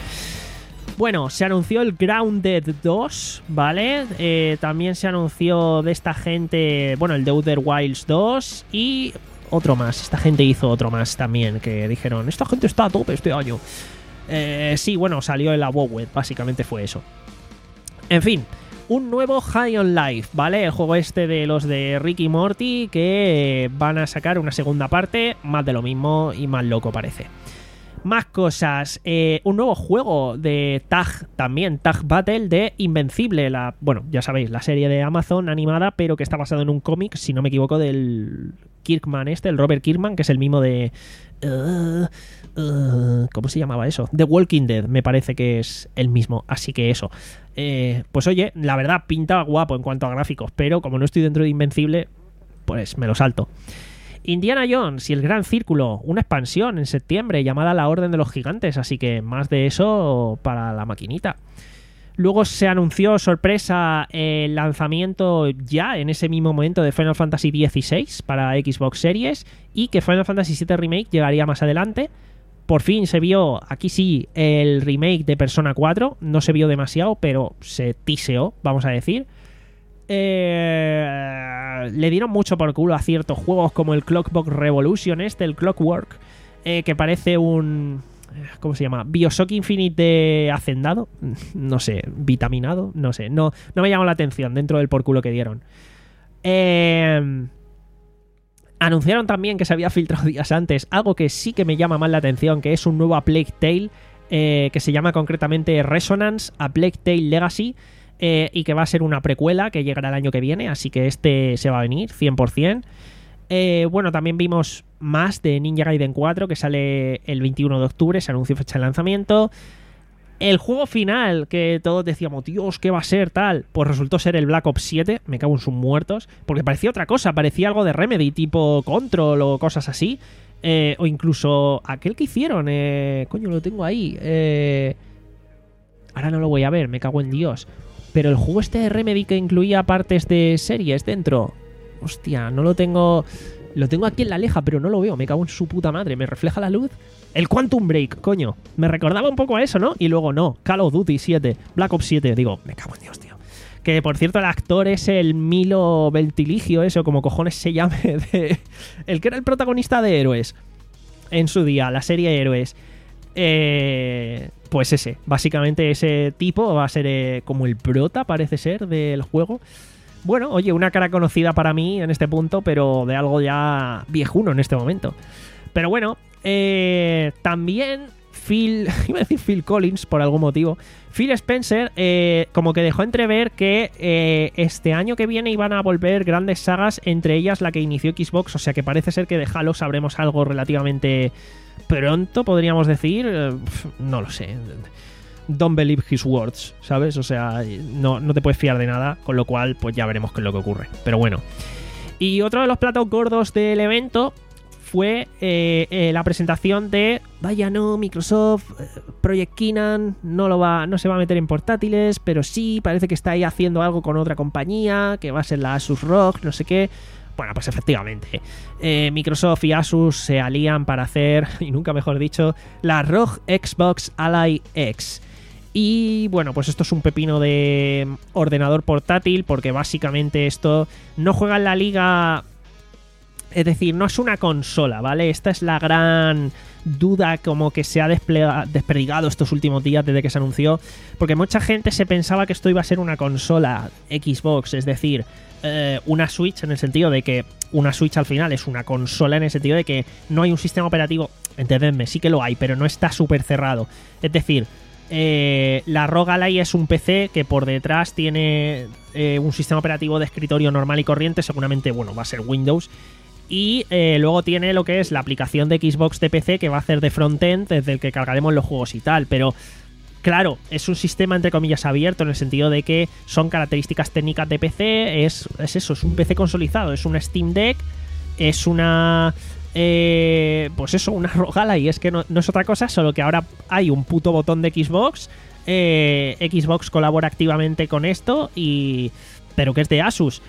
Bueno, se anunció el Grounded dos, ¿vale? Eh, también se anunció de esta gente, bueno, el The Outer Wilds dos y otro más. Esta gente hizo otro más también, que dijeron, esta gente está a tope este año. Eh, sí, bueno, salió el Awowed, básicamente fue eso. En fin, un nuevo High on Life, ¿vale? El juego este de los de Rick y Morty, que van a sacar una segunda parte, más de lo mismo y más loco parece. Más cosas, eh, un nuevo juego de Tag, también Tag Battle de Invencible, la, bueno, ya sabéis, la serie de Amazon animada, pero que está basado en un cómic, si no me equivoco, del Kirkman este, el Robert Kirkman, que es el mismo de... Uh, uh, ¿cómo se llamaba eso? The Walking Dead, me parece que es el mismo, así que eso. Eh, pues oye, la verdad, pinta guapo en cuanto a gráficos, pero como no estoy dentro de Invencible, pues me lo salto. Indiana Jones y el Gran Círculo, una expansión en septiembre llamada La Orden de los Gigantes, así que más de eso para la maquinita. Luego se anunció, sorpresa, el lanzamiento ya en ese mismo momento de Final Fantasy dieciséis para Xbox Series, y que Final Fantasy siete Remake llegaría más adelante. Por fin se vio, aquí sí, el remake de Persona cuatro, no se vio demasiado, pero se tiseó, vamos a decir. Eh, le dieron mucho por culo a ciertos juegos como el Clockwork Revolution, este, el Clockwork, eh, que parece un... ¿Cómo se llama? Bioshock Infinite de hacendado. No sé, vitaminado, no sé. No, no me llamó la atención dentro del por culo que dieron. Eh, anunciaron también que se había filtrado días antes algo que sí que me llama más la atención, que es un nuevo A Plague Tale eh, que se llama concretamente Resonance: A Plague Tale Legacy, eh, y que va a ser una precuela que llegará el año que viene, así que este se va a venir cien por ciento. Eh, bueno, también vimos más de Ninja Gaiden cuatro, que sale el veintiuno de octubre, se anunció fecha de lanzamiento. El juego final, que todos decíamos, Dios, ¿qué va a ser tal? Pues resultó ser el Black Ops siete, me cago en sus muertos, porque parecía otra cosa, parecía algo de Remedy, tipo Control o cosas así. Eh, o incluso aquel que hicieron, eh, coño, lo tengo ahí. Eh, ahora no lo voy a ver, me cago en Dios. Pero el juego este de Remedy que incluía partes de series dentro... Hostia, no lo tengo... Lo tengo aquí en la leja, pero no lo veo. Me cago en su puta madre. ¿Me refleja la luz? El Quantum Break, coño. Me recordaba un poco a eso, ¿no? Y luego no. Call of Duty siete. Black Ops siete. Digo, me cago en Dios, tío. Que, por cierto, el actor es el Milo Ventimiglia, eso, como cojones se llame. De... El que era el protagonista de Héroes. En su día, la serie Héroes. Eh... Pues ese. Básicamente ese tipo va a ser eh, como el prota, parece ser, del juego. Bueno, oye, una cara conocida para mí en este punto, pero de algo ya viejuno en este momento. Pero bueno, eh, también Phil, iba a decir Phil Collins por algún motivo, Phil Spencer eh, como que dejó entrever que eh, este año que viene iban a volver grandes sagas, entre ellas la que inició Xbox, o sea que parece ser que de Halo sabremos algo relativamente pronto, podríamos decir, eh, no lo sé... Don't believe his words, ¿sabes? O sea, no, no te puedes fiar de nada, con lo cual, pues ya veremos qué es lo que ocurre. Pero bueno. Y otro de los platos gordos del evento fue eh, eh, la presentación de, vaya no, Microsoft, Project Keenan no, lo va, no se va a meter en portátiles, pero sí, parece que está ahí haciendo algo con otra compañía, que va a ser la Asus R O G, no sé qué. Bueno, pues efectivamente, eh, Microsoft y Asus se alían para hacer, y nunca mejor dicho, la R O G Xbox Ally X. Y bueno, pues esto es un pepino de ordenador portátil, porque básicamente esto no juega en la liga, es decir, no es una consola, ¿vale? Esta es la gran duda como que se ha desplega- desperdigado estos últimos días desde que se anunció, porque mucha gente se pensaba que esto iba a ser una consola Xbox, es decir, eh, una Switch, en el sentido de que una Switch al final es una consola, en el sentido de que no hay un sistema operativo, entendedme, sí que lo hay, pero no está súper cerrado, es decir... Eh, la R O G Ally es un P C que por detrás tiene eh, un sistema operativo de escritorio normal y corriente, seguramente, bueno, va a ser Windows, y eh, luego tiene lo que es la aplicación de Xbox de P C que va a hacer de frontend desde el que cargaremos los juegos y tal, pero claro, es un sistema entre comillas abierto en el sentido de que son características técnicas de P C, es, es eso, es un P C consolidado, es una Steam Deck, es una... Eh, pues eso, una R O G Ally, y es que no, no es otra cosa, solo que ahora hay un puto botón de Xbox, eh, Xbox colabora activamente con esto, y pero que es de Asus,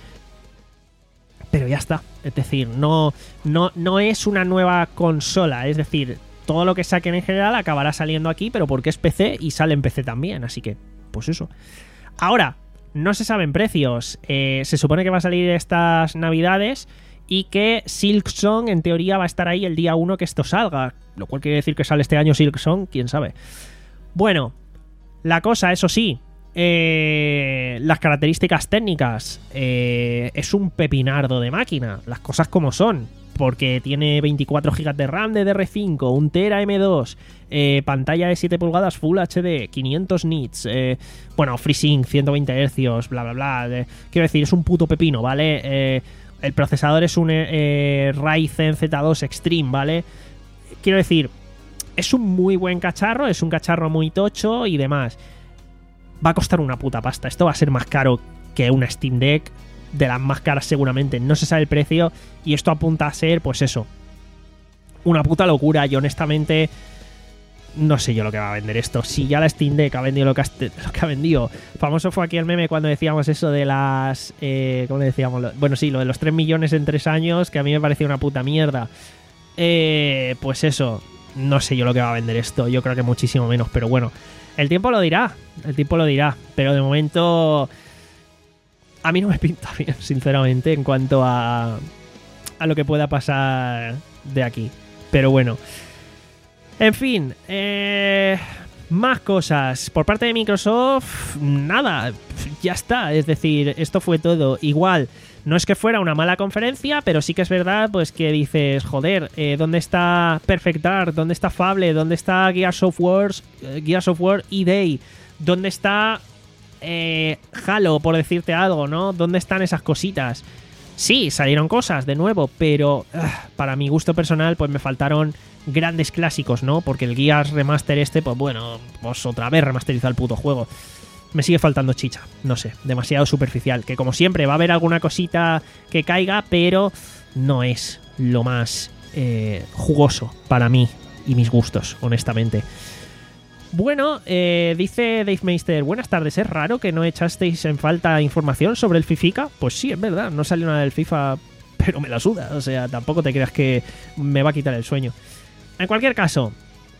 pero ya está, es decir, no, no, no es una nueva consola, es decir, todo lo que saquen en general acabará saliendo aquí, pero porque es P C y sale en P C también, así que, pues eso. Ahora, no se saben precios, eh, se supone que va a salir estas navidades, y que Silksong en teoría va a estar ahí el día uno que esto salga, lo cual quiere decir que sale este año Silksong, quién sabe. Bueno, la cosa, eso sí, eh, las características técnicas, eh, es un pepinardo de máquina, las cosas como son, porque tiene veinticuatro gigas de RAM de D D R cinco, un tera M dos, eh, pantalla de siete pulgadas Full H D, quinientos nits, eh, bueno, FreeSync, ciento veinte hercios, bla bla bla, eh, quiero decir, es un puto pepino, ¿vale? Eh... El procesador es un eh, Ryzen Z dos Extreme, ¿vale? Quiero decir, es un muy buen cacharro, es un cacharro muy tocho y demás. Va a costar una puta pasta. Esto va a ser más caro que una Steam Deck, de las más caras seguramente. No se sabe el precio y esto apunta a ser, pues eso, una puta locura. Y honestamente... no sé yo lo que va a vender esto. Si ya la Steam Deck ha vendido lo que ha, lo que ha vendido. Famoso fue aquí el meme cuando decíamos eso de las... Eh, ¿Cómo le decíamos? Bueno, sí, lo de los tres millones en tres años, que a mí me parecía una puta mierda. Eh, pues eso, no sé yo lo que va a vender esto. Yo creo que muchísimo menos, pero bueno. El tiempo lo dirá, el tiempo lo dirá. Pero de momento... a mí no me pinta bien, sinceramente, en cuanto a... a lo que pueda pasar de aquí. Pero bueno... En fin, eh, Más cosas. Por parte de Microsoft, nada, ya está. Es decir, esto fue todo. Igual, no es que fuera una mala conferencia, pero sí que es verdad pues que dices, joder, eh, ¿dónde está Perfect Dark? ¿Dónde está Fable? ¿Dónde está Gears of War? Eh, Gears of War E Day? ¿Dónde está eh, Halo, por decirte algo, ¿no? ¿Dónde están esas cositas? Sí, salieron cosas, de nuevo, pero uh, para mi gusto personal, pues me faltaron grandes clásicos, ¿no? Porque el Gears Remaster este, pues bueno, pues otra vez remasterizó el puto juego. Me sigue faltando chicha, no sé, demasiado superficial. Que como siempre va a haber alguna cosita que caiga, pero no es lo más eh, jugoso para mí y mis gustos, honestamente. Bueno, eh, dice Dave Meister, buenas tardes, ¿es raro que no echasteis en falta información sobre el FIFA? Pues sí, es verdad, no salió nada del FIFA, pero me la suda, o sea, tampoco te creas que me va a quitar el sueño. En cualquier caso,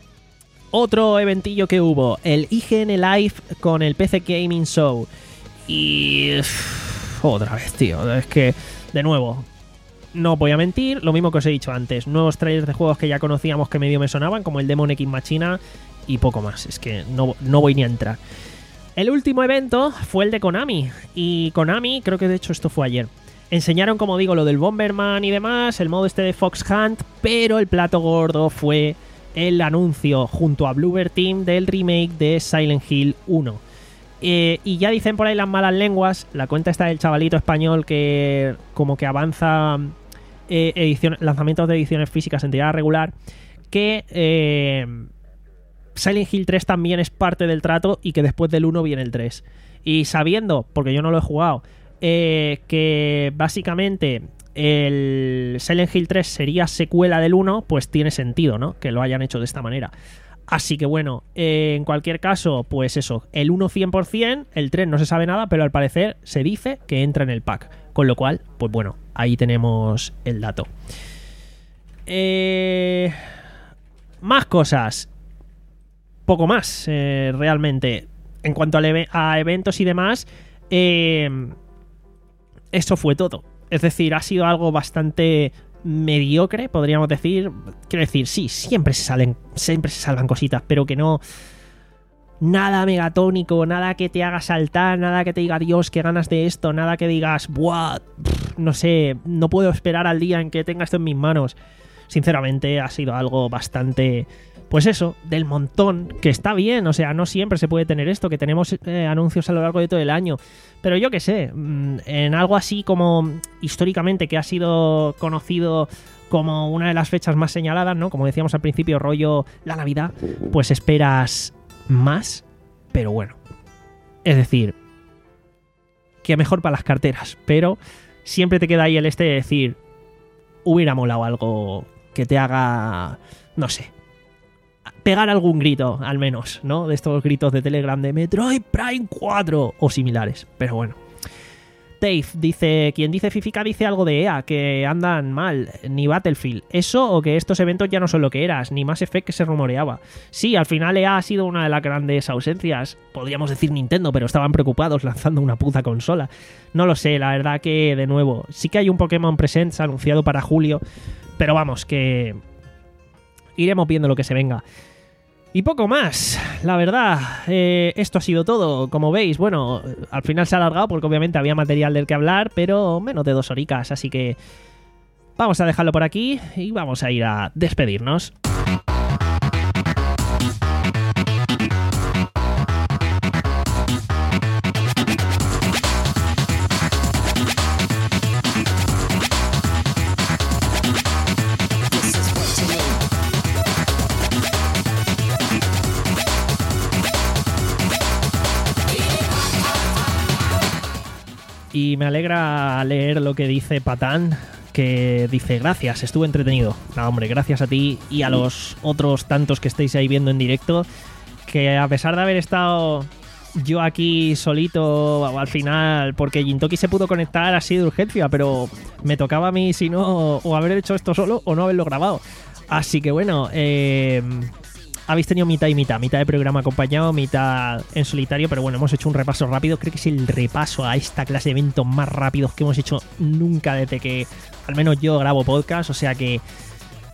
otro eventillo que hubo, el I G N Live con el P C Gaming Show. Y... Uff, otra vez, tío, es que, de nuevo, no voy a mentir, lo mismo que os he dicho antes, nuevos trailers de juegos que ya conocíamos que medio me sonaban, como el Demon X Machina, y poco más, es que no, no voy ni a entrar. El último evento fue el de Konami, y Konami, creo que de hecho esto fue ayer, enseñaron, como digo, lo del Bomberman y demás, el modo este de Fox Hunt, pero el plato gordo fue el anuncio junto a Bloober Team del remake de Silent Hill uno. Eh, y ya dicen por ahí las malas lenguas, la cuenta está del chavalito español que como que avanza eh, edición, lanzamientos de ediciones físicas en tirada regular, que... Eh, Silent Hill tres también es parte del trato y que después del uno viene el tres. Y sabiendo, porque yo no lo he jugado, eh, que básicamente el Silent Hill tres sería secuela del uno, pues tiene sentido, ¿no? Que lo hayan hecho de esta manera. Así que bueno, eh, en cualquier caso, pues eso, el uno cien por ciento, el tres no se sabe nada, pero al parecer se dice que entra en el pack. Con lo cual, pues bueno, ahí tenemos el dato. Eh, más cosas. Poco más, eh, realmente. En cuanto a, eve- a eventos y demás, eh, eso fue todo. Es decir, ha sido algo bastante mediocre, podríamos decir. Quiero decir, sí, siempre se salen, siempre se salvan cositas, pero que no... Nada megatónico, nada que te haga saltar, nada que te diga, Dios, qué ganas de esto, nada que digas, buah, pff, no sé, no puedo esperar al día en que tenga esto en mis manos. Sinceramente, ha sido algo bastante... Pues eso, del montón, que está bien, o sea, no siempre se puede tener esto, que tenemos eh, anuncios a lo largo de todo el año, pero yo qué sé, en algo así como históricamente que ha sido conocido como una de las fechas más señaladas, ¿no? Como decíamos al principio, rollo la Navidad, pues esperas más, pero bueno, es decir, que mejor para las carteras, pero siempre te queda ahí el este de decir, hubiera molado algo que te haga, no sé, pegar algún grito, al menos, ¿no? De estos gritos de Telegram de Metroid Prime cuatro o similares. Pero bueno. Dave dice, quien dice Fifica dice algo de E A, que andan mal, ni Battlefield. Eso o que estos eventos ya no son lo que eras, ni Mass Effect que se rumoreaba. Sí, al final E A ha sido una de las grandes ausencias. Podríamos decir Nintendo, pero estaban preocupados lanzando una puta consola. No lo sé, la verdad que, de nuevo, sí que hay un Pokémon Presents anunciado para julio, pero vamos, que iremos viendo lo que se venga. Y poco más, la verdad, eh, esto ha sido todo. Como veis, bueno, al final se ha alargado porque obviamente había material del que hablar, pero menos de dos horicas, así que vamos a dejarlo por aquí y vamos a ir a despedirnos. Y me alegra leer lo que dice Patán, que dice, gracias, estuve entretenido. No, hombre, gracias a ti y a los otros tantos que estáis ahí viendo en directo, que a pesar de haber estado yo aquí solito al final, porque Gintoki se pudo conectar así de urgencia, pero me tocaba a mí, si no, o haber hecho esto solo o no haberlo grabado. Así que bueno, eh... habéis tenido mitad y mitad, mitad de programa acompañado, mitad en solitario, pero bueno, hemos hecho un repaso rápido, creo que es el repaso a esta clase de eventos más rápidos que hemos hecho nunca desde que al menos yo grabo podcast, o sea que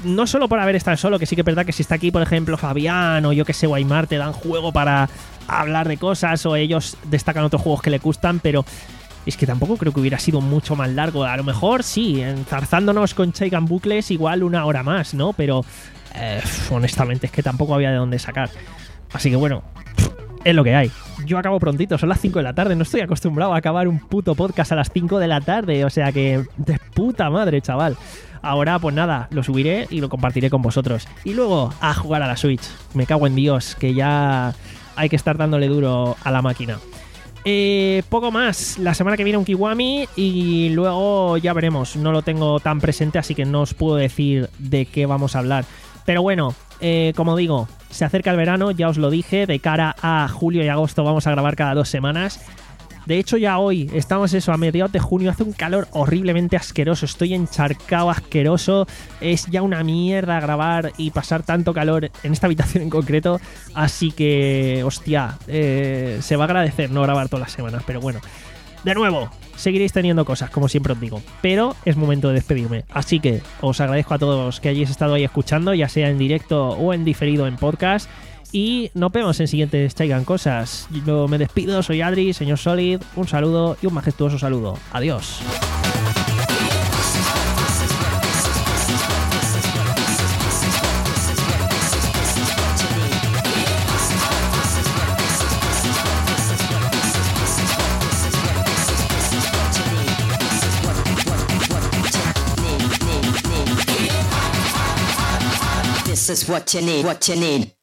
no solo por haber estado solo, que sí que es verdad que si está aquí, por ejemplo, Fabián o yo que sé, Guaymar, te dan juego para hablar de cosas o ellos destacan otros juegos que le gustan, pero es que tampoco creo que hubiera sido mucho más largo. A lo mejor sí, enzarzándonos con Chaigan Bucles igual una hora más, ¿no? Pero eh, honestamente es que tampoco había de dónde sacar. Así que bueno, es lo que hay. Yo acabo prontito, son las cinco de la tarde. No estoy acostumbrado a acabar un puto podcast a las cinco de la tarde. O sea que de puta madre, chaval. Ahora pues nada, lo subiré y lo compartiré con vosotros. Y luego a jugar a la Switch. Me cago en Dios, que ya hay que estar dándole duro a la máquina. Eh, poco más. La semana que viene un Kiwami y luego ya veremos. No lo tengo tan presente, así que no os puedo decir de qué vamos a hablar. Pero bueno, eh, como digo, se acerca el verano, ya os lo dije. De cara a julio y agosto vamos a grabar cada dos semanas. De hecho, ya hoy estamos eso a mediados de junio. Hace un calor horriblemente asqueroso. Estoy encharcado, asqueroso. Es ya una mierda grabar y pasar tanto calor en esta habitación en concreto. Así que, hostia, eh, se va a agradecer no grabar todas las semanas. Pero bueno, de nuevo, seguiréis teniendo cosas, como siempre os digo. Pero es momento de despedirme. Así que os agradezco a todos que hayáis estado ahí escuchando, ya sea en directo o en diferido en podcast. Y nos vemos en siguientes Chaigan Cosas. Yo me despido, soy Adri, señor Solid. Un saludo y un majestuoso saludo. Adiós. This is what you need, what you need.